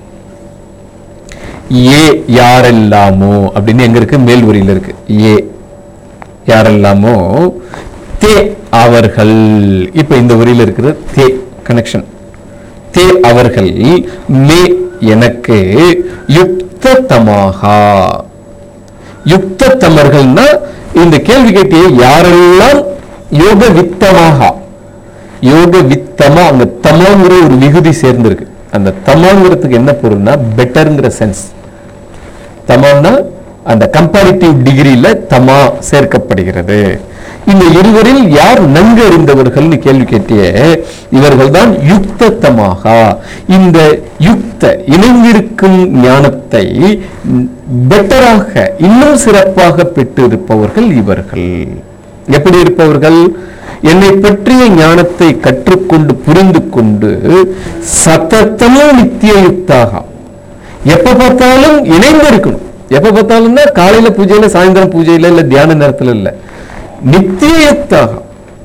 ஏ யாரெல்லாமோ அப்படின்னு எங்க இருக்கு? மேல் வரியில இருக்கு. ஏ யாரெல்லாமோ, தே அவர்கள். இப்ப இந்த வரியில இருக்கிற தே கனெக்ஷன். தே அவர்கள், மே எனக்கு, யுக்த தமாகா. யுக்த தமர்கள்னா இந்த கேள்வி கேட்டிய யாரெல்லாம் யோக வித்தமாக, யோக வித்தமா, அங்க தமாங்கிற ஒரு விகுதி சேர்ந்திருக்கு. அந்த தமாங்கிறதுக்கு என்ன பொருள்னா பெட்டர்ங்கிற சென்ஸ். தமான்னா அந்த கம்பேரிட்டிவ் டிகிரியில தமா சேர்க்கப்படுகிறது. இந்த இருவரில் யார் நன்கு அறிந்தவர்கள் கேள்வி கேட்டிய இவர்கள் தான் யுக்தத்தமாக. இந்த யுக்த இணைந்திருக்கும் ஞானத்தை பெட்டராக, இன்னும் சிறப்பாக பெற்று இருப்பவர்கள் இவர்கள். எப்படி இருப்பவர்கள்? என்னை பற்றிய ஞானத்தை கற்றுக்கொண்டு புரிந்து கொண்டு சத்தத்தமும் நித்திய யுக்தாக, எப்ப பார்த்தாலும் இணைந்து இருக்கணும். எப்ப பார்த்தாலும் தான் காலையில பூஜையில, சாயந்தரம் பூஜையில, இல்ல தியான நேரத்துல இல்ல, நித்திய யுக்தாக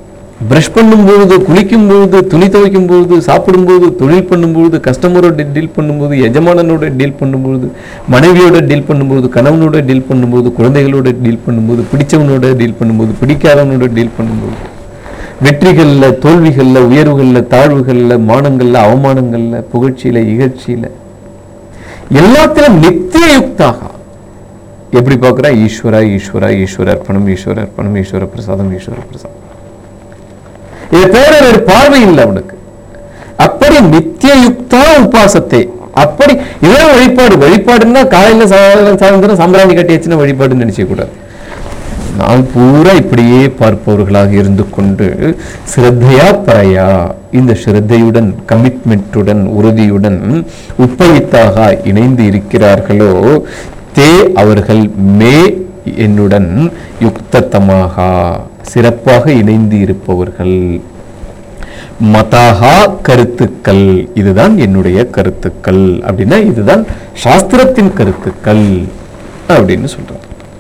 ப்ரஷ் பண்ணும்பொழுது, குளிக்கும்பொழுது, துணி துவைக்கும்பொழுது, சாப்பிடும்போது, தொழில் பண்ணும்பொழுது, கஸ்டமரோட டீல் பண்ணும்போது, எஜமானனோட டீல் பண்ணும்பொழுது, மனைவியோட டீல் பண்ணும்போது, கணவனோட டீல் பண்ணும்போது, குழந்தைகளோட டீல் பண்ணும்போது, பிடிச்சவனோட டீல் பண்ணும்போது, பிடிக்காதவனோட டீல் பண்ணும்போது, வெற்றிகளில், தோல்விகளில், உயர்வுகளில், தாழ்வுகளில், மானங்களில், அவமானங்களில், புகழ்ச்சியில், இகழ்ச்சியில், எல்லாத்திலும் நித்திய யுக்தாக எப்படி பார்க்குறா? ஈஸ்வரா ஈஸ்வரா ஈஸ்வர அர்ப்பணம், ஈஸ்வர அர்ப்பணம், ஈஸ்வர பிரசாதம், ஈஸ்வர பிரசாதம். இது பேர ஒரு பார்வை இல்லை அவனுக்கு. அப்படி நித்திய யுக்தா உபாசத்தை. அப்படி இதெல்லாம் வழிபாடு. வழிபாடுன்னா காலையில சாயந்தரம் சாம்பிராணி கட்டியாச்சுன்னா வழிபாடுன்னு நினைச்ச கூடாது. நாள் பூரா இப்படியே பார்ப்பவர்களாக இருந்து கொண்டு ஸ்ரத்தையா பரையா, இந்த ஸ்ரத்தையுடன், கமிட்மெண்ட்டுடன், உறுதியுடன் உப்பயித்தாக இணைந்து இருக்கிறார்களோ தே அவர்கள் மே என்னுடன் யுக்தத்தமாக சிறப்பாக இணைந்து இருப்பவர்கள். மதாகா கருத்துக்கள், இதுதான் என்னுடைய கருத்துக்கள் அப்படின்னா இதுதான் சாஸ்திரத்தின் கருத்துக்கள் அப்படின்னு சொல்றார்.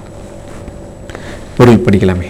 பொருள் படிக்கலாமே.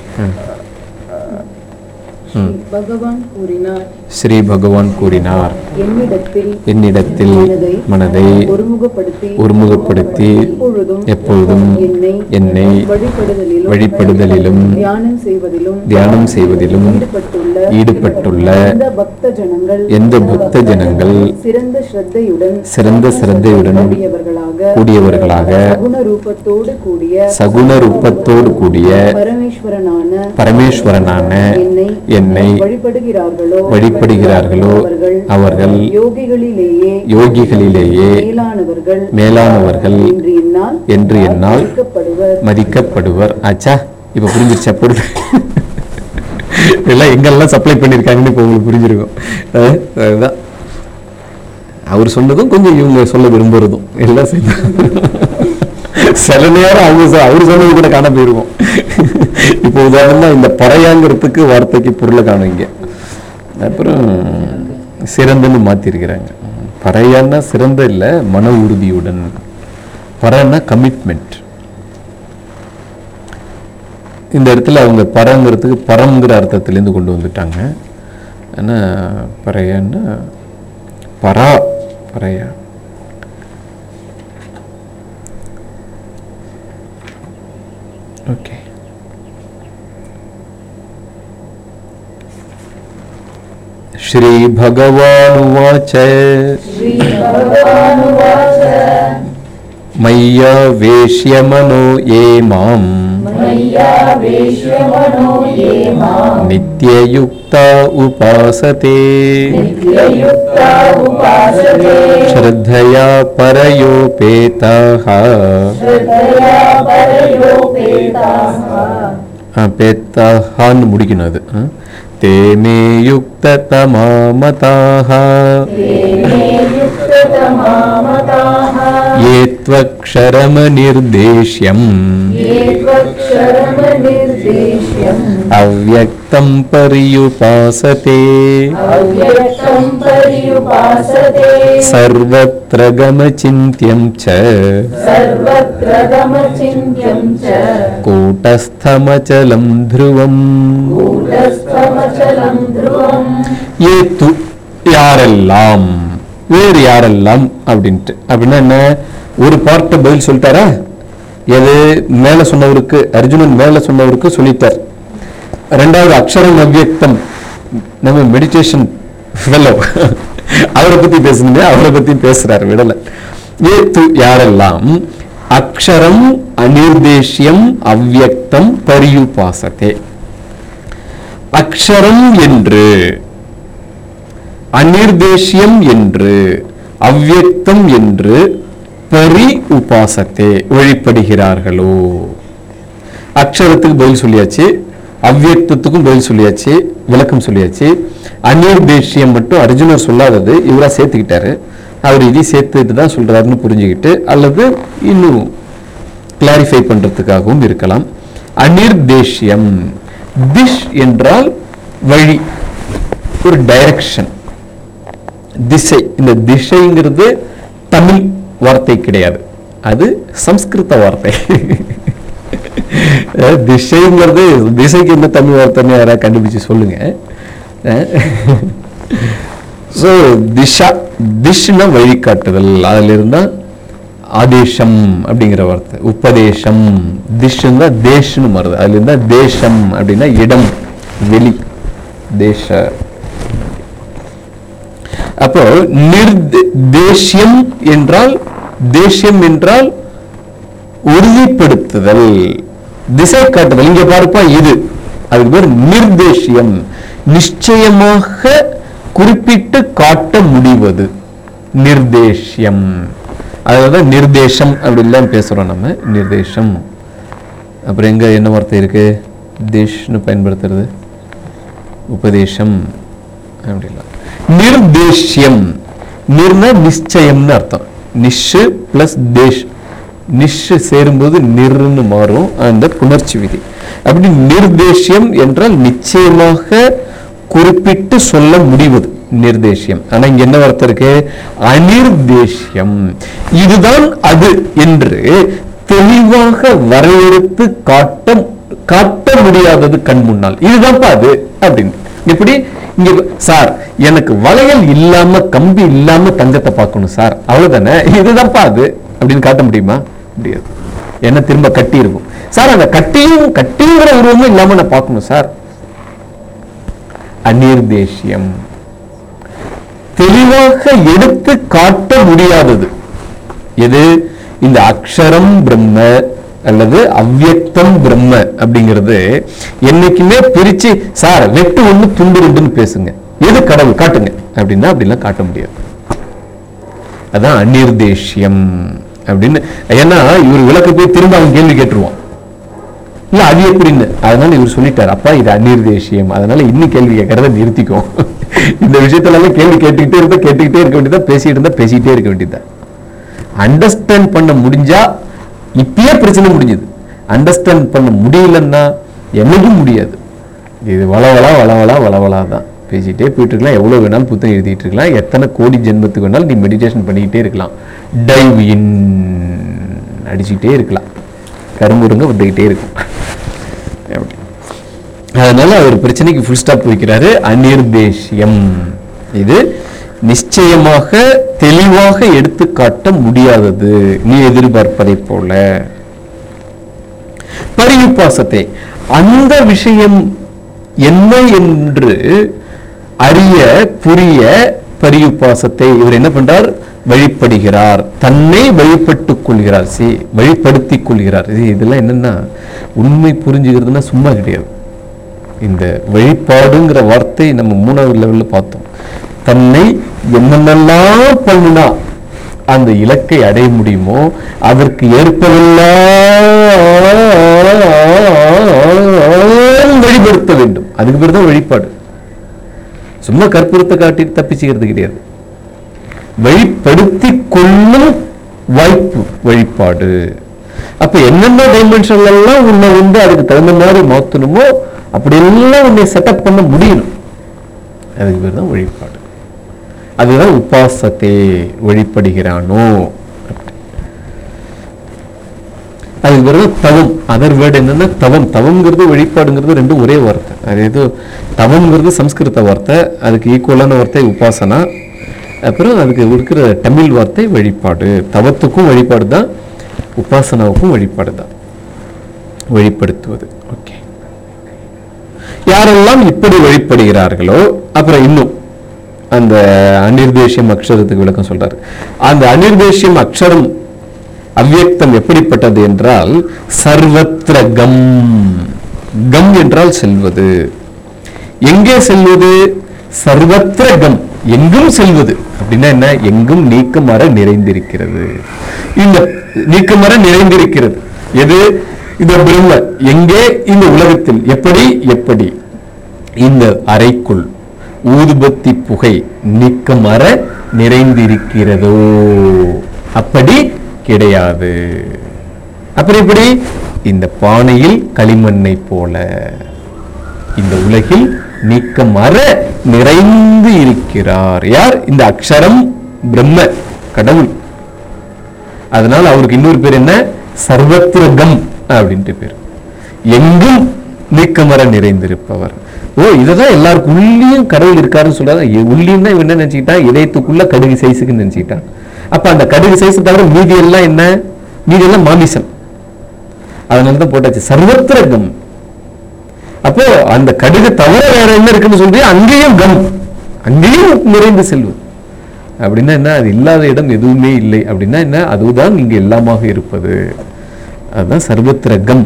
பகவான் கூறினார், ஸ்ரீ பகவான் கூறினார், என்னிடத்தில் என்னிடத்தில் மனதை ஒருமுகப்படுத்தி ஒருமுகப்படுத்தி எப்பொழுதும் எப்பொழுதும் என்னை என்னை வழிபடுதலிலும் வழிபடுதலிலும் தியானம் செய்வதிலும் தியானம் செய்வதிலும் ஈடுபட்டுள்ள ஈடுபட்டுள்ள எந்த பக்த ஜனங்கள் எந்த பக்த ஜனங்கள் சிறந்த ஸ்ரத்தையுடன் சிறந்த சிரத்தையுடன் கூடியவர்களாக கூடியவர்களாக சகுண ரூபத்தோடு கூடிய சகுண ரூபத்தோடு கூடிய பரமேஸ்வரனான பரமேஸ்வரனான என்னை என்னை வழிபடுகிறார்களோ வழிபடுகிறார்களோ அவர்கள் யோகிகளிலேயே யோகிகளிலேயே மேலானவர்கள் மேலானவர்கள் என்று என்னால் என்று என்னால் மதிக்கப்படுவர். மதிக்கப்படுவர். ஆச்சா, இப்ப புரிஞ்சிருச்சா? பொருள் எல்லாம் எங்கெல்லாம் சப்ளை பண்ணியிருக்காங்கன்னு இப்போ உங்களுக்கு புரிஞ்சிருக்கும். அஹ் அதுதான் அவர் சொன்னதும் கொஞ்சம் இவங்க சொல்ல விரும்புறதும் எல்லாம் சேர்ந்து சில நேரம் அவங்க அவர் சொன்னது கூட காண போயிருவோம். இப்போ உதாரணமா இந்த பறையாங்கிறதுக்கு வார்த்தைக்கு பொருளை காணுங்க. அப்புறம் சிறந்தன்னு மாத்திருக்கிறாங்க. பறையான்னா சிறந்த இல்லை, மன உறுதியுடன். பறைன்னா கமிட்மெண்ட். இந்த இடத்துல அவங்க பரங்கிறதுக்கு பரம்ங்கிற அர்த்தத்திலேருந்து கொண்டு வந்துட்டாங்க. ஆனால் பறையான்னா பரா பறையா ஓகே. श्री भगवानुवाच मय्या वेश्य मनो ये माम् नित्ययुक्ता उपासते श्रद्धया परयोपेताः पेताहाன்னு முடிக்கணும் அது. ते मे युक्ततमा मताः ये त्वक्षरमनिर्देश्यम् अव्यक्तं पर्युपासते सर्वत्र गमचिन्त्यं च कूटस्थमचलं ध्रुवम् ये तु யாரெல்லாம் வேறு யாரெல்லாம் அப்படின்ட்டு அப்படின்னா என்ன? ஒரு பார்ட்ட பதில் சொல்லிட்டாரா? எது மேல சொன்னவருக்கு, அர்ஜுனன் மேல சொன்னவருக்கு சொல்லிட்டார். ரெண்டாவது அக்ஷரம் அவ்யக்தம், நம்ம மெடிடேஷன் ஃபெல்லோ அவரை பத்தி பேசணுமே, அவரை பத்தி பேசுறாரு விடல. ஏத்து யாரெல்லாம் அக்ஷரம் அநிர்தேஷ்யம் அவ்யக்தம் பரியுபாசத்தே, அக்ஷரம் என்று, அநிர்தேஷ்யம் என்று, அவ்யக்தம் என்று பரி உபாசத்தே வழிபடுகிறார்களோ. அக்ஷரத்துக்கு பதில் சொல்லியாச்சு, அவ்யக்தத்துக்கும் பதில் சொல்லியாச்சு, விளக்கம் சொல்லியாச்சு. அநிர்தேஷ்யம் மட்டும் அர்ஜுனர் சொல்லாதது இவரா சேர்த்துக்கிட்டாரு. அவர் இதை சேர்த்துட்டு தான் சொல்றாருன்னு புரிஞ்சுக்கிட்டு, அல்லது இன்னும் கிளாரிஃபை பண்றதுக்காகவும் இருக்கலாம். அநிர்தேஷ்யம், திஷ் என்றால் வழி, ஒரு டைரக்ஷன், திசை. இந்த திசைங்கிறது தமிழ் வார்த்தை கிடையாது, அது சம்ஸ்கிருத வார்த்தை. திசைங்கிறது, திசைக்கு என்ன தமிழ் வார்த்தைன்னு யாராவது கண்டுபிடிச்சு சொல்லுங்க. ஸோ திஷா திஷ்னா வழிகாட்டுதல், அதில் இருந்தால் ஆதேசம் அப்படிங்கிற வார்த்தை, உபதேசம். திஷ்னா தேஷ்னு வருது, அதுல இருந்தா தேசம் அப்படின்னா இடம், வெளி, தேச. அப்போ நிர்தேசியம் என்றால், தேசியம் என்றால் உறுதிப்படுத்துதல், திசை காட்டுதல். இங்க பார்ப்பா இது, அதுக்கு பேர் நிர்தேசியம், நிச்சயமாக குறிப்பிட்டு காட்ட முடிவது நிர்தேசியம். அதாவது நிர்தேசம் அப்படின்லாம் பேசுறோம் நம்ம, நிர்தேசம். அப்புறம் எங்க என்ன வார்த்தை இருக்கு, தேஷ்னு பயன்படுத்துறது, உபதேசம் அப்படிலாம். நிர்தேசியம், நிர்ண நிச்சயம்னு அர்த்தம். நிஷு பிளஸ் தேஷ், நிஷு சேரும்போது நிர்னு மாறும், அந்த புணர்ச்சி விதி. அப்படி நிர்தேசியம் என்றால் நிச்சயமாக குறிப்பிட்டு சொல்ல முடிவது நிர்தேசியம். ஆனா இங்க என்ன வார்த்தை இருக்கு, அனிர்தேசியம். இதுதான் அது என்று தெளிவாக வரையறுத்து காட்ட காட்ட முடியாதது கண் முன்னால், இதுதான்ப்பா அது அப்படின்னு. எப்படி இங்க சார் எனக்கு வளையல் இல்லாம கம்பி இல்லாம தங்கத்தை பார்க்கணும் சார், அவ்வளவுதானே, இதுதான்ப்பா அது அப்படின்னு காட்ட முடியுமா? முடியாது. என்ன திரும்ப கட்டி இருக்கும் சார், அந்த கட்டியும் கட்டிங்கிற உருவமும் இல்லாம நான் பார்க்கணும் சார். அநிர்தேசியம், தெளிவாக எடுத்து காட்ட முடியாதது எது? இந்த அக்ஷரம் பிரம்ம அல்லது அவ்யக்தம் பிரம்ம அப்படிங்கிறது என்னைக்குமே பிரிச்சு சார் வெட்டு ஒண்ணு துண்டு ரெண்டுன்னு பேசுங்க, எது கடவுள் காட்டுங்க அப்படின்னா அப்படிலாம் காட்ட முடியாது. அதான் அநிர்தேசியம் அப்படின்னு. ஏன்னா இவர் விளக்க போய் திரும்ப அவன் கேள்வி கேட்டுருவான், இல்ல அது எப்படின்னு. அதனால இவர் சொல்லிட்டார், அப்பா இது அநிர்தேசியம், அதனால இன்னும் கேள்வி கேட்கறத நிறுத்திக்கும். இந்த விஷயத்துல கேள்வி கேட்டுக்கிட்டே இருந்தா கேட்டுக்கிட்டே இருக்க வேண்டியதா, பேசிட்டு இருந்தா பேசிக்கிட்டே இருக்க வேண்டியதா. அண்டர்ஸ்டாண்ட் பண்ண முடிஞ்சா இப்பயே பிரச்சனை முடிஞ்சது, அண்டர்ஸ்டாண்ட் பண்ண முடியலன்னா என்னைக்கும் முடியாது. இது வளவளா வளவளா வளவளா தான் பேசிட்டே போயிட்டு இருக்கலாம். எவ்வளவு வேணாலும் புத்தகம் எழுதிட்டு இருக்கலாம், எத்தனை கோடி ஜென்மத்துக்கு வேணாலும் நீ மெடிடேஷன் பண்ணிக்கிட்டே இருக்கலாம், டைவ் இன் அடிச்சுக்கிட்டே இருக்கலாம், கரும்புருங்க வந்துகிட்டே இருக்கும். அதனால அவர் பிரச்சனைக்கு ஃபுல் ஸ்டாப் வைக்கிறாரு. அநிர்தேசியம், இது நிச்சயமாக தெளிவாக எடுத்து காட்ட முடியாதது, நீ எதிர்பார்ப்பதை போல. பரியுபாசத்தை, அந்த விஷயம் என்ன என்று அறிய புரிய பரியுபாசத்தை இவர் என்ன பண்றார், வழிபடுகிறார், தன்னை வழிபட்டுக் கொள்கிறார், சி வழிபடுத்திக் கொள்கிறார். இதெல்லாம் என்னன்னா உண்மை புரிஞ்சுக்கிறதுனா சும்மா கிடையாது. இந்த வழிபாடுங்கிற வார்த்தை நம்ம மூணாவது லெவல்ல பார்த்தோம். தன்னை என்னென்னலாம் பண்ணினா அந்த இலக்கை அடைய முடியுமோ அதற்கு ஏற்பதெல்லாம் வழிபடுத்த வேண்டும், அதுக்கு பேர் தான் வழிபாடு. சும்மா கற்பூரத்தை காட்டி தப்பிச்சுக்கிறது கிடையாது, வழிபடுத்தி கொள்ளும் வாய்ப்பு வழிபாடு. அப்ப என்னென்ன டைமென்ஷன்ல எல்லாம் உன்னை வந்து அதுக்கு தகுந்த மாதிரி மாத்தணுமோ அப்படி எல்லாம் உன்னை செட்டப் பண்ண முடியணும், அதுக்கு பேர் தான் வழிபாடு. அதுதான் உபாசத்தை, வழிபடுகிறானோ. அதுக்கு பிறகு தவம், அதர் வேர்டு என்னன்னா தவம். தவம்ங்கிறது வழிபாடுங்கிறது ரெண்டும் ஒரே வார்த்தை. அது ஏதோ தவம்ங்கிறது சம்ஸ்கிருத வார்த்தை, அதுக்கு ஈக்குவலான வார்த்தை உபாசனா. அப்புறம் அதுக்கு இருக்கிற தமிழ் வார்த்தை வழிபாடு. தவத்துக்கும் வழிபாடு தான், உபாசனாவுக்கும் வழிபாடு தான், வழிபடுத்துவது. ஓகே, யாரெல்லாம் இப்படி வழிபடுகிறார்களோ, அப்புறம் இன்னும் அந்த அநிர்தேசியம் அக்ஷரத்துக்கு விளக்கம் சொல்றாரு. அந்த அநிர்தேசியம் அக்ஷரம் அவ்யக்தம் எப்படிப்பட்டது என்றால் சர்வத்ர கம். கம் என்றால் செல்வது. எங்கே செல்வது? சர்வத்ர கம், எங்கும் செல்வது. அப்படின்னா என்ன? எங்கும் நீக்கமர நிறைந்திருக்கிறது. இந்த நீக்கமர நிறைந்திருக்கிறது எது? இந்த பிரம்ம எங்கே? இந்த உலகத்தில். எப்படி? எப்படி இந்த அறைக்குள் ஊதுபத்தி புகை நீக்கமர நிறைந்திருக்கிறதோ அப்படி கிடையாது. அப்புறம் எப்படி? இந்த பானையில் களிமண்ணை போல இந்த உலகில் நீக்கமர நிறைந்து இருக்கிறார். யார்? இந்த அக்ஷரம் பிரம்ம, கடவுள். அதனால் அவருக்கு இன்னொரு பேர் என்ன? சர்வத்ரகம் அப்படின்ட்டு பேர். எங்கும் நீக்கமர நிறைந்திருப்பவர். ஓ, இதுதான் எல்லாருக்கும் உள்ளியும் கடவுள் இருக்காருன்னு சொல்றாங்க. உள்ளியும் தான் இவன் என்ன நினைச்சுக்கிட்டான், இதயத்துக்குள்ள கடுகு சைஸுக்குன்னு நினைச்சுக்கிட்டான். அப்ப அந்த கடுகு சைஸ் தவிர மீதி எல்லாம் என்ன, மீதி எல்லாம் மாமிசம். அதனாலதான் போட்டாச்சு சர்வத்திர கம். அப்போ அந்த கடுகு தவிர வேற என்ன இருக்குன்னு சொல்றீங்க, அங்கேயும் கம், அங்கேயும் நிறைந்து செல்வது. அப்படின்னா என்ன, அது இல்லாத இடம் எதுவுமே இல்லை. அப்படின்னா என்ன, அதுதான் இங்க எல்லாமாக இருப்பது. அதுதான் சர்வத்திர கம்.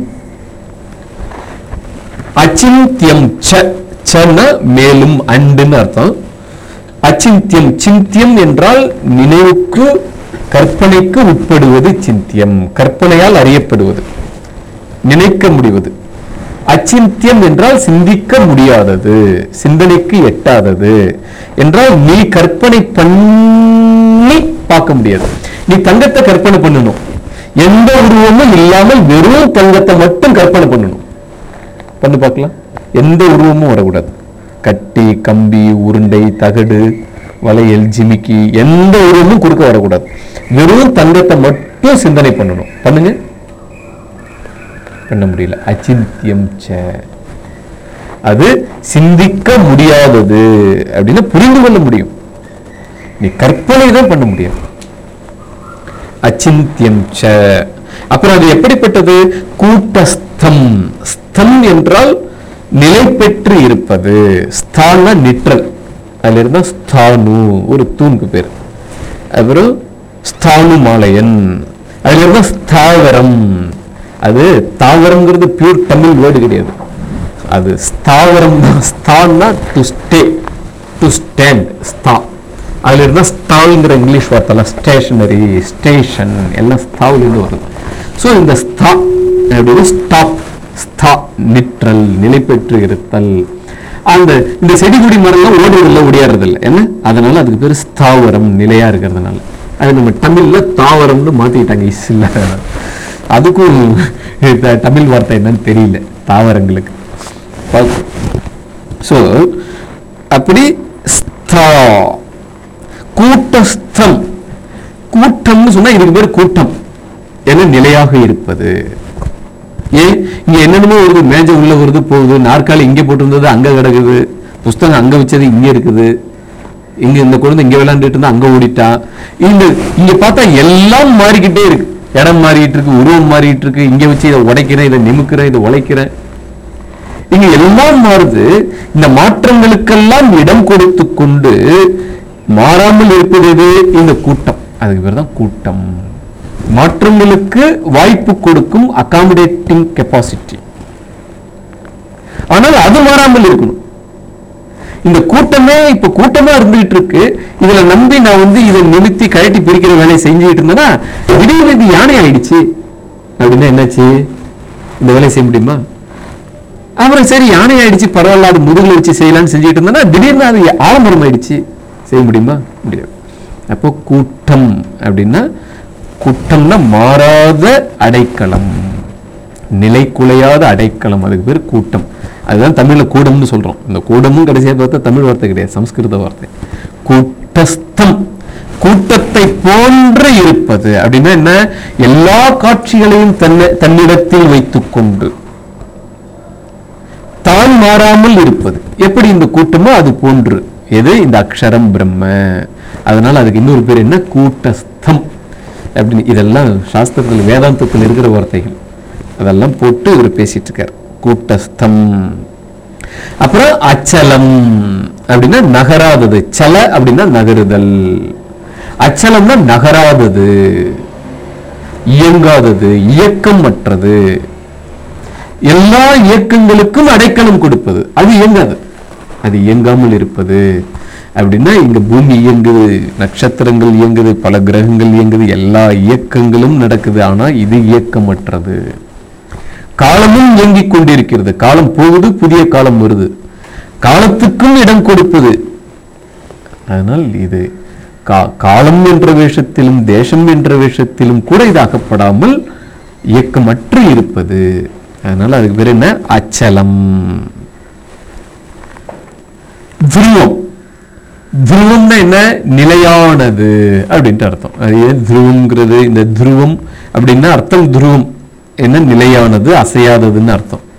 அச்சிந்தியம் சன மேலும் அண்டுன்னு அர்த்தம். அச்சிந்தியம், சிந்தியம் என்றால் நினைவுக்கு கற்பனைக்கு உட்படுவது சிந்தியம், கற்பனையால் அறியப்படுவது, நினைக்க முடிவது. அச்சிந்தியம் என்றால் சிந்திக்க முடியாதது, சிந்தனைக்கு எட்டாதது என்றால் நீ கற்பனை பண்ணி பார்க்க முடியாது. நீ தங்கத்தை கற்பனை பண்ணணும், எந்த உருவமும் இல்லாமல் வெறும் தங்கத்தை மட்டும் கற்பனை பண்ணணும். பண்ணி பார்க்கலாம். எந்த உருவமும் வரக்கூடாது. கட்டி, கம்பி, உருண்டை, தகடு, வளையல், ஜிமிக்கி, எந்த உருவமும் குறுக்க வரக்கூடாது. வெறும் தங்கத்தை மட்டும் சிந்தனை பண்ணணும். பண்ணுங்க. பண்ண முடியல. அச்சிந்தியம் ச, அது சிந்திக்க முடியாதது அப்படின்னு புரிந்து கொள்ள முடியும். நீ கற்பனை தான் பண்ண முடியும். அச்சிந்தியம் ச. அப்புறம் அது எப்படிப்பட்டது, கூட்டஸ்தம். ஸ்தம் என்றால் நிலை பெற்று இருப்பது. ஸ்தான நிற்றல், அதுல இருந்தா ஸ்தானு, ஒரு தூணுக்கு பேர். அப்புறம் ஸ்தானு மாலையன், அதுல இருந்தா ஸ்தாவரம். அது தாவரம்ங்கிறது பியூர் தமிழ் வேர்டு கிடையாது, அது ஸ்தாவரம் தான். ஸ்தான்னா டு ஸ்டே, டு ஸ்டாண்ட், ஸ்தா. அதுல இருந்தா ஸ்தால்ங்கிற இங்கிலீஷ் வார்த்தைலாம், ஸ்டேஷனரி, ஸ்டேஷன் எல்லாம் ஸ்தாவிலிருந்து வருது. ஸோ இந்த ஸ்தா அப்படின்னு ஸ்டாப், ஸ்தா நிற்றல், நிலை பெற்று இருத்தல். அந்த இந்த செடி கொடி மரம்லாம் ஓடுறதில்லை, ஓடியாடுறதில்லை. என்ன, அதனால அதுக்கு பேர் ஸ்தாவரம், நிலையா இருக்கிறதுனால. அது நம்ம தமிழ்ல தாவரம்னு மாத்திக்கிட்டாங்க. இஸ்ல அதுக்கும் தமிழ் வார்த்தை என்னன்னு தெரியல தாவரங்களுக்கு. ஸோ அப்படி ஸ்தா, கூட்டஸ்தம். கூட்டம்னு சொன்னா இதுக்கு பேர் கூட்டம், என்ன நிலையாக இருப்பது. ஏன் இங்க என்னென்னமோ வருது, மேஜை உள்ள வருது போகுது, நாற்காலி இங்கே போட்டிருந்தது அங்க கிடக்குது, புஸ்தகம் அங்க வச்சது இங்க இருக்குது, இங்க இந்த குழந்தை இங்க விளையாண்டுட்டு இருந்தா அங்க ஓடிட்டா. இந்த இங்க பார்த்தா எல்லாம் மாறிக்கிட்டே இருக்கு. இடம் மாறிட்டு இருக்கு, உருவம் மாறிட்டு இருக்கு. இங்க வச்சு இதை உடைக்கிறேன், இதை நிமிக்கிறேன், இதை உழைக்கிறேன். இங்க எல்லாம் மாறுது. இந்த மாற்றங்களுக்கெல்லாம் இடம் கொடுத்து கொண்டு மாறாமல் இருப்பது இந்த கூட்டம். அதுக்கு பேர் தான் கூட்டம். மாற்றங்களுக்கு வாய்ப்பு கொடுக்கும் அகாமடேட்டிங் கெப்பாசிட்டி. ஆனால் அது மாறாமல் இருக்கணும். இந்த கூட்டமே இப்ப கூட்டமா இருந்துகிட்டு இருக்கு. இதுல நம்பி நான் வந்து இதை நிறுத்தி கழட்டி பிரிக்கிற வேலையை செஞ்சுக்கிட்டு இருந்தேன்னா திடீர்னு இது யானை ஆயிடுச்சு அப்படின்னா என்னாச்சு, இந்த வேலையை செய்ய முடியுமா? அப்புறம் சரி யானை ஆயிடுச்சு பரவாயில்ல, அது முதுகுல வச்சு செய்யலாம்னு செஞ்சுட்டு இருந்தேன்னா திடீர்னு அது ஆலமரம் ஆயிடுச்சு, செய்ய முடியுமா? முடியாது. அப்போ கூட்டம் அப்படின்னா, கூட்டம்னா மாறாத அடைக்கலம், நிலை குலையாத அடைக்கலம், அதுக்கு பேர் கூட்டம். அதுதான் தமிழ்ல கூடம்னு சொல்றோம். இந்த கூடமும் கடைசியா பார்த்தா தமிழ் வார்த்தை கிடையாது, சம்ஸ்கிருத வார்த்தை. கூட்டஸ்தம், கூட்டத்தை போன்று இருப்பது அப்படின்னா என்ன, எல்லா காட்சிகளையும் தன்னை தன்னிடத்தில் வைத்துக் கொண்டு தான் மாறாமல் இருப்பது. எப்படி இந்த கூட்டமோ அது போன்று. எது, இந்த அக்ஷரம் பிரம்ம. அதனால அதுக்கு இன்னொரு பேர் என்ன, கூட்டஸ்தம் அப்படின்னு. இதெல்லாம் சாஸ்திரத்தில் வேதாந்தத்தில் இருக்கிற வார்த்தைகள், அதெல்லாம் போட்டு இவர் பேசிட்டு இருக்கார். கூட்டஸ்தம். அப்புறம் அச்சலம் அப்படின்னா நகராதது. சல அப்படின்னா நகருதல், அச்சலம்னா நகராதது, இயங்காதது, இயக்கமற்றது. எல்லா இயக்கங்களுக்கும் அடைக்கலம் கொடுப்பது, அது இயங்காது, அது இயங்காமல் இருப்பது. அப்படின்னா இங்க பூமி இயங்குது, நட்சத்திரங்கள் இயங்குது, பல கிரகங்கள் இயங்குது, எல்லா இயக்கங்களும் நடக்குது. ஆனா இது இயக்கமற்றது. காலமும் இயங்கிக் கொண்டிருக்கிறது, காலம் போகுது, புதிய காலம் வருது, காலத்துக்கும் இடம் கொடுப்பது. அதனால் இது காலம் என்ற வேஷத்திலும் தேசம் என்ற வேஷத்திலும் கூட இது அகப்படாமல் இயக்கமற்று இருப்பது. அதனால அதுக்கு பேர் என்ன, அச்சலம். துருவம், துருவம்னா என்ன, நிலையானது அப்படின்ட்டு அர்த்தம். அது ஏன் துருவம்ங்கிறது, இந்த துருவம் அப்படின்னா அர்த்தம் துருவம் என்ன, நிலையானது, அசையாததுன்னு அர்த்தம்.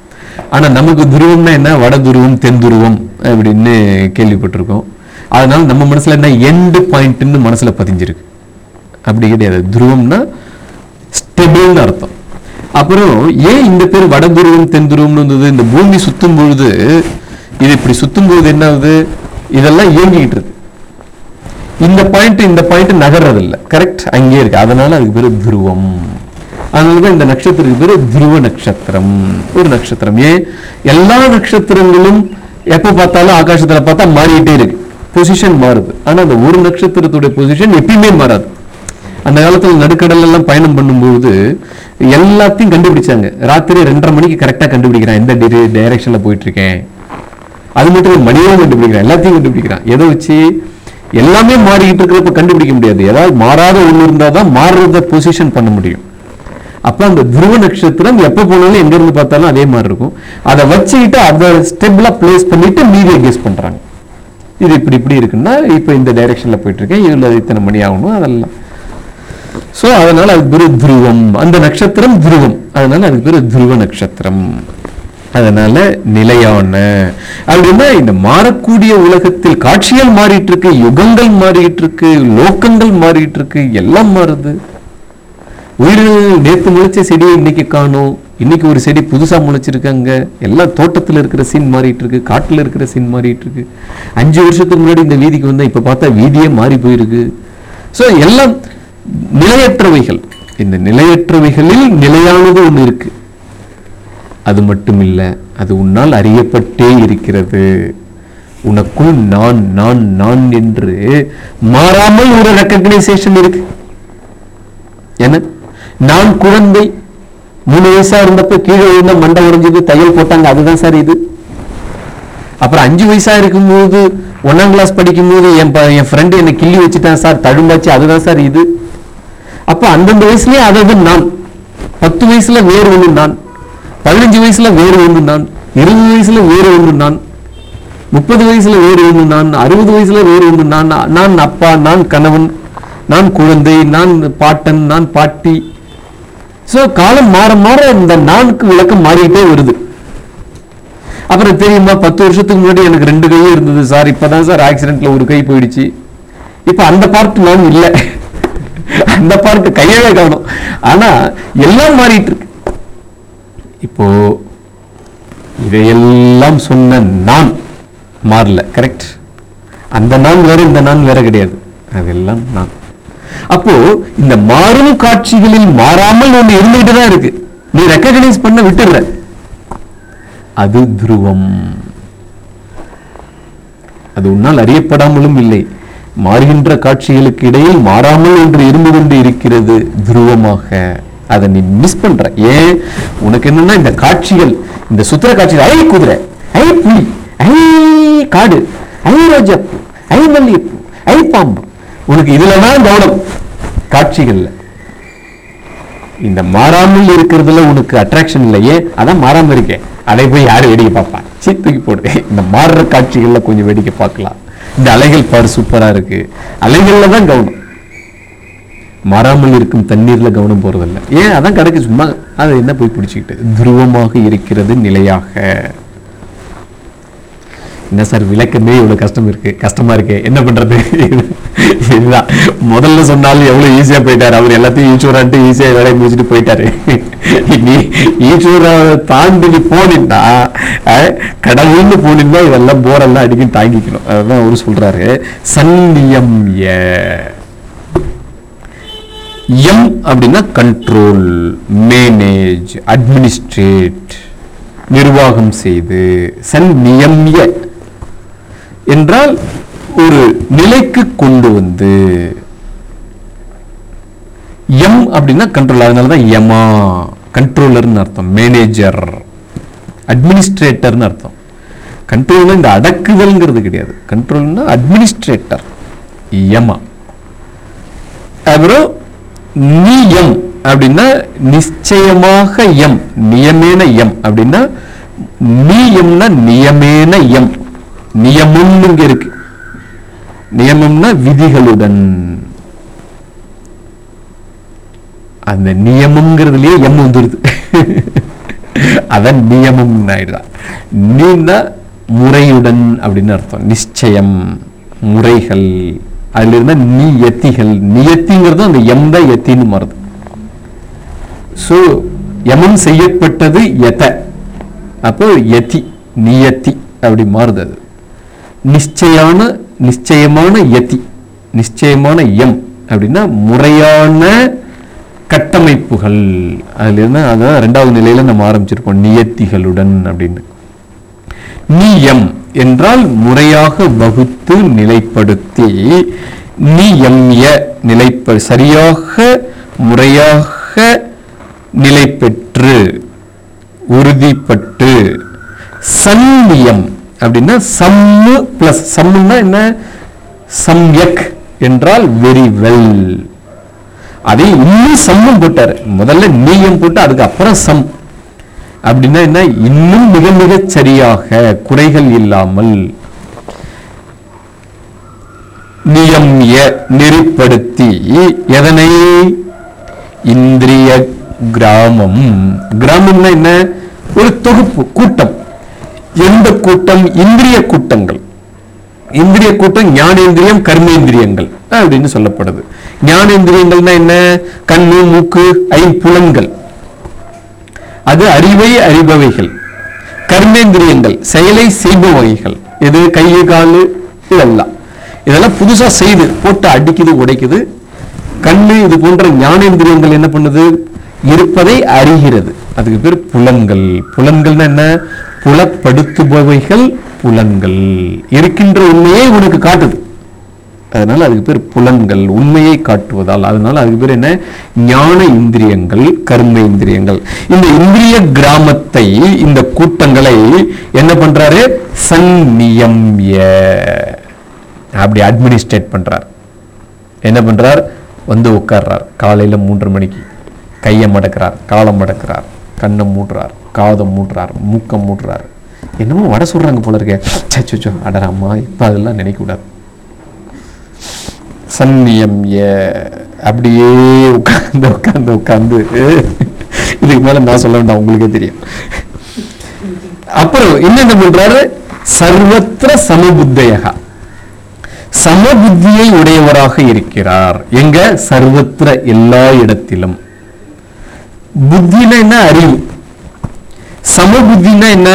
ஆனா நமக்கு துருவம்னா என்ன, வட துருவம் தென் துருவம் அப்படின்னு கேள்விப்பட்டிருக்கோம். அதனால நம்ம மனசுல என்ன எண்டு பாயிண்ட்னு மனசுல பதிஞ்சிருக்கு. அப்படி கிடையாது. துருவம்னா ஸ்டெபிள்னு அர்த்தம். அப்புறம் ஏன் இந்த பேர் வட துருவம் தென் துருவம்னு வந்தது, இந்த பூமி சுத்தும் பொழுது இது இப்படி சுத்தும் பொழுது என்ன ஆகுது, இதெல்லாம் இயங்கிட்டு இருக்கு. இந்த பாயிண்ட் இந்த பாயிண்ட் நகர்றது இல்லை, கரெக்ட், அங்கே இருக்கு. அதனால அதுக்கு பேரு துருவம். அதனாலதான் இந்த நட்சத்திரத்துக்கு பேரு துருவ நட்சத்திரம். ஒரு நட்சத்திரம். ஏன் எல்லா நட்சத்திரங்களும் எப்ப பார்த்தாலும் ஆகாசத்துல பார்த்தா மாறிக்கிட்டே இருக்கு, பொசிஷன் மாறுது. ஆனா அந்த ஒரு நட்சத்திரத்துடைய பொசிஷன் எப்பயுமே மாறாது. அந்த காலத்துல நடுக்கடல் எல்லாம் பயணம் பண்ணும்போது எல்லாத்தையும் கண்டுபிடிச்சாங்க. ராத்திரி ரெண்டரை மணிக்கு கரெக்டா கண்டுபிடிக்கிறான் எந்த டைரக்ஷன்ல போயிட்டு இருக்கேன். அது மட்டும் மணியும் கண்டுபிடிக்கிறான், எல்லாத்தையும் கண்டுபிடிக்கிறான். எதை வச்சு? எல்லாமே மாறிக்கிட்டு இருக்கிறப்ப கண்டுபிடிக்க முடியாது. ஏதாவது மாறாத ஒண்ணு இருந்தாதான் மாறுறத பொசிஷன் பண்ண முடியும். அப்ப அந்த துருவ நட்சத்திரம் எப்ப போனாலும் எங்க இருந்து பார்த்தாலும் அதே மாதிரி இருக்கும். அதை வச்சுக்கிட்டு அதை ஸ்டெப்ல பிளேஸ் பண்ணிட்டு மீதியை கெஸ் பண்றாங்க. இது இப்படி இப்படி இருக்குன்னா இப்ப இந்த டைரக்ஷன்ல போயிட்டு இருக்கேன், இதுல இத்தனை மணி ஆகணும், அதெல்லாம். சோ அதனால அதுக்கு பேரு துருவம். அந்த நட்சத்திரம் துருவம், அதனால அதுக்கு பேரு துருவ நட்சத்திரம். அதனால நிலையான அப்படின்னா இந்த மாறக்கூடிய உலகத்தில் காட்சிகள் மாறிட்டு இருக்கு, யுகங்கள் மாறிட்டு இருக்கு, லோக்கங்கள் மாறிட்டு இருக்கு, எல்லாம் மாறுது. உயிரினங்கள் நேற்று முளைச்ச செடியை இன்னைக்கு காணும், இன்னைக்கு ஒரு செடி புதுசா முளைச்சிருக்காங்க. எல்லாம் தோட்டத்தில் இருக்கிற சீன் மாறிட்டு இருக்கு, காட்டுல இருக்கிற சீன் மாறிட்டு இருக்கு. அஞ்சு வருஷத்துக்கு முன்னாடி இந்த வீதிக்கு வந்தா இப்ப பார்த்தா வீதியே மாறி போயிருக்கு. சோ எல்லாம் நிலையற்றவைகள். இந்த நிலையற்றவைகளில் நிலையானது ஒண்ணு இருக்கு. அது மட்டும் இல்ல, அது உன்னால் அறியப்பட்டே இருக்கிறது. உனக்குள் நான் நான் நான் என்று மாறாமல் ஒரு ரெக்கக்னைசேஷன் இருக்கு. என்ன, நான் குழந்தை மூணு வயசா இருந்தப்ப கீழே விழுந்த மண்டை உடைஞ்சது, தையல் போட்டாங்க, அதுதான் சார் இது. அப்புறம் அஞ்சு வயசா இருக்கும்போது ஒன்னாம் கிளாஸ் படிக்கும் போது என் என் ஃப்ரெண்டு என்னை கிள்ளி வச்சுட்டான் சார், தழும்பாச்சு, அதுதான் சார் இது. அப்ப அந்தந்த வயசுலயே அதாவது நான், பத்து வயசுல வேறு ஒன்று நான், பதினஞ்சு வயசுல வேறு ஒன்று நான், இருபது வயசுல வேறு ஒன்று நான், முப்பது வயசுல வேறு ஒன்று நான், அறுபது வயசுல வேறு ஒன்று நான். நான் அப்பா, நான் கணவன், நான் குழந்தை, நான் பாட்டன், நான் பாட்டி. சோ காலம் மாற மாற இந்த நான்கு விளக்கம் மாறிட்டே வருது. அப்புறம் தெரியுமா, பத்து வருஷத்துக்கு முன்னாடி எனக்கு ரெண்டு கையும் இருந்தது சார், இப்பதான் சார் ஆக்சிடென்ட்ல ஒரு கை போயிடுச்சு. இப்ப அந்த பார்ட் நான் இல்லை, அந்த பார்ட் கையவே காணும். ஆனா எல்லாம் மாறிட்டு இருக்கு. இப்போ இதையெல்லாம் சொன்ன நான் மாறல, கரெக்ட். அந்த நான் வேற, இந்த நான் வேற கிடையாது, அதெல்லாம் நான். அப்போ இந்த மாறும் காட்சிகளில் மாறாமல் ஒண்ணு இருந்துகிட்டு தான் இருக்கு, நீ ரெக்கக்னைஸ் பண்ண விட்டுற. அது துருவம். அது உன்னால் அறியப்படாமலும் இல்லை. மாறுகின்ற காட்சிகளுக்கு இடையில் மாறாமல் ஒன்று இருந்து கொண்டு இருக்கிறது துருவமாக. அதை நீ மிஸ் பண்ற. ஏன்? உனக்கு என்னன்னா இந்த காட்சிகள், இந்த சுத்திர காட்சிகள், ஐ குதிரை, ஐ புலி, ஐ காடு, ஐ ரோஜாப்பூ, ஐ மல்லிகைப்பூ, ஐ பாம்பு, உனக்கு இதுலதான் கவனம், காட்சிகள்ல. இந்த மாறாமல் இருக்கிறதுல உனக்கு அட்ராக்ஷன் இல்லையே, அதான் மாறாம இருக்கேன். அதை போய் யாரும் வேடிக்கை பார்ப்பான், சீ தூக்கி போடு. இந்த மாறுற காட்சிகள்ல கொஞ்சம் வேடிக்கை பார்க்கலாம். இந்த அலைகள் பாரு சூப்பரா இருக்கு, அலைகள்ல தான் கவனம். மாறாமல் இருக்கும் தண்ணீர்ல கவனம் போறதில்லை. ஏன்? அதான் கிடைக்கு, சும்மா அதை என்ன போய் பிடிச்சிக்கிட்டு. துருவமாக இருக்கிறது நிலையாக. என்ன சார் விளக்கமே இவ்வளவு கஷ்டம் இருக்கு, கஷ்டமா இருக்கு, என்ன பண்றது? இதுதான் முதல்ல சொன்னாலும் எவ்வளவு ஈஸியா போயிட்டாரு அவர், எல்லாத்தையும் ஈஸ்வரான்ட்டு ஈஸியா வேலையை முடிச்சுட்டு போயிட்டாரு. நீ ஈஸ்வர தாண்டி நீ போனா, கடவுள்னு போனீங்கன்னா இதெல்லாம் போரெல்லாம் அடிக்கடி தாங்கிக்கணும். அதுதான் அவரு சொல்றாரு. சன்னியம் எம் அப்படின்னா கண்ட்ரோல், மேனேஜ், அட்மினிஸ்ட்ரேட், நிர்வாகம் செய்து. சன்னியம்ய என்றால் ஒரு நிலைக்கு கொண்டு வந்து. எம் அப்படின்னா கண்ட்ரோல், அதனாலதான் யமா கண்ட்ரோலர்னு அர்த்தம், மேனேஜர், அட்மினிஸ்ட்ரேட்டர்னு அர்த்தம். கண்ட்ரோல் இந்த அடக்குதல்ங்கிறது கிடையாது, கண்ட்ரோல்னா அட்மினிஸ்ட்ரேட்டர், யமா. அப்புறம் நியம் அப்படின்னா நிச்சயமாக எம், நியமேன எம் அப்படின்னா நியம்னா நியமேன எம், நியமம் இங்க இருக்கு. நியமம்னா விதிகளுடன், அந்த நியமம்ங்கிறதுலயே எம் வந்துருது. அதான் நியமம் ஆயிடுதான். நீன்னா முறையுடன் அப்படின்னு அர்த்தம். நிச்சயம், முறைகள். அதுல இருந்தா நியத்திகள். நியத்திங்கிறது அந்த எம் தான் எத்தின்னு மாறுது. ஸோ யமம் செய்யப்பட்டது எத, அப்போ யதி, நியத்தி அப்படி மாறுது. அது நிச்சயான நிச்சயமான யதி, நிச்சயமான எம் அப்படின்னா முறையான கட்டமைப்புகள். அதுல இருந்து அதான் ரெண்டாவது நிலையில நம்ம ஆரம்பிச்சிருக்கோம், நியத்திகளுடன் அப்படின்னு. நியம் என்றால் முறையாக வகுத்து நிலைப்படுத்தி, நியம்ய நிலைப்ப சரியாக முறையாக நிலை பெற்று உறுதிப்பட்டு. சன்னியம் அப்படின்னா சம்மு பிளஸ் சம்முன்னா என்ன, சம்யக் என்றால் வெரி வெல். அதை இன்னும் சம்மும் போட்டாரு, முதல்ல நீயம் போட்டு அதுக்கு அப்புறம் சம் அப்படின்னா என்ன, இன்னும் மிக மிக சரியாக குறைகள் இல்லாமல். நியம்ய நெறிப்படுத்தி எதனை, இந்திரிய கிராமம். கிராமம்னா என்ன, ஒரு தொகுப்பு கூட்டம். எந்த கூட்டம், இந்திரிய கூட்டங்கள். இந்திரிய கூட்டம் ஞானேந்திரியம் கர்மேந்திரியங்கள் அப்படின்னு சொல்லப்படுது. ஞானேந்திரியங்கள்னா என்ன, கண்ணு மூக்கு ஐம்புலன்கள், அது அறிவை அறிபவைகள். கர்மேந்திரியங்கள் செயலை செய்பவைகள், இது கை காலு இதெல்லாம். இதெல்லாம் புதுசா செய்து போட்டு அடிக்குது உடைக்குது. கண்ணு இது போன்ற ஞானேந்திரியங்கள் என்ன பண்ணுது, இருப்பதை அறிகிறது. அதுக்கு பேர் புலன்கள். புலன்கள்னா என்ன, புலப்படுத்துபவைகள் புலன்கள். இருக்கின்ற உண்மையை உனக்கு காட்டுது, அதனால அதுக்கு பேர் புலன்கள், உண்மையை காட்டுவதால். அதனால அதுக்கு பேர் என்ன, ஞான இந்திரியங்கள் கர்ம இந்திரியங்கள். இந்த இந்திரிய கிராமத்தை, இந்த கூட்டங்களை என்ன பண்றாரு, சந்நியம்ய அப்படி அட்மினிஸ்ட்ரேட் பண்றார். என்ன பண்றார், வந்து உட்கார்றார் காலையில மூன்று மணிக்கு, கையை மடக்கிறார், காலை மடக்கிறார், கண்ணை மூடுறார், காதை மூடுறார், மூக்கம் மூடுறார். என்னமோ வட சொல்றாங்க போல இருக்கே, சச்சோ அடராமா இப்ப அதெல்லாம் நினைக்க கூடாது. சந்நியம்ய அப்படியே உட்கார்ந்து உட்கார்ந்து உட்கார்ந்து இதுக்கு மேல நான் சொல்ல வேண்டாம், உங்களுக்கே தெரியும். அப்புறம் என்ன பண்றாரு, சர்வத்திர சமபுத்தையா, சமபுத்தியை உடையவராக இருக்கிறார். எங்க, சர்வத்திர எல்லா இடத்திலும். புத்தினா என்ன, அறிவு. சமபுத்தினா என்ன,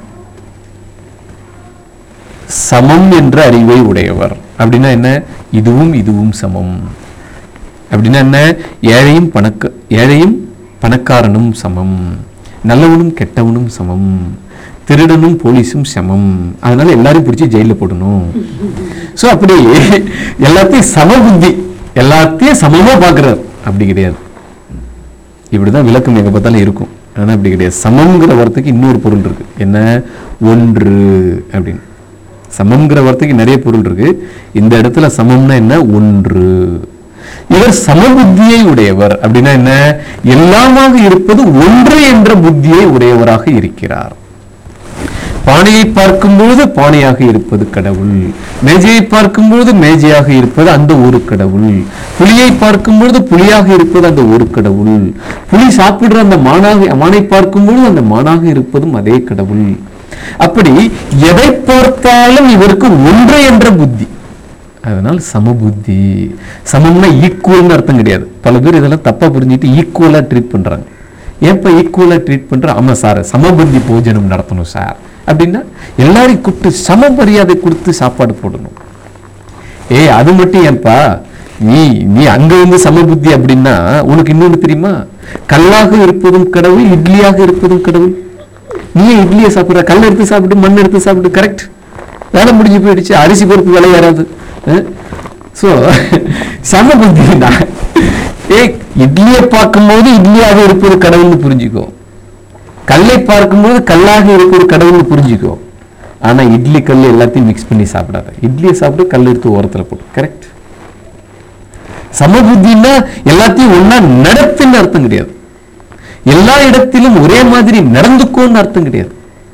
சமம் என்ற அறிவை உடையவர். அப்படின்னா என்ன, இதுவும் இதுவும் சமம். அப்படின்னா என்ன, ஏழையும் பணக்க ஏழையும் பணக்காரனும் சமம், நல்லவனும் கெட்டவனும் சமம், திருடனும் போலீஸும் சமம். அதனால எல்லாரும் பிடிச்சி ஜெயில போடணும். சோ அப்படி எல்லாத்தையும் சமபுத்தி, எல்லாத்தையும் சமமா பாக்குறார். அப்படி கிடையாது, இப்படிதான் விளக்கம் எங்க பார்த்தாலும் இருக்கும். ஆனா அப்படி கிடையாது. சமம்ங்கிற வார்த்தைக்கு இன்னொரு பொருள் இருக்கு. என்ன, ஒன்று அப்படின்னு. சமம்ங்கிற வார்த்தைக்கு நிறைய பொருள் இருக்கு. இந்த இடத்துல சமம்னா என்ன, ஒன்று. இவர் சமபுத்தியை உடையவர். அப்படின்னா என்ன, எல்லாமாக இருப்பது ஒன்று என்ற புத்தியை உடையவராக இருக்கிறார். பானையை பார்க்கும்போது பானையாக இருப்பது கடவுள், மேஜையை பார்க்கும்போது மேஜையாக இருப்பது அந்த ஒரு கடவுள், புலியை பார்க்கும்போது புலியாக இருப்பது அந்த ஒரு கடவுள், புலி சாப்பிடுற அந்த மானாக மானை பார்க்கும்போது அந்த மானாக இருப்பதும் அதே கடவுள். அப்படி எதை பார்த்தாலும் இவருக்கு ஒன்று என்ற புத்தி. அதனால் சமபுத்தி. சமம்னா ஈக்குவல்னு அர்த்தம் கிடையாது. பல பேர் இதெல்லாம் தப்பா புரிஞ்சுட்டு ஈக்குவலா ட்ரீட் பண்றாங்க. ஏப்ப ஈக்குவலா ட்ரீட் பண்ற, ஆமா சார் சமபுத்தி போஜனம் நடத்தணும் சார் அப்படின்னா எல்லாரையும் கூப்பிட்டு சம மரியாதை கொடுத்து சாப்பாடு போடணும். ஏய் அது மட்டும் ஏன்பா, நீ நீ அங்க வந்து சமபுத்தி அப்படின்னா உனக்கு இன்னொன்னு தெரியுமா, கல்லாக இருப்பதும் கடவுள், இட்லியாக இருப்பதும் கடவுள். நீ இட்லியை சாப்பிடுற, கல் எடுத்து சாப்பிட்டு மண் எடுத்து சாப்பிட்டு, கரெக்ட், வேலை முடிஞ்சு போயிடுச்சு. அரிசி பருப்பு விலை ஏறாது. சோ சமபுத்தி தான். ஏ இட்லியை பார்க்கும்போது இட்லியாக இருப்பது கடவுள்னு புரிஞ்சுக்கோ, கல்லை பார்க்கும்போது கல்லாக இருப்பது கடவுள்னு புரிஞ்சுக்கோ. ஆனா இட்லி கல் எல்லாத்தையும் மிக்ஸ் பண்ணி சாப்பிடாத. இட்லியை சாப்பிட்டு கல் எடுத்து ஓரத்துல போட்டு, கரெக்ட். சமபுத்தின்னா எல்லாத்தையும் ஒன்னா நடத்துன்னு அர்த்தம் கிடையாது. எல்லா இடத்திலும் ஒரே மாதிரி நடந்துக்கோன்னு அர்த்தம் கிடையாது.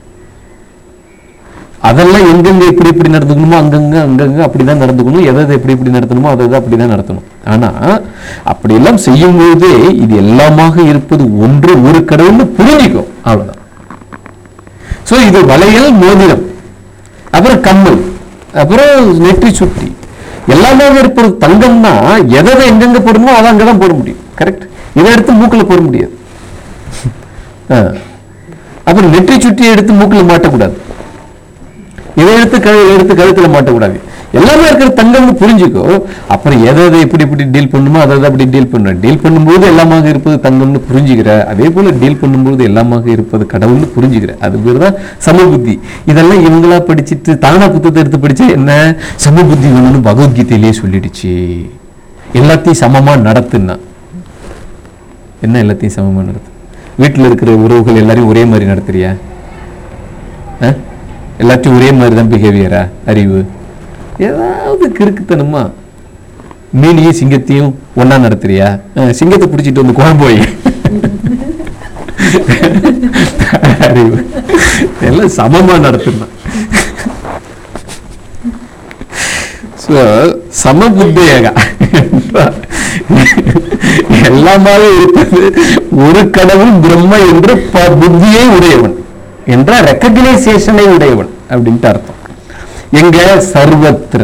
அதெல்லாம் எங்கெங்க எப்படி எப்படி நடந்துக்கணுமோ அங்கங்க அங்கங்க அப்படிதான் நடந்துக்கணும். எதை எப்படி எப்படி நடத்தணுமோ அதை அப்படிதான் நடத்தணும். ஆனா அப்படி எல்லாம் செய்யும் போதே இது எல்லாமாக இருப்பது ஒன்று ஒரு கடவுள்னு புரிஞ்சிக்கும், அவ்வளவுதான். ஸோ இது வளையல், மோதிரம், அப்புறம் கம்மல், அப்புறம் நெற்றி சுட்டி, எல்லாமே இருப்பது தங்கம்னா எதை எங்கெங்க போடணுமோ அதை அங்கதான் போட முடியும். கரெக்ட். இதை எடுத்து மூக்குல போட முடியாது. அப்புறம் நெற்றி சுட்டியை எடுத்து மூக்குல மாட்டக்கூடாது, இதை எடுத்து கழு எடுத்து கழுத்துல மாட்டக்கூடாது. எல்லாமே இருக்கிற தங்கம்னு புரிஞ்சுக்கோ. அப்புறம் எதை எதை எப்படி இப்படி டீல் பண்ணுமோ அதை அப்படி டீல் பண்ண டீல் பண்ணும்போது எல்லாமாக இருப்பது தங்கம்னு புரிஞ்சுக்கிற. அதே போல டீல் பண்ணும்போது எல்லாமாக இருப்பது கடவுள்னு புரிஞ்சுக்கிற. அது பேர் தான் சமபுத்தி. இதெல்லாம் இவங்களா படிச்சுட்டு தானா புத்தகத்தை எடுத்து படிச்சா என்ன, சமபுத்தி வேணும்னு பகவத்கீதையிலேயே சொல்லிடுச்சு. எல்லாத்தையும் சமமா நடத்துன்னா என்ன, எல்லாத்தையும் சமமா நடத்து. வீட்டில் இருக்கிற உறவுகள் எல்லாரையும் ஒரே மாதிரி நடத்துறியா? எல்லாத்தையும் ஒரே மாதிரி தான் பிஹேவியரா? அறிவு ஏதாவது கிறுக்குத்தனமா? மீனையும் சிங்கத்தையும் ஒன்னா நடத்துறியா? சிங்கத்தை பிடிச்சிட்டு வந்து குழம்பு போய் அறிவு எல்லாம் சமமா நடத்துனா. சமபுத்தியாக எல்லாமாக இருப்பது ஒரு கடவுள் பிரம்ம என்று புத்தியை உடையவன் என்ற ரெக்கக்னைசேஷனை உடையவன் அப்படின்ட்டு அர்த்தம். எங்க சர்வத்திர,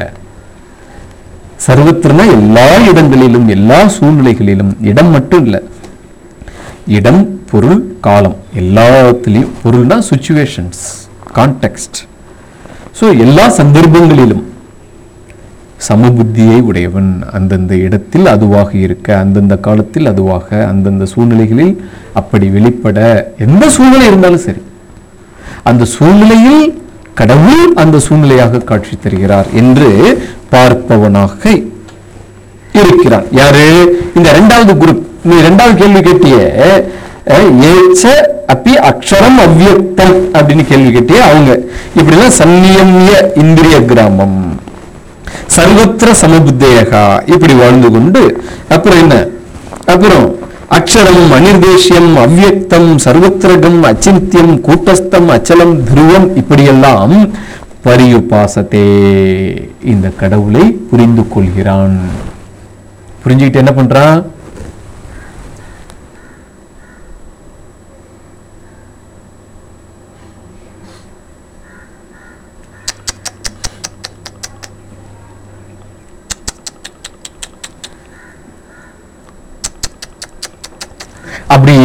சர்வத்திரனா எல்லா இடங்களிலும் எல்லா சூழ்நிலைகளிலும். இடம் மட்டும் இல்லை, இடம், பொருள், காலம் எல்லாத்திலையும். பொருள்னா சிச்சுவேஷன்ஸ், கான்டெக்ஸ்ட். ஸோ எல்லா சந்தர்ப்பங்களிலும் சமபுத்தியை உடையவன். அந்தந்த இடத்தில் அதுவாக இருக்க, அந்தந்த காலத்தில் அதுவாக, அந்தந்த சூழ்நிலைகளில் அப்படி வெளிப்பட. எந்த சூழ்நிலை இருந்தாலும் சரி, அந்த சூழ்நிலையில் கடவுள் அந்த சூழ்நிலையாக காட்சி தருகிறார் என்று பார்ப்பவனாக இருக்கிறான். யாரு? இந்த இரண்டாவது குரூப். நீ இரண்டாவது கேள்வி கேட்டிய ஏச்ச அப்பி அக்ஷரம் அவ்வியக்தம் அப்படின்னு கேள்வி கேட்டிய அவங்க இப்படிலாம் சன்னியமிய இந்திரிய கிராமம், சர்வத்திர சமபுத்தேகா இப்படி வாழ்ந்து கொண்டு, அப்புறம் என்ன, அப்புறம் அக்ஷரம், அனிர்தேசியம், அவ்வியக்தம், சர்வத்திரகம், அச்சிந்தியம், கூட்டஸ்தம், அச்சலம், துருவம் இப்படியெல்லாம் பரியுபாசத்தே இந்த கடவுளை புரிந்து கொள்கிறான். புரிஞ்சுக்கிட்டு என்ன பண்றான்? அப்படி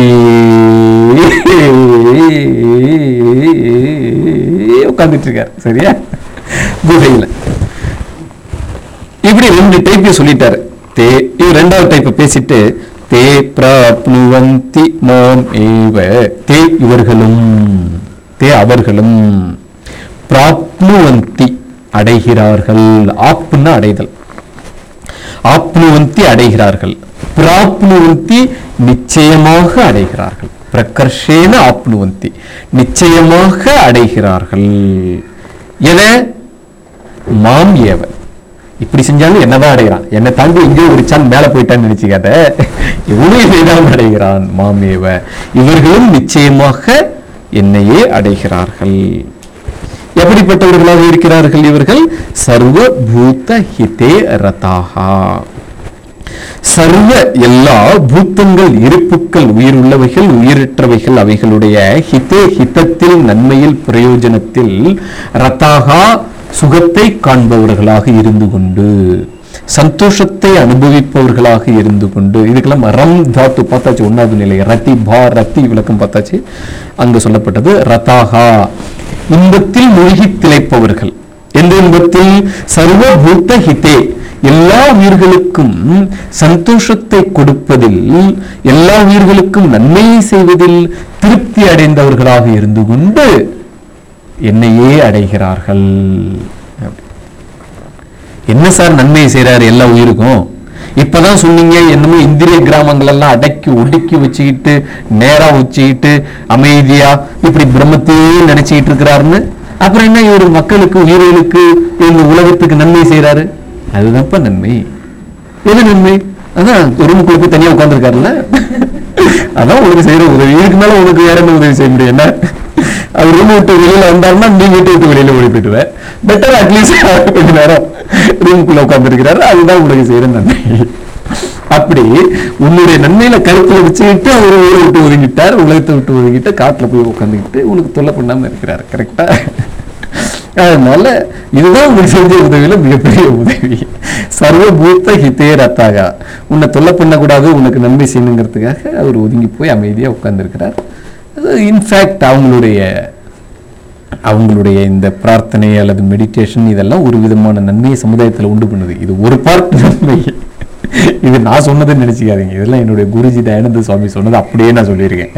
உட்கார்ந்துட்டு இருக்காரு. சரியா? குகையில இப்படி ரெண்டு டைப் சொல்லிட்டாரு. தே இவர் ரெண்டாவது டைப் பேசிட்டு தே பிராப்னுவந்தி மாம் ஏவ, தே இவர்களும், தே அவர்களும், பிராப்னுவந்தி அடைகிறார்கள். ஆப்னா அடைதல், ஆப்னுவந்தி அடைகிறார்கள், பிராப்னுவந்தி நிச்சயமாக அடைகிறார்கள், பிரகர்ஷேன ஆப்னுவந்தி நிச்சயமாக அடைகிறார்கள். என மாம் ஏவ, இப்படி செஞ்சாலும் என்னதான் அடைகிறான், என்னை தாண்டி எங்கேயோ ஒரு சான் மேல போயிட்டான்னு நினைச்சுக்காத, இவனே இதைதான் அடைகிறான். மாம் ஏவ, இவர்களும் நிச்சயமாக என்னையே அடைகிறார்கள். எப்படிப்பட்டவர்களாக இருக்கிறார்கள் இவர்கள்? சர்வ பூத ஹிதே ரதாஹா, சர்வ எல்லா பூத்தங்கள், இருப்புக்கள், உயிர் உள்ளவைகள், உயிரற்றவைகள் அவைகளுடைய ஹிதே ஹிதத்தில், நன்மையில், பிரயோஜனத்தில், ரதாகா சுகத்தை காண்பவர்களாக இருந்து கொண்டு, சந்தோஷத்தை அனுபவிப்பவர்களாக இருந்து கொண்டு. இதுக்கெல்லாம் ரம் தாத்து பார்த்தாச்சு, ஒன்னாவது நிலை. ரத்தி பா ரத்தி விளக்கம் பார்த்தாச்சு. அங்கு சொல்லப்பட்டது ரதாகா, இன்பத்தில் மூழ்கி திளைப்பவர்கள். எந்த இன்பத்தில்? சர்வ பூத்த ஹிதே, எல்லா உயிர்களுக்கும் சந்தோஷத்தை கொடுப்பதில், எல்லா உயிர்களுக்கும் நன்மையை செய்வதில் திருப்தி அடைந்தவர்களாக இருந்து கொண்டு என்னையே அடைகிறார்கள். என்ன சார் நன்மையை செய்யறாரு எல்லா உயிருக்கும்? இப்பதான் சொன்னீங்க என்னமோ இந்திரிய கிராமங்கள் எல்லாம் அடக்கி ஒடுக்கி வச்சுக்கிட்டு நேரா வச்சுக்கிட்டு அமைதியா இப்படி பிரம்மத்தையே நினைச்சுக்கிட்டு இருக்கிறாருன்னு. அப்புறம் என்ன இவர் மக்களுக்கு, உயிர்களுக்கு, இந்த உலகத்துக்கு நன்மை செய்யறாரு? அதுதான்ப்பா நன்மை. எது நன்மை? அதான் ரூமுக்குள்ள போய் தனியா உட்கார்ந்துருக்காருல்ல, அதான் உனக்கு செய்யற உதவி. இதுக்கு மேல உனக்கு வேற என்ன உதவி செய்ய முடியும்? என்ன, அவர் ரூம் விட்டு வெளியில வந்தாருன்னா நீ வீட்டை விட்டு வெளியில ஓடி போயிட்டுவேன். பெட்டர் அட்லீஸ்ட் கொஞ்ச நேரம் ரூமுக்குள்ள உட்கார்ந்து இருக்கிறாரு, அதுதான் உனக்கு செய்யற நன்மை. அப்படி உன்னுடைய நன்மையில கருத்துல வச்சுக்கிட்டு அவர் ஊரை விட்டு ஒதுங்கிட்டார், உலகத்தை விட்டு ஒதுங்கிட்டு காட்டுல போய் உட்காந்துக்கிட்டு உனக்கு தொல்லை பண்ணாம இருக்கிறாரு. கரெக்டா? அதனால இதுதான் உங்களுக்கு செஞ்ச உதவியில மிகப்பெரிய உதவி. சர்வபூத்த ஹிதே ரத்தாக, உன்னை தொல்லை பண்ணக்கூடாது, உனக்கு நன்மை செய்யணுங்கிறதுக்காக அவர் ஒதுங்கி போய் அமைதியா உட்கார்ந்துருக்கிறார். அது இன்ஃபேக்ட் அவங்களுடைய அவங்களுடைய இந்த பிரார்த்தனை அல்லது மெடிடேஷன் இதெல்லாம் ஒரு விதமான நன்மையை சமுதாயத்தில் உண்டு பண்ணுது. இது ஒரு பார்ட் நன்மை. இது நான் சொன்னதுன்னு நினைச்சுக்காதீங்க, இதெல்லாம் என்னுடைய குருஜி தயானந்த சுவாமி சொன்னது, அப்படியே நான் சொல்லியிருக்கேன்.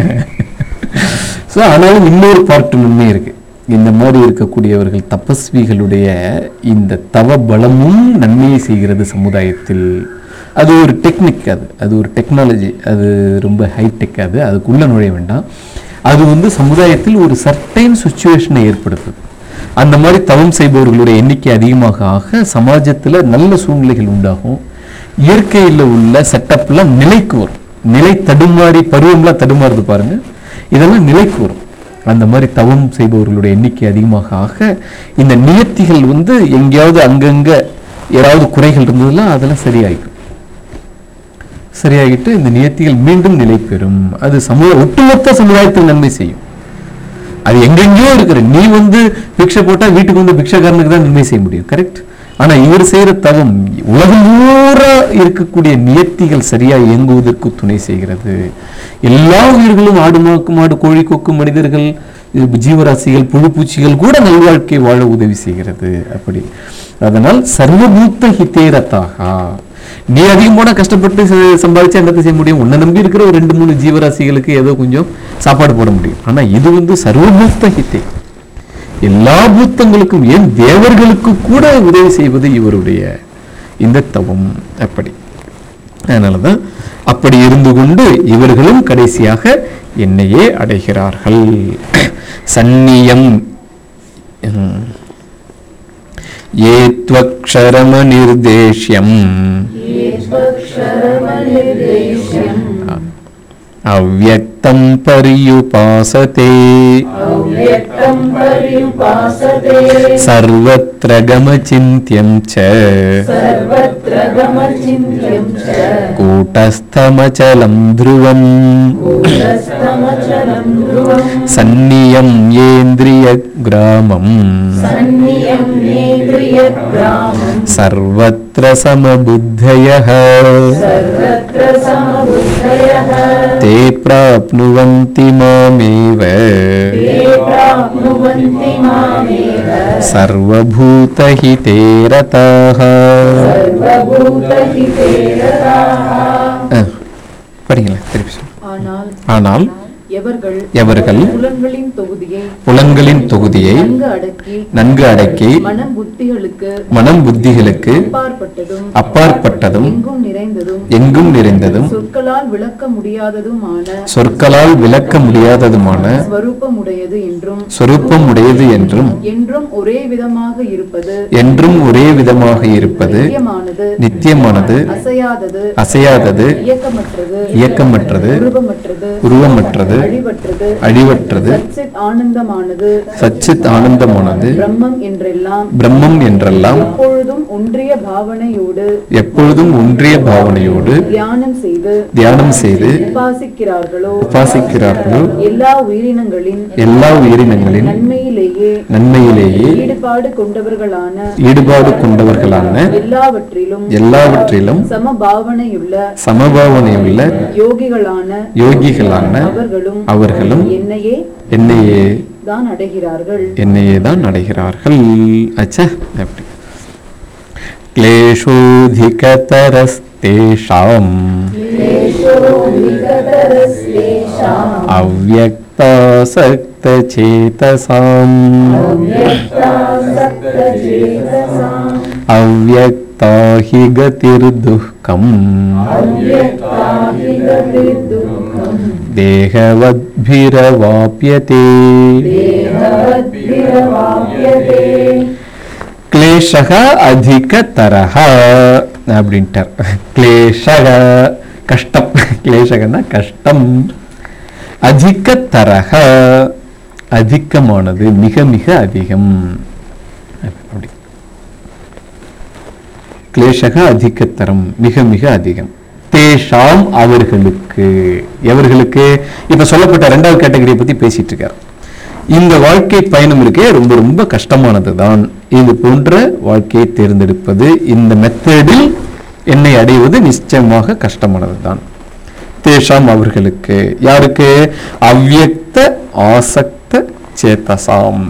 ஸோ ஆனாலும் இன்னொரு பார்ட் நன்மை இருக்கு. இந்த மாதிரி இருக்கக்கூடியவர்கள் தபஸ்விகளுடைய இந்த தவ பலமும் நன்மையை செய்கிறது சமுதாயத்தில். அது ஒரு டெக்னிக், அது அது ஒரு டெக்னாலஜி, அது ரொம்ப ஹைடெக். அது அதுக்குள்ள நுழைய வேண்டாம். அது வந்து சமுதாயத்தில் ஒரு சர்டைன் சுச்சுவேஷனை ஏற்படுத்துது. அந்த மாதிரி தவம் செய்பவர்களுடைய எண்ணிக்கை அதிகமாக ஆக சமாஜத்தில் நல்ல சூழ்நிலைகள் உண்டாகும். இயற்கையில் உள்ள செட்டப்லாம் நிலைக்கு வரும். நிலை தடுமாறி பருவம்லாம் தடுமாறுது பாருங்க, இதெல்லாம் நிலைக்கு வரும். அந்த மாதிரி தவம் செய்பவர்களுடைய எண்ணிக்கை அதிகமாக ஆக இந்த நியத்திகள் வந்து எங்கேயாவது அங்கங்க ஏதாவது குறைகள் இருந்ததுன்னா அதெல்லாம் சரியாயிடும். சரியாகிட்டு இந்த நியத்திகள் மீண்டும் நிலை பெறும். அது சமூக ஒட்டுமொத்த சமுதாயத்தில் நன்மை செய்யும். அது எங்கெங்கயோ இருக்கிற நீ வந்து பிக்ஷை போட்டா வீட்டுக்கு வந்து பிக்ஷைக்காரனுக்கு தான் நன்மை செய்ய முடியும். கரெக்ட்? ஆனா இவர் செய்யற தவம் உலகம் பூரா இருக்கக்கூடிய நியத்திகள் சரியா இயங்குவதற்கு துணை செய்கிறது. எல்லா உயிர்களும் ஆடு மாக்கு மாடு கோழி கொக்கு மனிதர்கள் ஜீவராசிகள் புழு பூச்சிகள் கூட நல்வாழ்க்கை வாழ உதவி செய்கிறது. அப்படி அதனால் சர்வபூத்த ஹிதேரத்தாக, நீ அதிகம் போனா கஷ்டப்பட்டு சம்பாதிச்சு என்னத்தை செய்ய முடியும்? உன்னை நம்பி இருக்கிற ஒரு ரெண்டு மூணு ஜீவராசிகளுக்கு ஏதோ கொஞ்சம் சாப்பாடு போட முடியும். ஆனா இது வந்து சர்வபூத்த ஹிதே, எல்லா பூத்தங்களுக்கும், ஏன் தேவர்களுக்கு கூட உதவி செய்வது இவருடைய இந்த தவம். அப்படி அதனாலதான் அப்படி இருந்து கொண்டு இவர்களும் கடைசியாக என்னையே அடைகிறார்கள். சந்நியம் ஏத்வக்ஷரம நிர்தேஷ்யம் அவ்யக்தம் பரியுபாசதே சர்வத்ர கமசிந்த்யம் ச கூட்டஸ்தமசலம் த்ருவம் சந்நியம் ஏந்திரிய கிராமம் சர்வத்ர சமபுத்தயः தே ப்ராப்னுவந்தி மாமேவ சர்வபூதஹிதே ரதாः. படிங்களா திருப்பி. ஆனால் எவர்கள் எவர்கள் புலன்களின் தொகுதியை புலன்களின் தொகுதியை நன்கு அடக்கி நன்கு அடக்கி மனம் புத்திகளுக்கு மனம் புத்திகளுக்கு அப்பாற்பட்டதும் அப்பாற்பட்டதும் எங்கும் நிறைந்ததும் எங்கும் நிறைந்ததும் சொற்களால் விளக்க முடியாததுமான சொற்களால் விளக்க முடியாததுமான ஸ்வரூபமுடையது என்றும் சொரூபம் உடையது என்றும் என்றும் ஒரே விதமாக இருப்பது என்றும் ஒரே விதமாக இருப்பது நித்தியமானது நித்தியமானது அசையாதது அசையாதது இயக்கமற்றது இயக்கமற்றது உருவமற்றது உருவமற்றது அழிவற்றது அழிவற்றது சச்சித் ஆனந்தமானது சச்சித் ஆனந்தமானது பிரம்மம் என்றெல்லாம் பிரம்மம் என்றெல்லாம் எப்பொழுதும் ஒன்றிய பாவனையோடு எப்பொழுதும் ஒன்றிய பாவனையோடு தியானம் செய்து தியானம் செய்து உபாசிக்கிறார்களோ உபாசிக்கிறார்களோ எல்லா உயிரினங்களின் எல்லா உயிரினங்களின் நன்மையிலேயே நன்மையிலேயே ஈடுபாடு கொண்டவர்களான ஈடுபாடு கொண்டவர்களான எல்லாவற்றிலும் எல்லாவற்றிலும் சமபாவனையுள்ள சமபாவனையுள்ள யோகிகளான யோகிகளான அவர்களும் அவர்களும் என்னையே என்னையே தான் அடைகிறார்கள். என்னையே தான் அடைகிறார்கள். அச்சா அப்படி क्लेशोऽधिकतरस्तेषाम् अव्यक्तासक्तचेतसाम् अव्यक्ता हि गतिर्दुःखम् देहवद्भिरवाप्यते क्लेशः अधिकतरः அப்படின்ட்டார். क्लेशः கஷ்டம், क्लेशகன்னா கஷ்டம், அதிகத்தரக அதிகமானது, மிக மிக அதிகம். அப்படி क्लेशः அதிகத்தரம், மிக மிக அதிகம். தேஷாம் அவர்களுக்கு. எவர்களுக்கு? இப்ப சொல்லப்பட்ட இரண்டாவது கேட்டகரியை பத்தி பேசிட்டு இருக்கார். இந்த வாழ்க்கை பயணம் இருக்கே ரொம்ப ரொம்ப கஷ்டமானது தான். இது போன்ற வாழ்க்கையை தேர்ந்தெடுப்பது, இந்த மெத்தடில் என்னை அடைவது நிச்சயமாக கஷ்டமானது தான். தேஷாம் அவர்களுக்கு. யாருக்கு? அவ்யக்த ஆசக்த சேத்தசாம்.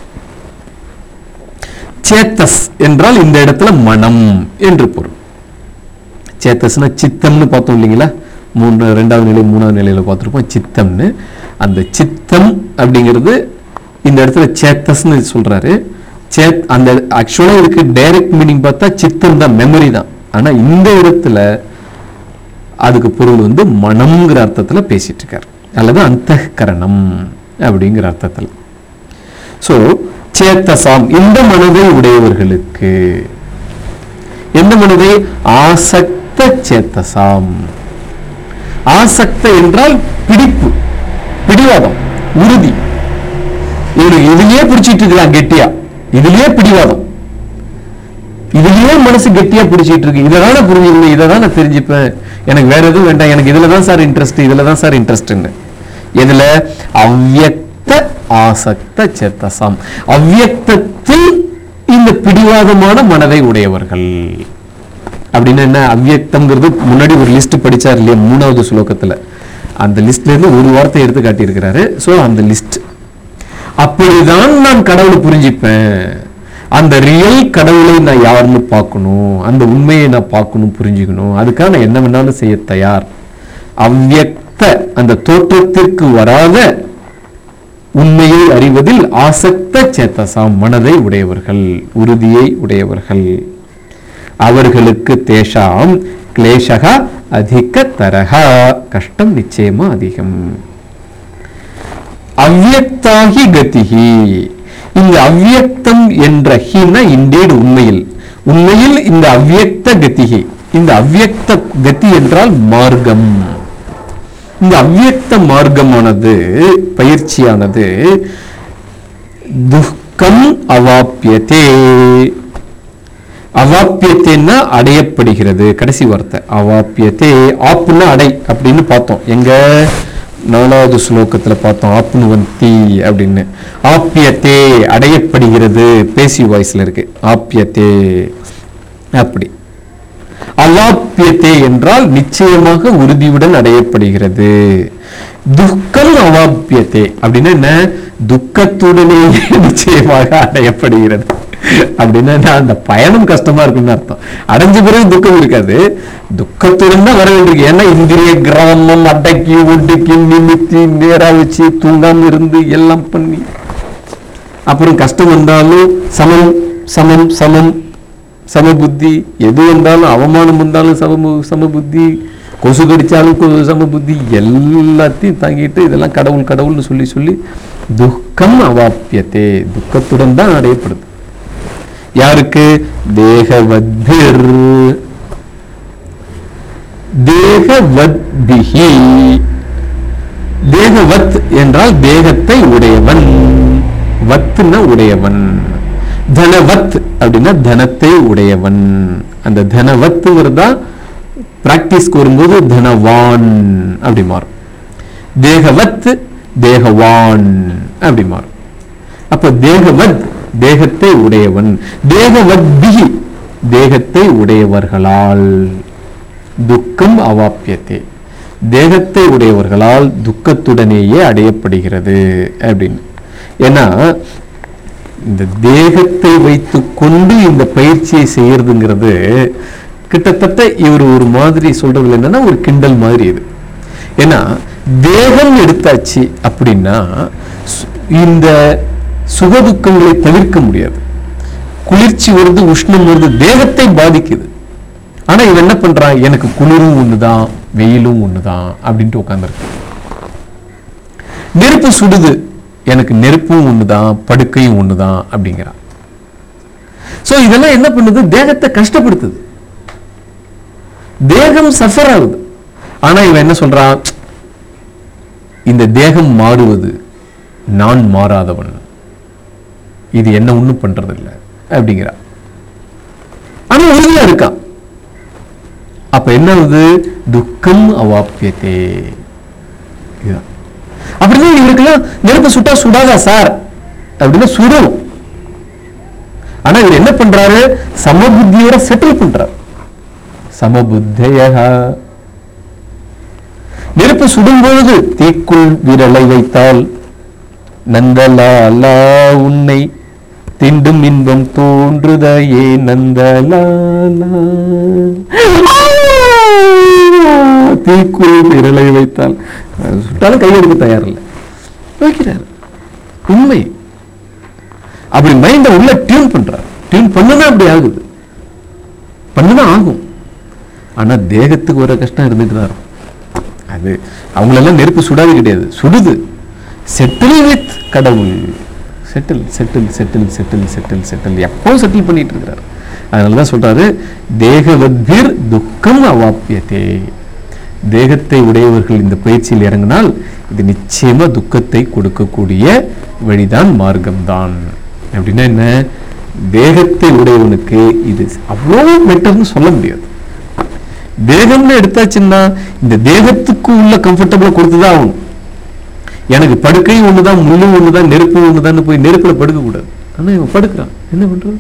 சேத்தஸ் என்றால் இந்த இடத்துல மனம் என்று பொருள். சேத்தஸ்னா சித்தம்னு பார்த்தோம் இல்லைங்களா? மூன்று ரெண்டாவது நிலை மூணாவது நிலையில பார்த்துருப்போம் சித்தம்னு. அந்த சித்தம் அப்படிங்கிறது இந்த இடத்துல சேத்தஸ்ன்னு சொல்றாரு. சேத் அந்த ஆக்சுவலா இதுக்கு டைரக்ட் மீனிங் பார்த்தா சித்தம் தான், மெமரி தான். ஆனா இந்த இடத்துல அதுக்கு பொருள் வந்து மனம்ங்கிற அர்த்தத்துல பேசிட்டு இருக்காரு, அல்லது அந்தఃகரணம் அப்படிங்கிற அர்த்தத்துல. சோ சேத்தசாம் இந்த மனதை உடையவர்களுக்கு. எந்த மனதை? ஆசக்த சேத்தசாம். ஆசக்த என்றால் பிடிப்பு, பிடிவாதம், உறுதி. இவனுக்கு இதுலயே பிடிச்சிட்டு இருக்கலாம் கெட்டியா, இதுலயே பிடிவாதம், இதுலயே மனசு கெட்டியா பிடிச்சிட்டு இருக்கு. இதை தானே புரிஞ்சுக்கணும், இதை தான் நான் தெரிஞ்சுப்பேன், எனக்கு வேற எதுவும் வேண்டாம், எனக்கு இதுலதான் சார் இன்ட்ரெஸ்ட், இதுலதான் சார் இன்ட்ரெஸ்ட்னு. இதுல அவ்யக்த ஆசக்த சேத்தசாம். அவ்யக்தத்தில் இந்த பிடிவாதமான மனதை உடையவர்கள். அப்படின்னு என்ன? அவ்யக்தம்ங்கிறது முன்னாடி ஒரு லிஸ்ட் படிச்சார் இல்லையா மூணாவது ஸ்லோகத்துல, அந்த லிஸ்ட்ல இருந்து ஒரு வார்த்தை எடுத்து காட்டி இருக்கிறாரு. சோ அந்த லிஸ்ட், அப்படிதான் நான் கடவுளை புரிஞ்சுப்பேன், அந்த ரியல் கடவுளை நான் யாருன்னு பார்க்கணும், அந்த உண்மையை நான் பார்க்கணும், புரிஞ்சுக்கணும், அதுக்காக நான் என்ன வேணாலும் செய்ய தயார். அவ்யக்த அந்த தோற்றத்திற்கு வராத உண்மையை அறிவதில் ஆசக்த சேத்தசாம் மனதை உடையவர்கள், உறுதியை உடையவர்கள். அவர்களுக்கு தேஷாம் கிளேஷகா அதிக தரகா, கஷ்டம் நிச்சயமா அதிகம். அவ்யக்தாகி கதிஹி. இந்த அவ்யக்தம் என்ற ஹீனா இண்டீடு உண்மையில், உண்மையில் இந்த அவ்யக்த கதிஹி, இந்த அவ்யக்த கதி என்றால் மார்க்கம். இந்த அவ்யக்த மார்க்கமானது, பயிற்சியானது துக்கம் அவாப்பியதே. அவாப்பியத்தேன்னா அடையப்படுகிறது, கடைசி வார்த்தை அவாப்பியத்தே. ஆப்புன்னா அடை அப்படின்னு பார்த்தோம், எங்க நாலாவது ஸ்லோகத்துல பார்த்தோம் ஆப்னுவந்தி அப்படின்னு. ஆப்பியத்தே அடையப்படுகிறது, பேசி வாய்ஸ்ல இருக்கு ஆப்பியத்தே. அப்படி அவாப்பியத்தே என்றால் நிச்சயமாக உறுதியுடன் அடையப்படுகிறது. துக்கம் அவாப்பியத்தே அப்படின்னா என்ன? துக்கத்துடனே நிச்சயமாக அடையப்படுகிறது அப்படின்னா அந்த பயணம் கஷ்டமா இருக்குன்னு அர்த்தம். அடைஞ்ச பிறகு துக்கம் இருக்காது, துக்கத்துடன் தான் வர வேண்டியிருக்கு. ஏன்னா இந்திரிய கிராமம் அடக்கி ஒடுக்கி நிமித்தி நேரா வச்சு தூங்காம இருந்து எல்லாம் பண்ணி, அப்புறம் கஷ்டம் வந்தாலும் சமம் சமம் சமம் சமபுத்தி, எது வந்தாலும் அவமானம் வந்தாலும் சம சமபுத்தி, கொசு கடிச்சாலும் சமபுத்தி, எல்லாத்தையும் தாங்கிட்டு இதெல்லாம் கடவுள் கடவுள்னு சொல்லி சொல்லி துக்கம் அவாப்பியத்தே, துக்கத்துடன் தான் அடையப்படுது. யாருக்கு? தேகவத்பிர். தேகவத்பிஹி. தேகவத் என்றால் தேகத்தை உடையவன், வத்னா உடையவன். தனவத் அப்படின்னா தனத்தை உடையவன். அந்த தனவத்துங்கிறதா பிராக்டிஸ்க்கு வரும்போது தனவான் அப்படி மாறும். தேகவத் தேகவான் அப்படி மாறும். அப்ப தேகவத் தேகத்தை உடையவன், தேகவத்பிஹி தேகத்தை உடையவர்களால், துக்கம் அவாப்பியத்தே தேகத்தை உடையவர்களால் துக்கத்துடனேயே அடையப்படுகிறது அப்படின்னு. ஏன்னா இந்த தேகத்தை வைத்து கொண்டு இந்த பயிற்சியை செய்யறதுங்கிறது கிட்டத்தட்ட இவர் ஒரு மாதிரி சொல்றதுல என்னன்னா ஒரு கிண்டல் மாதிரி இது. ஏன்னா தேகம் எடுத்தாச்சு அப்படின்னா இந்த சுகதுக்கங்களை தவிர்க்க முடியாது. குளிர்ச்சி வருது, உஷ்ணம் வருது, தேகத்தை பாதிக்குது. ஆனா இவன் என்ன பண்றான்? எனக்கு குளிரும் ஒண்ணுதான் வெயிலும் ஒண்ணுதான் அப்படின்ட்டு உட்கார்ந்துருக்கு. நெருப்பு சுடுது, எனக்கு நெருப்பும் ஒண்ணுதான் படுக்கையும் ஒண்ணுதான் அப்படிங்கிறான். சோ இதெல்லாம் என்ன பண்ணுது? தேகத்தை கஷ்டப்படுத்துது, தேகம் சஃபர் ஆகுது. ஆனா இவன் என்ன சொல்றான்? இந்த தேகம் மாறுவது, நான் மாறாதவன், இது என்ன ஒண்ணும் பண்றது இல்லை அப்படிங்கிறான். ஆனா உறுதியா இருக்கான். அப்ப என்ன ஆகுது? துக்கம் அவாப்பியதே. இதுதான். அப்படிதான் இவருக்கெல்லாம் நெருப்பு சுட்டா சுடாதா சார் அப்படின்னா சுடும். ஆனா இவர் என்ன பண்றாரு? சமபுத்தியோட செட்டில் பண்றார். சமபுத்தைய நெருப்பு சுடும் பொழுது தீக்குள் விரலை வைத்தால் நந்தலாலா உன்னை திண்டும் இன்பம் தோன்றுதையே நந்தலாலா. தீக்குள் விரலை வைத்தால் சுட்டாலும் கையெடுக்க தயாரில்லை, வைக்கிறார். உண்மை. அப்படி மைண்ட உள்ள டியூன் பண்றார். டியூன் பண்ணுனா அப்படி ஆகுது, பண்ணுனா ஆகும். ஆனா தேகத்துக்கு ஒரு கஷ்டம் இருந்துட்டு தான் இருக்கும். அது அவங்களெல்லாம் நெருப்பு சுடாது கிடையாது, சுடுது. செட்டில் வித் கடவுள். Settle settle settle settle settle settle எப்போ செட்டில் பண்ணிட்டு இருக்கிறார். அதனாலதான் சொல்றாரு தேகவத்பிர் துக்கம் அவாப்பியதே. தேகத்தை உடையவர்கள் இந்த பயிற்சியில் இறங்கினால் இது நிச்சயமா துக்கத்தை கொடுக்கக்கூடிய வழிதான், மார்க்கம்தான். அப்படின்னா என்ன? தேகத்தை உடையவனுக்கு இது அவ்வளோ பெட்டர்னு சொல்ல முடியாது. தேகம்னு எடுத்தாச்சுன்னா இந்த தேகத்துக்கு உள்ள கம்ஃபர்டபுளா கொடுத்துதான் ஆகணும். எனக்கு படுக்கையும் ஒண்ணுதான், முள்ளும் ஒண்ணுதான், நெருப்பு ஒண்ணுதான் போய் நெருப்புல படுக்க கூடாது. ஆனா இவன் படுக்கிறான், என்ன பண்றது?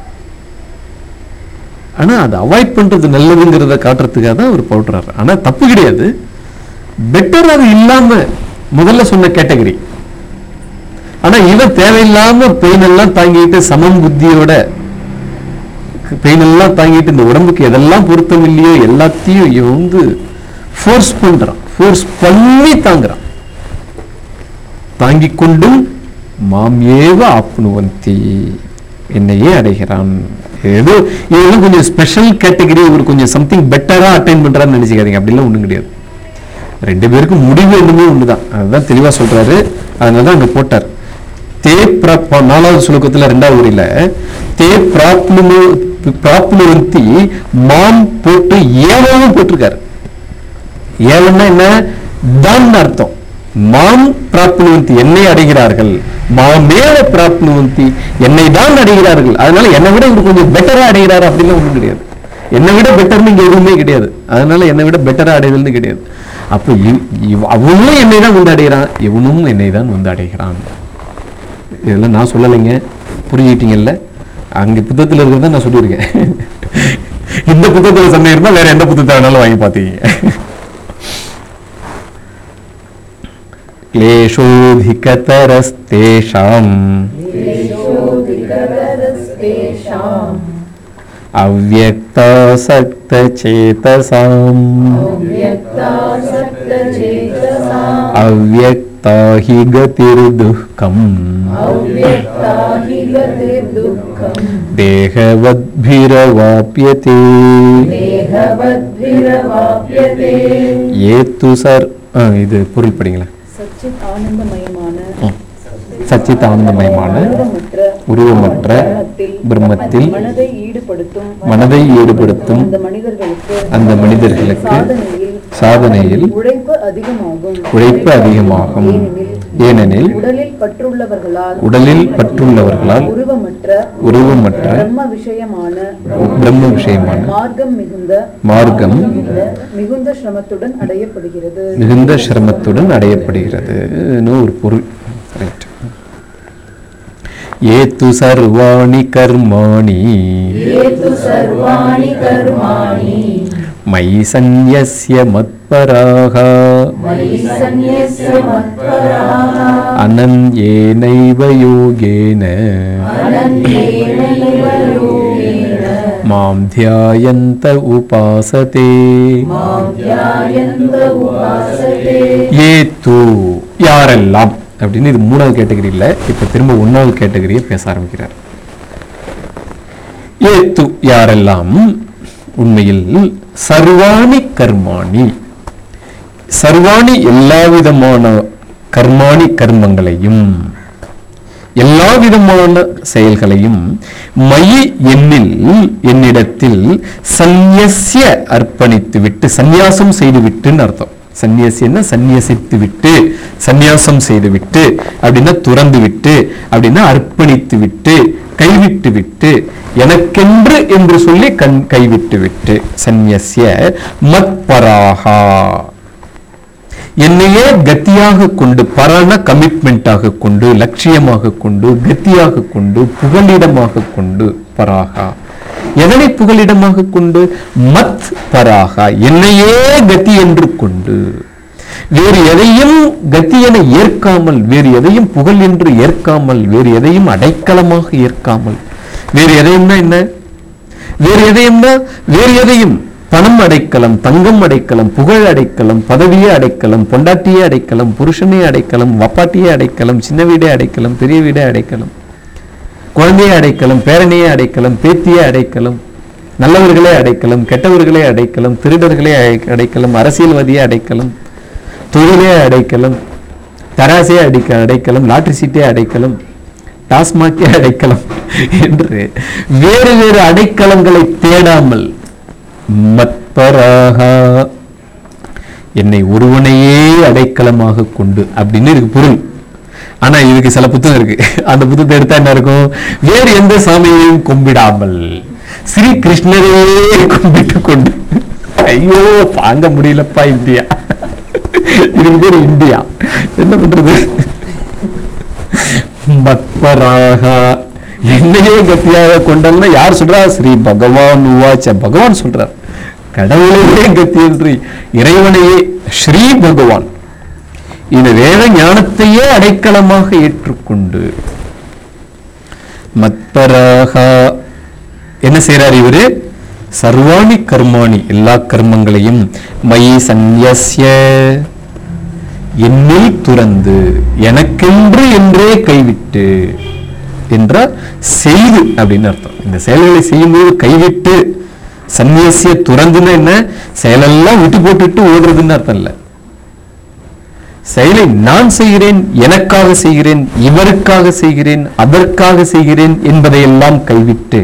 ஆனா அதை அவாய்ட் பண்றது நல்லதுங்கிறத காட்டுறதுக்காக தான் அவர் போடுறாரு. ஆனா தப்பு கிடையாது, பெட்டர் அது இல்லாம முதல்ல சொன்ன கேட்டகரி. ஆனா இவன் தேவையில்லாம பெயின் எல்லாம் தாங்கிட்டு சமம் புத்தியோட பெயின் எல்லாம் தாங்கிட்டு இந்த உடம்புக்கு எதெல்லாம் பொருத்தம் இல்லையோ எல்லாத்தையும் இவன் வந்து ஃபோர்ஸ் பண்றான், ஃபோர்ஸ் பண்ணி தாங்குறான். தாங்கிக் கொண்டும் மாம் ஏவ ஆப்னுவந்தி, என்னையே அடைகிறான். ஏதோ இதெல்லாம் கொஞ்சம் ஸ்பெஷல் கேட்டகரி, ஒரு கொஞ்சம் சம்திங் பெட்டரா அட்டைன் பண்றான்னு நினைச்சுக்காதீங்க. அப்படிலாம் ஒண்ணும் கிடையாது. ரெண்டு பேருக்கும் முடிவு என்னமே ஒண்ணுதான். அதுதான் தெளிவா சொல்றாரு. அதனாலதான் அங்க போட்டார். தே பிராப் நாலாவது சுலோகத்துல ரெண்டாவது வரியில தே பிராப்னு பிராப்னுவந்தி மாம் போட்டு ஏவவும் போட்டிருக்காரு. ஏவன்னா என்ன? தான் அர்த்தம். மாம் பிராப்னுவந்தி, என்னை அடைகிறார்கள். மாமேவ பிராப்னுவந்தி, என்னை தான் அடைகிறார்கள். அதனால என்னை விட இவர் கொஞ்சம் பெட்டரா அடைகிறாரு அப்படின்னு ஒன்றும் கிடையாது. என்னை விட பெட்டர்னு இங்க எதுவுமே கிடையாது. அதனால என்னை விட பெட்டரா அடைதல்னு கிடையாது. அப்ப அவனும் என்னை தான் வந்து அடைகிறான், இவனும் என்னை தான் வந்து அடைகிறான். இதெல்லாம் நான் சொல்லலைங்க, புரிஞ்சுக்கிட்டீங்கல்ல? அங்க புத்தகத்துல இருக்கிறத நான் சொல்லியிருக்கேன். இந்த புத்தகத்துல சந்தேகம் இருந்தா வேற எந்த புத்தகத்தை வேணாலும் வாங்கி பார்த்தீங்க. क्लेशोऽधिकतरस्तेषाम् अव्यक्तासक्तचेतसाम् अव्यक्ता हि गतिर्दुःखम् देहवद्भिरवाप्यते ये तु सर् இது பொருள் படிங்களா? சச்சித் ஆனந்தமயமான சச்சித் ஆனந்தமயமான உருவமற்ற பிரம்மத்தில் மனதை ஈடுபடுத்தும் மனதை ஈடுபடுத்தும் அந்த மனிதர்களுக்கு அந்த மனிதர்களுக்கு சாதனையில் உழைப்பு அதிகமாகும் உழைப்பு அதிகமாகும். ஏனெனில் உடலில் பற்றுள்ளவர்களால் உடலில் பற்றுள்ளவர்களால் உருவமற்ற உருவமற்ற பிரம்ம விஷயமான பிரம்ம விஷயமான மார்க்கம் மிகுந்த மார்க்கம் மிகுந்த சிரமத்துடன் அடையப்படுகிறது மிகுந்த சிரமத்துடன் அடையப்படுகிறது ஒரு பொருள். ரைட். ஏது சர்வாணி கர்மாணி ஏது சர்வாணி கர்மாணி மயி சந்யஸ்ய மத்பராக மயி சந்யஸ்ய மத்பராக அனன்யேனைவ யோகேன அனன்யேனைவ யோகேன மாம் தியாயந்த உபாசதே மாம் தியாயந்த உபாசதே. ஏது யாரெல்லாம் அப்படின்னு இது மூணாவது கேட்டகரி இல்ல, இப்ப திரும்ப ஒன்னாவது கேட்டகரியை பேச ஆரம்பிக்கிறார். ஏத்து யாரெல்லாம் உண்மையில் சர்வாணி கர்மாணி, சர்வாணி எல்லா விதமான கர்மாணி கர்மங்களையும் எல்லா விதமான செயல்களையும் மயி என்னில் என்னிடத்தில் சந்நியஸ்ய அர்ப்பணித்து விட்டு, சந்நியாசம் செய்து விட்டுன்னு அர்த்தம். சந்நியசின்னா சந்நியசித்து விட்டு, சந்நியாசம் செய்து விட்டு அப்படின்னா துறந்து விட்டு அப்படின்னா அர்ப்பணித்து விட்டு கைவிட்டு விட்டு, எனக்கென்று என்று சொல்லி கண் கைவிட்டு விட்டு, சந்நியஸ்ய மத்பராகா, என்னையே கத்தியாக கொண்டு, பரான கமிட்மெண்டாக கொண்டு, லட்சியமாக கொண்டு, கத்தியாக கொண்டு, புகலிடமாக கொண்டு, பராகா எதனை புகலிடமாக கொண்டு, மத் பராகா என்னையே கத்தி என்று கொண்டு, வேறு எதையும் கத்தி என ஏற்காமல், வேறு எதையும் புகழ் என்று ஏற்காமல், வேறு எதையும் அடைக்கலமாக ஏற்காமல், வேறு எதையும்னா என்ன, வேறு எதையும்னா வேறு எதையும், பணம் அடைக்கலம், தங்கம் அடைக்கலம், புகழ் அடைக்கலம், பதவியே அடைக்கலம், பொண்டாட்டியே அடைக்கலம், புருஷனே அடைக்கலம், வப்பாட்டியே அடைக்கலம், சின்ன வீடே அடைக்கலம், பெரிய வீடே அடைக்கலம், குழந்தையே அடைக்கலம், பேரனையே அடைக்கலம், பேத்தியே அடைக்கலம், நல்லவர்களே அடைக்கலம், கெட்டவர்களே அடைக்கலம், திருடர்களே அடைக்கலம், அரசியல்வாதியே அடைக்கலம், தொழிலே அடைக்கலம், தராசே அடைக்க அடைக்கலம், லாட்டரி சீட்டே அடைக்கலம், டாஸ்மாக்கே அடைக்கலம் என்று வேறு வேறு அடைக்கலங்களை தேடாமல், மத்பராகா என்னை ஒருவனையே அடைக்கலமாக கொண்டு அப்படின்னு இருக்கு பொருள். ஆனா இதுக்கு சில புத்தகம் இருக்கு, அந்த புத்தகத்தை எடுத்தா என்ன இருக்கும், வேறு எந்த சாமியையும் கும்பிடாமல் ஸ்ரீ கிருஷ்ணரையே கும்பிட்டு கொண்டு, ஐயோ தாங்க முடியலப்பா இந்தியா, இதுக்கு பேர் இந்தியா, என்ன பண்றது, மத்பராகா என்னையே கத்தியாக கொண்டல்ல யார் சொல்றா, ஸ்ரீ பகவான் உவாச்ச, பகவான் சொல்றார், கடவுளையே கத்தி என்று, இறைவனையே, ஸ்ரீ பகவான் இந்த வேத ஞானத்தையே அடைக்கலமாக ஏற்றுக்கொண்டு, மத்பராகா என்ன செய்யறார் இவரு, சர்வாணி கர்மாணி எல்லா கர்மங்களையும், மயி சந்நியஸ்ய என்னில் துறந்து, எனக்கென்று என்றே கைவிட்டு என்றால் செய்து அப்படின்னு அர்த்தம். இந்த செயல்களை செய்யும்போது கைவிட்டு, சந்நியசிய துறந்துன்னு என்ன, செயலெல்லாம் விட்டு போட்டுட்டு ஓடுறதுன்னு அர்த்தம் இல்லை. செயலை நான் செய்கிறேன், எனக்காக செய்கிறேன், இவருக்காக செய்கிறேன், அதற்காக செய்கிறேன் என்பதையெல்லாம் கைவிட்டு,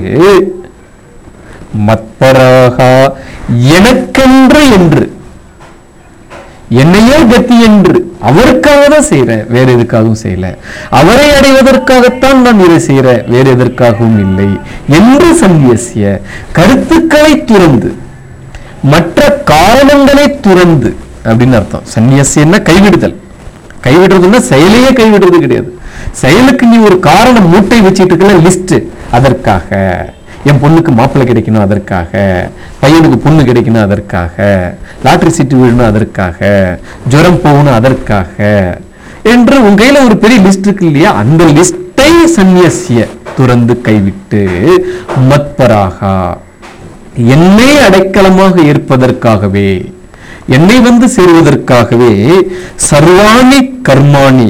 மத்பராகா எனக்கென்று என்று, என்னையே கத்தி என்று, அவருக்காக தான் செய்யறேன், வேற எதுக்காகவும் செய்யல, அவரை அடைவதற்காகத்தான் நான் இதை செய்யறேன், வேற எதற்காகவும் இல்லை என்று சந்நியசிய கருத்துக்களை துறந்து, மற்ற காரணங்களை துறந்து அப்படின்னு அர்த்தம். சந்நியசியன்னா கைவிடுதல், கைவிடுறதுன்னா செயலையே கைவிடுறது கிடையாது. செயலுக்கு நீ ஒரு காரணம் மூட்டை வச்சுட்டு இருக்கல, லிஸ்ட், அதற்காக என் பொண்ணுக்கு மாப்பிள்ளை கிடைக்கணும், அதற்காக பையனுக்கு பொண்ணு கிடைக்கணும், அதற்காக லாட்டரி சீட்டு விழணும், அதற்காக ஜுரம் போகணும், அதற்காக என்று உங்க கையில ஒரு பெரிய லிஸ்ட் இருக்கு இல்லையா, அந்த லிஸ்டை சந்நியசிய துறந்து கைவிட்டு, மத்பராகா என்னை அடைக்கலமாக ஏற்பதற்காகவே, என்னை வந்து சேருவதற்காகவே, சர்வாணி கர்மாணி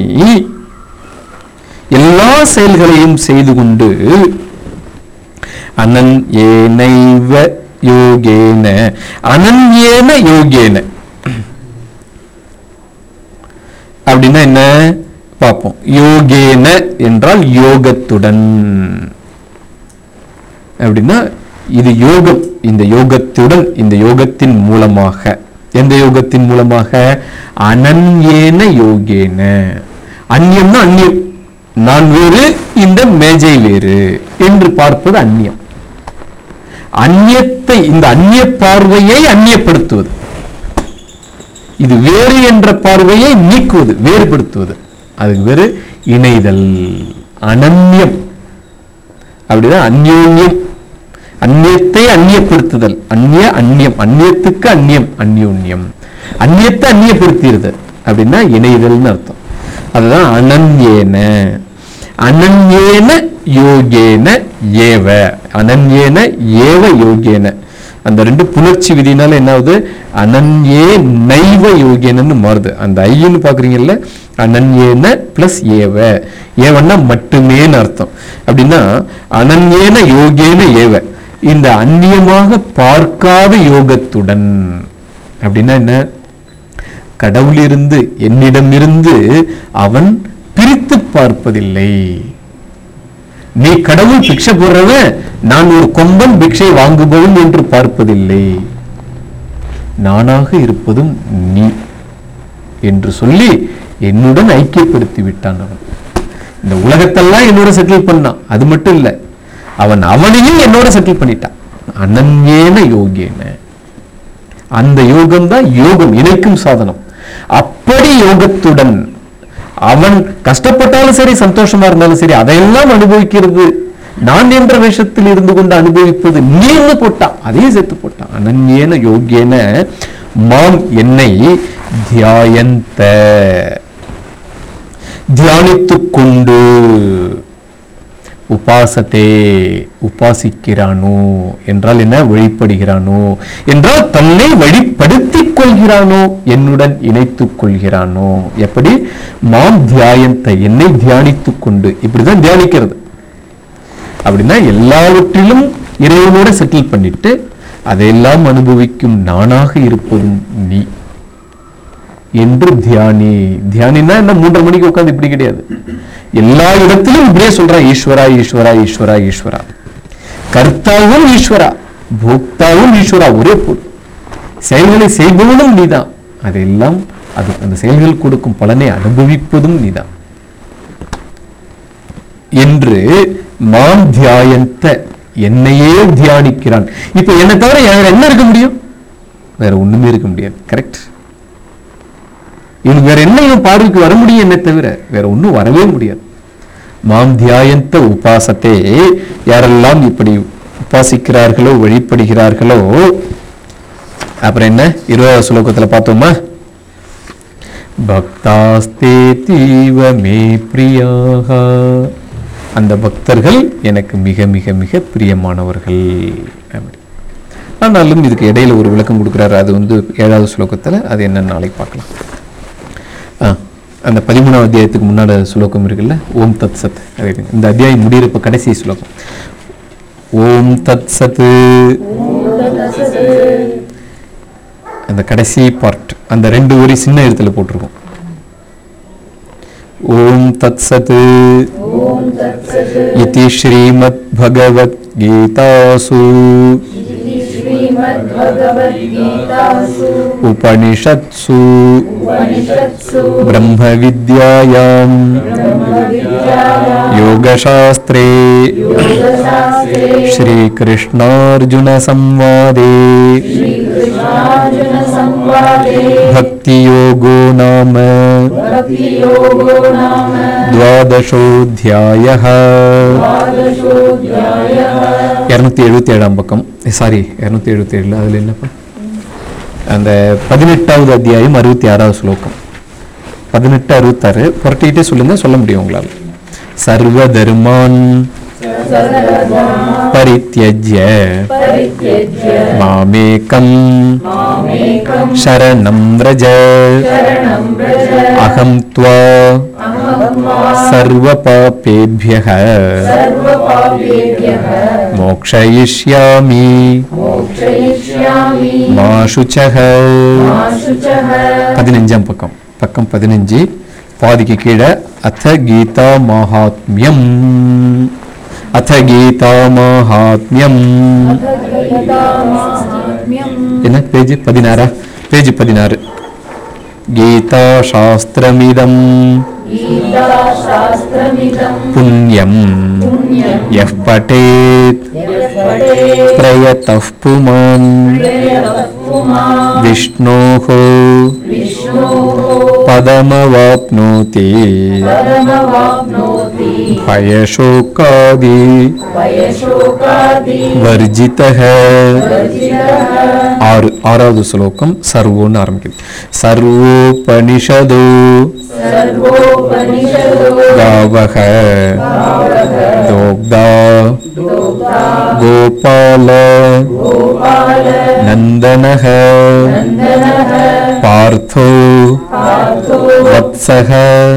எல்லா செயல்களையும் செய்து கொண்டு, அனன்யேனைவ யோகேன, அனன்யேன யோகேன அப்படின்னா என்ன பார்ப்போம். யோகேன என்றால் யோகத்துடன் அப்படின்னா இது யோகம், இந்த யோகத்துடன், இந்த யோகத்தின் மூலமாக, எந்த யோகத்தின் மூலமாக, அனன்யேன யோகேன, அந்நியம்னா அந்நியம், நான் வேறு இந்த மேஜை வேறு என்று பார்ப்பது அந்நியம். அந்நியத்தை, இந்த அந்நிய பார்வையை அந்நியப்படுத்துவது, இது வேறு என்ற பார்வையை நீக்குவது, வேறுபடுத்துவது, அதுக்கு வேறு இணைதல், அனன்யம் அப்படிதான் அந்யோன்யம், அந்நியத்தை அந்நியப்படுத்துதல், அந்நிய அந்நியம், அந்நியத்துக்கு அந்நியம், அந்யோன்யம், அந்நியத்தை அந்நியப்படுத்துகிறது அப்படின்னா இணைதல்னு அர்த்தம். அதுதான் அனன்யேன, அனன்யேன யோகேன ஏவ, அனன்யேன ஏவ யோகேன, அந்த ரெண்டு புணர்ச்சி விதினால என்ன ஆகுது, அனன்யே நைவ யோகேனன்னு மாறுது. அந்த ஐன்னு பாக்குறீங்கல்ல, அனன்யேன பிளஸ் ஏவ, ஏவன்னா மட்டுமேன்னு அர்த்தம். அப்படின்னா அனன்யேன யோகேன ஏவ, இந்த அந்நியமாக பார்க்காத யோகத்துடன் அப்படின்னா என்ன, கடவுளிருந்து என்னிடமிருந்து அவன் பிரித்து பார்ப்பதில்லை. நீ கடவுள் பிக்ஷை போடுறவன், நான் ஒரு கொம்பன் பிக்ஷை வாங்குபவன் என்று பார்ப்பதில்லை, நானாக இருப்பதும் நீ என்று சொல்லி என்னுடன் ஐக்கியப்படுத்தி விட்டான் அவன். இந்த உலகத்தெல்லாம் என்னோட செட்டில் பண்ணான், அது மட்டும் இல்லை, அவன் அவனையும் என்னோட செட்டில் பண்ணிட்டான். அனன்யேன யோகேன, அந்த யோகம் தான் யோகம், இணைக்கும் சாதனம். அப்படி யோகத்துடன் அவன் கஷ்டப்பட்டாலும் சரி சந்தோஷமா இருந்தாலும் சரி அதையெல்லாம் அனுபவிக்கிறது நான் என்ற வேஷத்தில் இருந்து கொண்டு அனுபவிப்பது நீன்னு போட்டான், அதையும் சேர்த்து போட்டான். அனன்யேன யோகேன மாம் என்னை தியாயந்த தியானித்துக் கொண்டு உபாசத்தே உபாசிக்கிறானோ என்றால் என்ன, வழிபடுகிறானோ என்றால் தன்னை வழிப்படுத்திக் கொள்கிறானோ, என்னுடன் இணைத்துக் கொள்கிறானோ. எப்படி? மாம் தியாயந்த, என்னை தியானித்துக் கொண்டு. இப்படிதான் தியானிக்கிறது. அப்படின்னா எல்லாவற்றிலும் இறைவனோட செட்டில் பண்ணிட்டு அதையெல்லாம் அனுபவிக்கும் நானாக இருப்பதும் நீ என்று தியானி. தியானினா என்ன, மூன்றரை மணிக்கு உட்காந்து இப்படி கிடையாது, எல்லா இடத்திலும் இப்படியே சொல்றா, ஈஸ்வரா ஈஸ்வரா ஈஸ்வரா ஈஸ்வரா. கர்த்தாவும் ஈஸ்வரா, போக்தாவும் ஈஸ்வரா, ஒரே பொருள். செயல்களை செய்பவனும் நீதான், அதெல்லாம் அது அந்த செயல்கள் கொடுக்கும் பலனை அனுபவிப்பதும் நீதான் என்று மாம் தியாயந்த, என்னையே தியானிக்கிறான். இப்ப என்னை தவிர வேற என்ன இருக்க முடியும்? வேற ஒண்ணுமே இருக்க முடியாது. கரெக்ட்? இவனுக்கு வேற என்ன இவன் பார்வைக்கு வர முடியும்? என்னை தவிர வேற ஒன்றும் வரவே முடியாது. மாம் தியாயந்த உபாசத்தே, யாரெல்லாம் இப்படி உபாசிக்கிறார்களோ வழிபடுகிறார்களோ. அப்புறம் என்ன, இருபதாவது ஸ்லோகத்துல பார்த்தோமா, பக்தாஸ்தே தீவ மே பிரியாக, அந்த பக்தர்கள் எனக்கு மிக மிக மிக பிரியமானவர்கள். ஆனாலும் இதுக்கு இடையில ஒரு விளக்கம் கொடுக்குறாரு, அது வந்து ஏழாவது ஸ்லோகத்துல, அது என்னன்னு நாளைக்கு பார்க்கலாம். அந்த பதிமூணாவது அத்தியாயத்துக்கு முன்னாடி ஸ்லோகம் இருக்குல்ல, ஓம் தத் சத், இந்த அத்தியாயம் முடியிறப்ப கடைசி ஸ்லோகம் ஓம் தத் சத், அந்த கடைசி பார்ட் அந்த ரெண்டு வரி சின்ன எழுத்துல போட்டிருக்கோம். ஓம் தத் சத் இதி ஸ்ரீமத் பகவத் கீதாசு உபனிஷத்சு பிரம்ம வித்யாயாம் யோகசாஸ்திரே ஸ்ரீகிருஷ்ணார்ஜுன சம்வாதே பக்தி யோகோ நாம द्वादशोऽध्यायः. இருநூத்தி எழுபத்தி ஏழாம் பக்கம், சாரி இருநூத்தி எழுபத்தி ஏழுல அதுல என்னப்பா, அந்த பதினெட்டாவது அத்தியாயம் அறுபத்தி ஆறாவது ஸ்லோகம், பதினெட்டு அறுபத்தாறு புரட்டிட்டே சொல்லுங்க, சொல்ல முடியும் உங்களால். சர்வ தர்மான் परित्यज्य मामेकं शरणं व्रज अहं त्वा सर्वपापेभ्यः मोक्षयिष्यामि मा शुचः. பதினஞ்சாம் பக்கம், பக்கம் பதினஞ்சு, பாதிக்கு கீழே அத கீதா மகாத்மியம். அத கீதா மகாத்மியம் என்ன பேஜ்? பதினாறா? பேஜ் பதினாறு. கீதா சாஸ்திரமிதம் புண்ணியம் யஃ படேத் பிரயதः புமான் விஷ்ணோः பதமவாப்னோதி பயசோகாதி வர்ஜிதः. ஆறு ஆறாவது ஸ்லோகம் சர்வோன்னு ஆரம்பிக்குது. சர்வோபனிஷதோ गावः दोग्धा गोपाल नन्दनः पार्थो वत्सः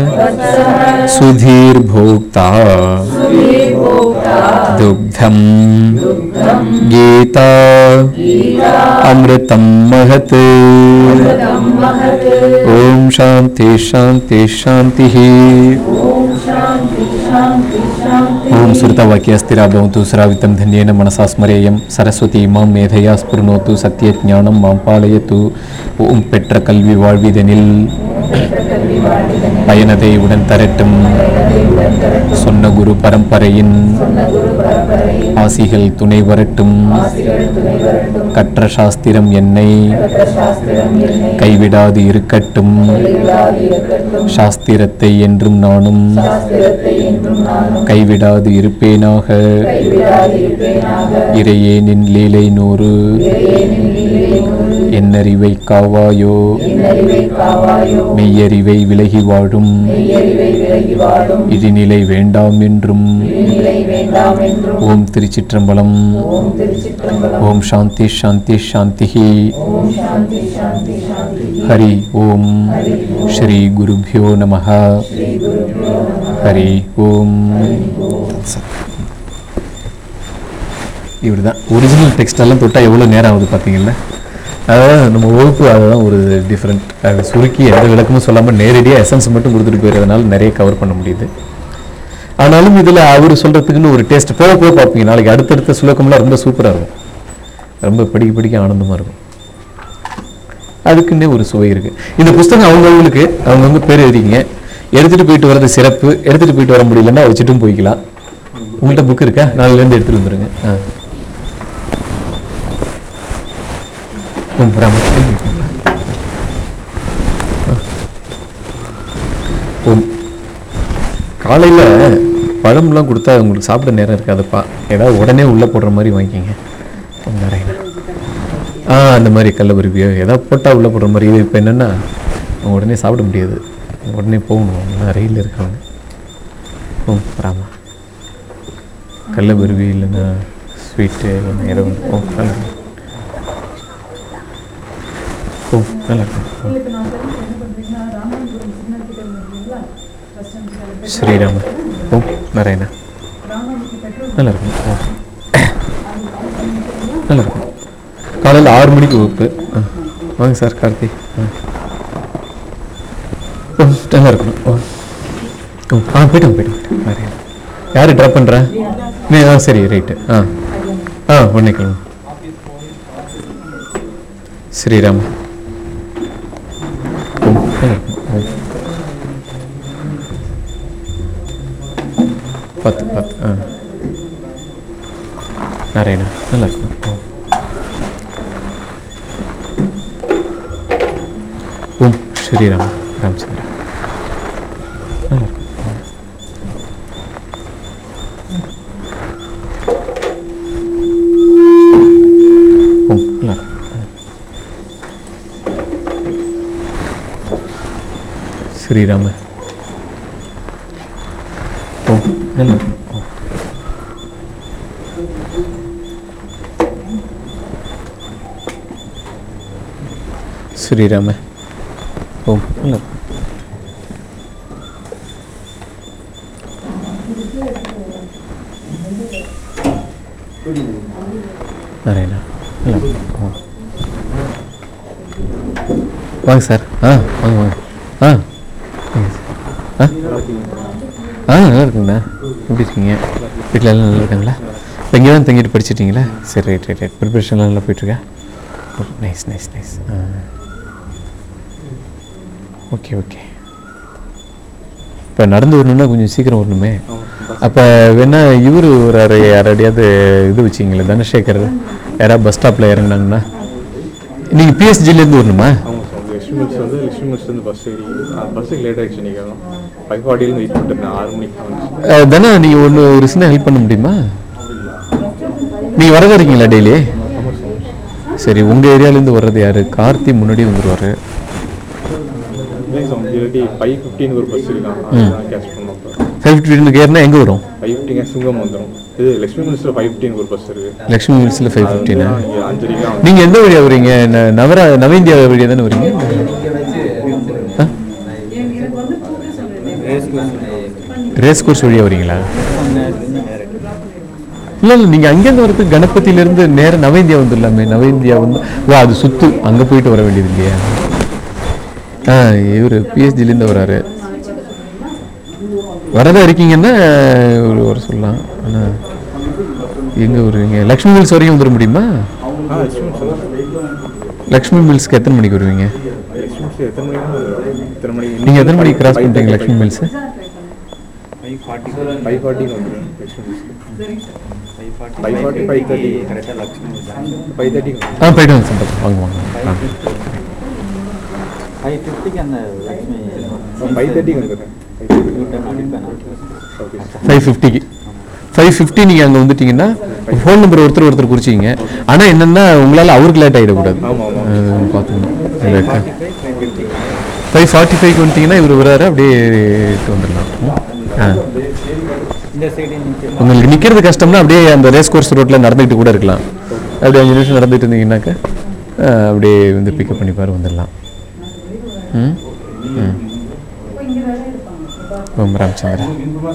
सुधीर्भोक्ता दुग्धं गीता अमृतं महत्. ओम शांति शांति शांति. ओम श्रुतवाक्य स्थिरा भवतु श्रावितं धन्येन मनसा स्मरेयं. सरस्वती मां मेधया स्फुर्णोतु सत्य ज्ञानं मां पालयतु. ओम பெற்ற கல்வி வாழ்விதனில் பயனதை உடன் தரட்டும். சொன்ன குரு பரம்பரையின் பரம்பரையில் ஆசிகள் துணை வரட்டும். ஆசிகள் துணை வரட்டும். கற்ற சாஸ்திரம் என்னை கற்ற சாஸ்திரம் என்னை கைவிடாது இருக்கட்டும். கைவிடாது இருக்கட்டும். சாஸ்திரத்தை என்றும் நானும் சாஸ்திரத்தை என்றும் நானும் கைவிடாது இருப்பேனாக. கைவிடாது இருப்பேனாக. இறையே நின் லீலை நூறு இறையேனின் லீலை நூறு. என்னறிவை காவாயோ. என்னறிவை காவாயோ. மெய்யறிவை விலகி வாழும் மெய்யறிவை விலகி வாழும். இடிநிலை வேண்டாம் என்றும். இழிநிலை வேண்டாம் என்றும். ஓம் திருச்சிற்றம்பலம். ஓம் திருச்சிற்றம்பலம். ஓம் சாந்தி சாந்தி சாந்திஹி. ஓம் சாந்தி சாந்தி சாந்தி. ஹரி ஓம். ஸ்ரீ குருபியோ நமஹ. ஸ்ரீ குருபியோ நமः. ஹரி ஓம். இப்படி தான் ஒரிஜினல் டெக்ஸ்டெல்லாம் தொட்டால் எவ்வளோ நேரம் ஆகுது பார்த்தீங்களா? அதாவது நம்ம வகுப்பு அதுதான் ஒரு டிஃப்ரெண்ட். அது சுருக்கி எந்த விளக்கமும் சொல்லாமல் நேரடியாக எசன்ஸ் மட்டும் கொடுத்துட்டு போயிடுறதுனால நிறைய கவர் பண்ண முடியுது. ஆனாலும் இதில் அவர் சொல்கிறதுக்குன்னு ஒரு டேஸ்ட் போக போக பார்ப்பீங்க. நாளைக்கு அடுத்தடுத்த சுலக்கம்லாம் ரொம்ப சூப்பராக இருக்கும். ரொம்ப படிக்க படிக்க ஆனந்தமாக இருக்கும். அதுக்குன்னே ஒரு சுவை இருக்குது. இந்த புஸ்தகம் அவங்கவுங்களுக்கு அவங்கவுங்க பேர் எழுதிங்க. எடுத்துகிட்டு போயிட்டு வர்றது சிறப்பு. எடுத்துகிட்டு போயிட்டு வர முடியலன்னா வச்சுட்டும் போய்க்கலாம். உங்கள்கிட்ட புக் இருக்கா? நாளையிலேருந்து எடுத்துகிட்டு வந்துடுங்க. ஆ ஓம் ராம. ஓம். காலையில் பழம்லாம் கொடுத்தா உங்களுக்கு சாப்பிட நேரம் இருக்காதுப்பா. ஏதாவது உடனே உள்ளே போடுற மாதிரி வாங்கிக்கிங்க. நிறைய ஆ அந்த மாதிரி கல்லபருவியோ ஏதாவது போட்டால் உள்ளே போடுற மாதிரி. இது இப்போ என்னென்னா உடனே சாப்பிட முடியாது. உடனே போகணும். ரயில் இருக்காங்க. ஓம் ராமா. கல்லபருவி இல்லைன்னா ஸ்வீட்டு இல்லைன்னா ஏதோ ஒன்று. ஓ நல்லா இருக்கும். ஓ நல்லா இருக்கும். ஸ்ரீராம. ஓ நாராயணா. நல்லா இருக்கும். ஓ நல்லா இருக்கும். காலையில் ஆறு மணிக்கு வகுப்பு. ஆ வாங்க சார் கார்த்தி. ஆ ஓ நல்லா இருக்கணும். ஓ ஓ ஆ போய்ட்டோம் போய்ட்டோம் நிறைய. யார் ட்ராப் பண்ணுறா? நீ ஆ சரி ரைட்டு. ஆ ஆ உடனே கிளம்பு. ஸ்ரீராம். ஓ நல்லா இருக்கும். ஓ பத்து பத்து. ஆ நாராயணா நல்லா இருக்கும். ஓ ஓம் ஸ்ரீராம் ராம் சந்திரா நல்லா இருக்கும். ஓம் நல்லா இருக்கும். ஸ்ரீராம. ஓம் நல்லா இருக்கும். ஸ்ரீராம. ஓம் நல்லா இருக்கும். நாராயணா நல்லா இருக்கும். ஓ வாங்க சார். ஆ வாங்க வாங்க. ஆ ஆ ஆ நல்லா இருக்குங்கண்ணா. எப்படி இருக்கீங்க? வீட்டில் எல்லாம் நல்லா இருக்காங்களா? இப்போ இங்கே தான் தங்கிட்டு படிச்சிட்டிங்களா? சரி ரைட் ரைட் ரைட். ப்ரிப்ரேஷன்லாம் நல்லா போயிட்டுருக்கா? Nice nice nice. ஆ ஓகே ஓகே. இப்போ நடந்து வரணுன்னா கொஞ்சம் சீக்கிரம் வரணுமே. அப்போ வேணா இவர் ஒரு அரை யாரையாவது இது வச்சிங்களேன், தனசேகர் யாராவது பஸ் ஸ்டாப்பில் இறங்குனாங்கன்னா. நீங்கள் பிஎஸ்ஜிலேருந்து வரணுமா? ஆமாம் சார். லக்ஷ்மி மில்ஸ் வந்து லக்ஷ்மி மில்ஸ்லேருந்து பஸ் ஏறி பஸ்ஸுக்கு லேட் ஆகிடுச்சு. நீங்கள் ஃபைவ் ஃபார்ட்டிலேருந்து வெயிட் பண்ணிட்டுருந்தேன். ஆறு மணிக்கு வந்து தானே. நீங்கள் ஒன்று ஒரு சின்ன ஹெல்ப் பண்ண முடியுமா? நீங்கள் வரதா இருக்கீங்களா டெய்லி? சரி, உங்கள் ஏரியாலேருந்து வர்றது யார்? கார்த்தி முன்னாடி வந்துடுவார். இல்லாட்டி ஃபைவ் ஃபிஃப்டின் ஒரு பஸ் இருக்கான், அதுதான் கேட்ச் பண்ணோம். ஃபைவ் ஃபிஃப்டினுக்கு ஏறினா எங்கே வரும்? ஃபைவ் ஃபிஃப்டிங்க சிங்கம் வந்துடும். இது லக்ஷ்மி மில்ஸில் ஃபைவ் ஃபிஃப்டின் ஒரு பஸ் இருக்குது. லக்ஷ்மி மில்ஸில் ஃபைவ் ஃபிஃப்டினா? அஞ்சரிக்கா. நீங்கள் எந்த வழியாக வரீங்க? ந- நவரா நவஇந்தியா வழியாக தானே வரீங்க? ஆ ரேஸ் கோர்ஸ் வழியாக வரீங்களா? இல்லை இல்லை, நீங்கள் அங்கேருந்து வரதுக்கு கணபதியிலேருந்து நேராக நவஇந்தியா வந்துடலாமே. நவஇந்தியா வந்து ஓ அது சுற்று அங்கே போயிட்டு வர வேண்டியது இல்லையா? ஆ இவர் பிஎஸ்ஜிலேருந்து வராரு. வரதா இருக்கீங்கன்னா ஒரு வர சொல்லலாம். ஆனால் எங்கே வருவீங்க? லக்ஷ்மி மில்ஸ் வரைக்கும் வந்துட முடியுமா? ஆ லக்ஷ்மி மில்ஸ் லக்ஷ்மி மில்ஸ்க்கு எத்தனை மணிக்கு வருவீங்க? லக்ஷ்மி மில்ஸ் எத்தனை மணிக்கு எத்தனை மணிக்கு நீங்கள் எத்தனை மணிக்கு கிராஸ் பண்ணுறீங்க Lakshmi mills? Five forty five ஃபார்ட்டிக்கு வந்துடும் Lakshmi five forty five forty five thirty கரெக்டாக லக்ஷ்மி ஃபைவ் தேர்ட்டிக்கு ஆ போய்ட்டு வாங்க சம்பத் வாங்க வாங்க ஆ ஃபைவ் ஃபிஃப்டிக்கு அந்த லக்ஷ்மி ஃபைவ் தேர்ட்டிக்கு வந்துடுறேன் ஃபைவ் ஃபிஃப்டிக்கு ஃபைவ் ஃபிஃப்டி நீங்கள் அங்கே வந்துட்டீங்கன்னா ஃபோன் நம்பர் ஒருத்தர் ஒருத்தர் குறிச்சிங்க. ஆனால் என்னென்னா உங்களால் அவருக்கு லேட் ஆகிடக்கூடாது. பார்த்துக்கணும். ஃபைவ் ஃபார்ட்டி ஃபைவ்க்கு வந்துட்டிங்கன்னா இவர் வராரு அப்படியே வந்துடலாம். ஆ உங்களுக்கு நிற்கிறது கஷ்டம்னா அப்படியே அந்த ரேஸ் கோர்ஸ் ரோட்டில் நடந்துக்கிட்டு கூட இருக்கலாம். அப்படியே அஞ்சு நிமிஷம் நடந்துகிட்டு இருந்தீங்கன்னாக்கா அப்படியே வந்து பிக்கப் பண்ணிப்பார் வந்துடலாம். ம் ம் ஓம் ராமச்சந்திரா.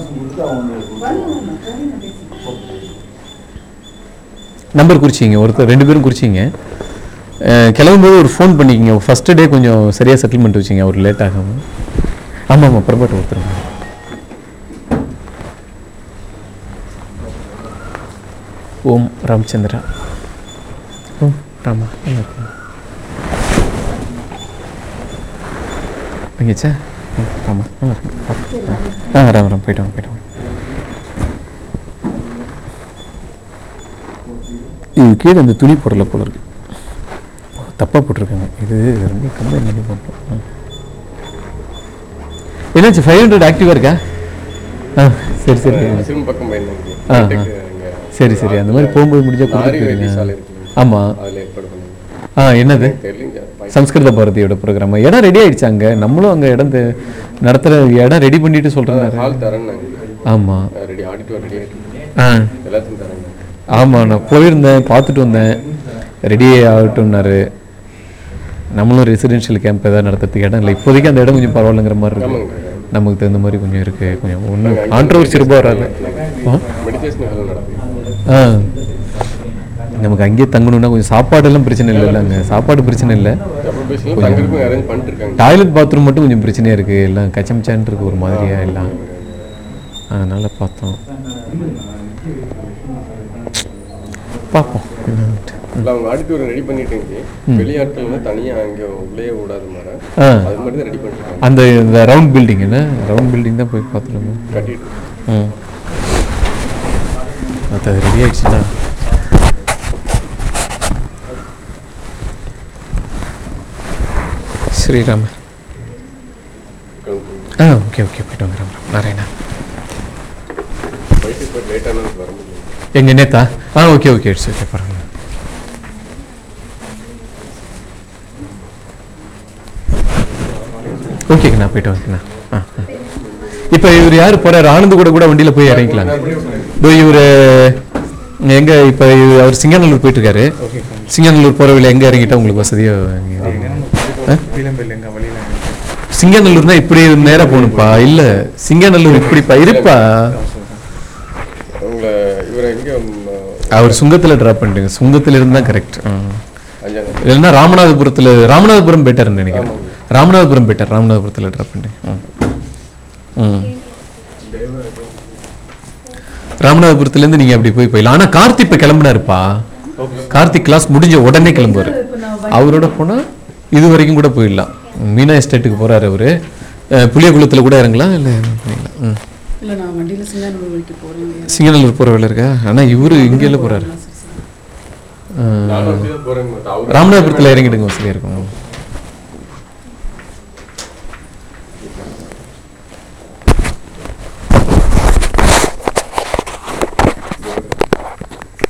நம்பர் குறிச்சிங்க, ஒருத்தர் ரெண்டு பேரும் குறிச்சிங்க. கிளம்பும்போது ஒரு ஃபோன் பண்ணிக்கிங்க. ஃபஸ்ட்டு டே கொஞ்சம் சரியாக செட்டில்மெண்ட் வச்சிங்க, அவர் லேட் ஆகாமல். ஆமாம் ஆமாம் பிரபாட் ஒருத்தர். ஓம் ராமச்சந்திரா. ஓம் ராமா இங்கேச்சா ஆமாம் ஆ ராம் ராம் போய்ட்டு வாங்க போய்ட்டு வாங்க. இது கீழே அந்த துணி போடலை போல இருக்கு, தப்பாக போட்டிருக்காங்க. இது ரொம்ப கம்பெனி பண்ணி போட்டோம். என்னாச்சு ஃபைவ் ஹண்ட்ரட் ஆக்டிவாக இருக்கா? ஆ சரி சரி ஆ ஆ சரி சரி அந்த மாதிரி போகும்போது முடிஞ்சால் கொடுத்துருக்கீங்க. ஆமாம் ஆ என்னது சம்ஸ்கிருத பாரதியோட ப்ரோக்ராம் இடம் ரெடி ஆகிடுச்சு. அங்கே நம்மளும் அங்கே இடம் நடத்துகிற இடம் ரெடி பண்ணிட்டு சொல்கிறேன். ஆமாம் ஆ ஆமாம் நான் போயிருந்தேன், பார்த்துட்டு வந்தேன், ரெடி ஆகட்டும்னாரு. நம்மளும் ரெசிடென்ஷியல் கேம்ப் ஏதாவது நடத்துறதுக்கு இடம் இல்லை இப்போதைக்கு. அந்த இடம் கொஞ்சம் பரவாயில்லைங்கிற மாதிரி இருக்கு, நமக்கு தகுந்த மாதிரி கொஞ்சம் இருக்குது. கொஞ்சம் ஒன்றும் கான்ட்ரவர்சி ரொம்ப வராது. ஆ நமக்கு அங்கேயே தங்கணும்னா கொஞ்சம் சாப்பாடெல்லாம் பிரச்சனை இல்லைல்ல, அங்கே சாப்பாடு பிரச்சனை இல்லை. டாய்லெட் பாத்ரூம் மட்டும் கொஞ்சம் பிரச்சனையாக இருக்குது, எல்லாம் கச்சமிச்சான் இருக்குது ஒரு மாதிரியாக எல்லாம். அதனால் பார்த்தோம், பார்ப்போம். அந்த இந்த ரவுண்ட் பில்டிங் என்ன ரவுண்ட் பில்டிங் தான் போய் பார்த்துருவோம். ம் அது ரெடி ஆகிடுச்சுண்ணா. ஸ்ரீராமர். ஆ ஓகே ஓகே போய்ட்டு வாங்க ராம் ராம் நாராயணா. எங்க நேத்தா? ஆ ஓகே ஓகே இட்ஸ் ஓகே பாருங்க. ஓகேங்கண்ணா போய்ட்டு வாங்கண்ணா. ஆ இப்போ இவர் யார் போகிறார்? ஆனந்து கூட கூட வண்டியில் போய் இறங்கிக்கலாம். இதோ இவர் எங்கே இப்போ அவர் சிங்கநல்லூர் போயிட்டுருக்காரு. சிங்கநல்லூர் போகிற வழியில் எங்கே இறங்கிட்டா உங்களுக்கு வசதியாக? சிங்கநல்லூர்னா இப்படி நேராக போகணும்ப்பா. இல்லை சிங்கநல்லூர் இப்படிப்பா இருப்பா. அவர் சுங்கத்தில் ட்ராப் பண்ணிட்டுங்க, சுங்கத்தில் இருந்தால் கரெக்ட். இல்லைன்னா ராமநாதபுரத்தில், ராமநாதபுரம் பெட்டர்ன்னு நினைக்கிறேன். ராமநாதபுரம் பெட்டர், ராமநாதபுரத்தில் ட்ராப் பண்ணிட்டேன். ம் ராமநாதபுரத்துலேருந்து நீங்கள் அப்படி போய் போயிடலாம். ஆனால் கார்த்திக் இப்போ கிளம்புனாருப்பா. கார்த்திக் கிளாஸ் முடிஞ்ச உடனே கிளம்புவார். அவரோட போனால் இது வரைக்கும் கூட போயிடலாம். மீனா எஸ்டேட்டுக்கு போகிறாரு அவர். புளியகுளத்தில் கூட இறங்கலாம். இல்லை பண்ணிடலாம். ம் இல்லை நான் வண்டியில் சிங்கநல்லூர் வரைக்கும் போகிறேன். சிங்கநல்லூர் போகிற வேலை இருக்கா? ஆனால் இவர் இங்கேயில் போகிறாரு. ராமநாதபுரத்தில் இறங்கிடுங்க, வசதியாக இருக்கும்.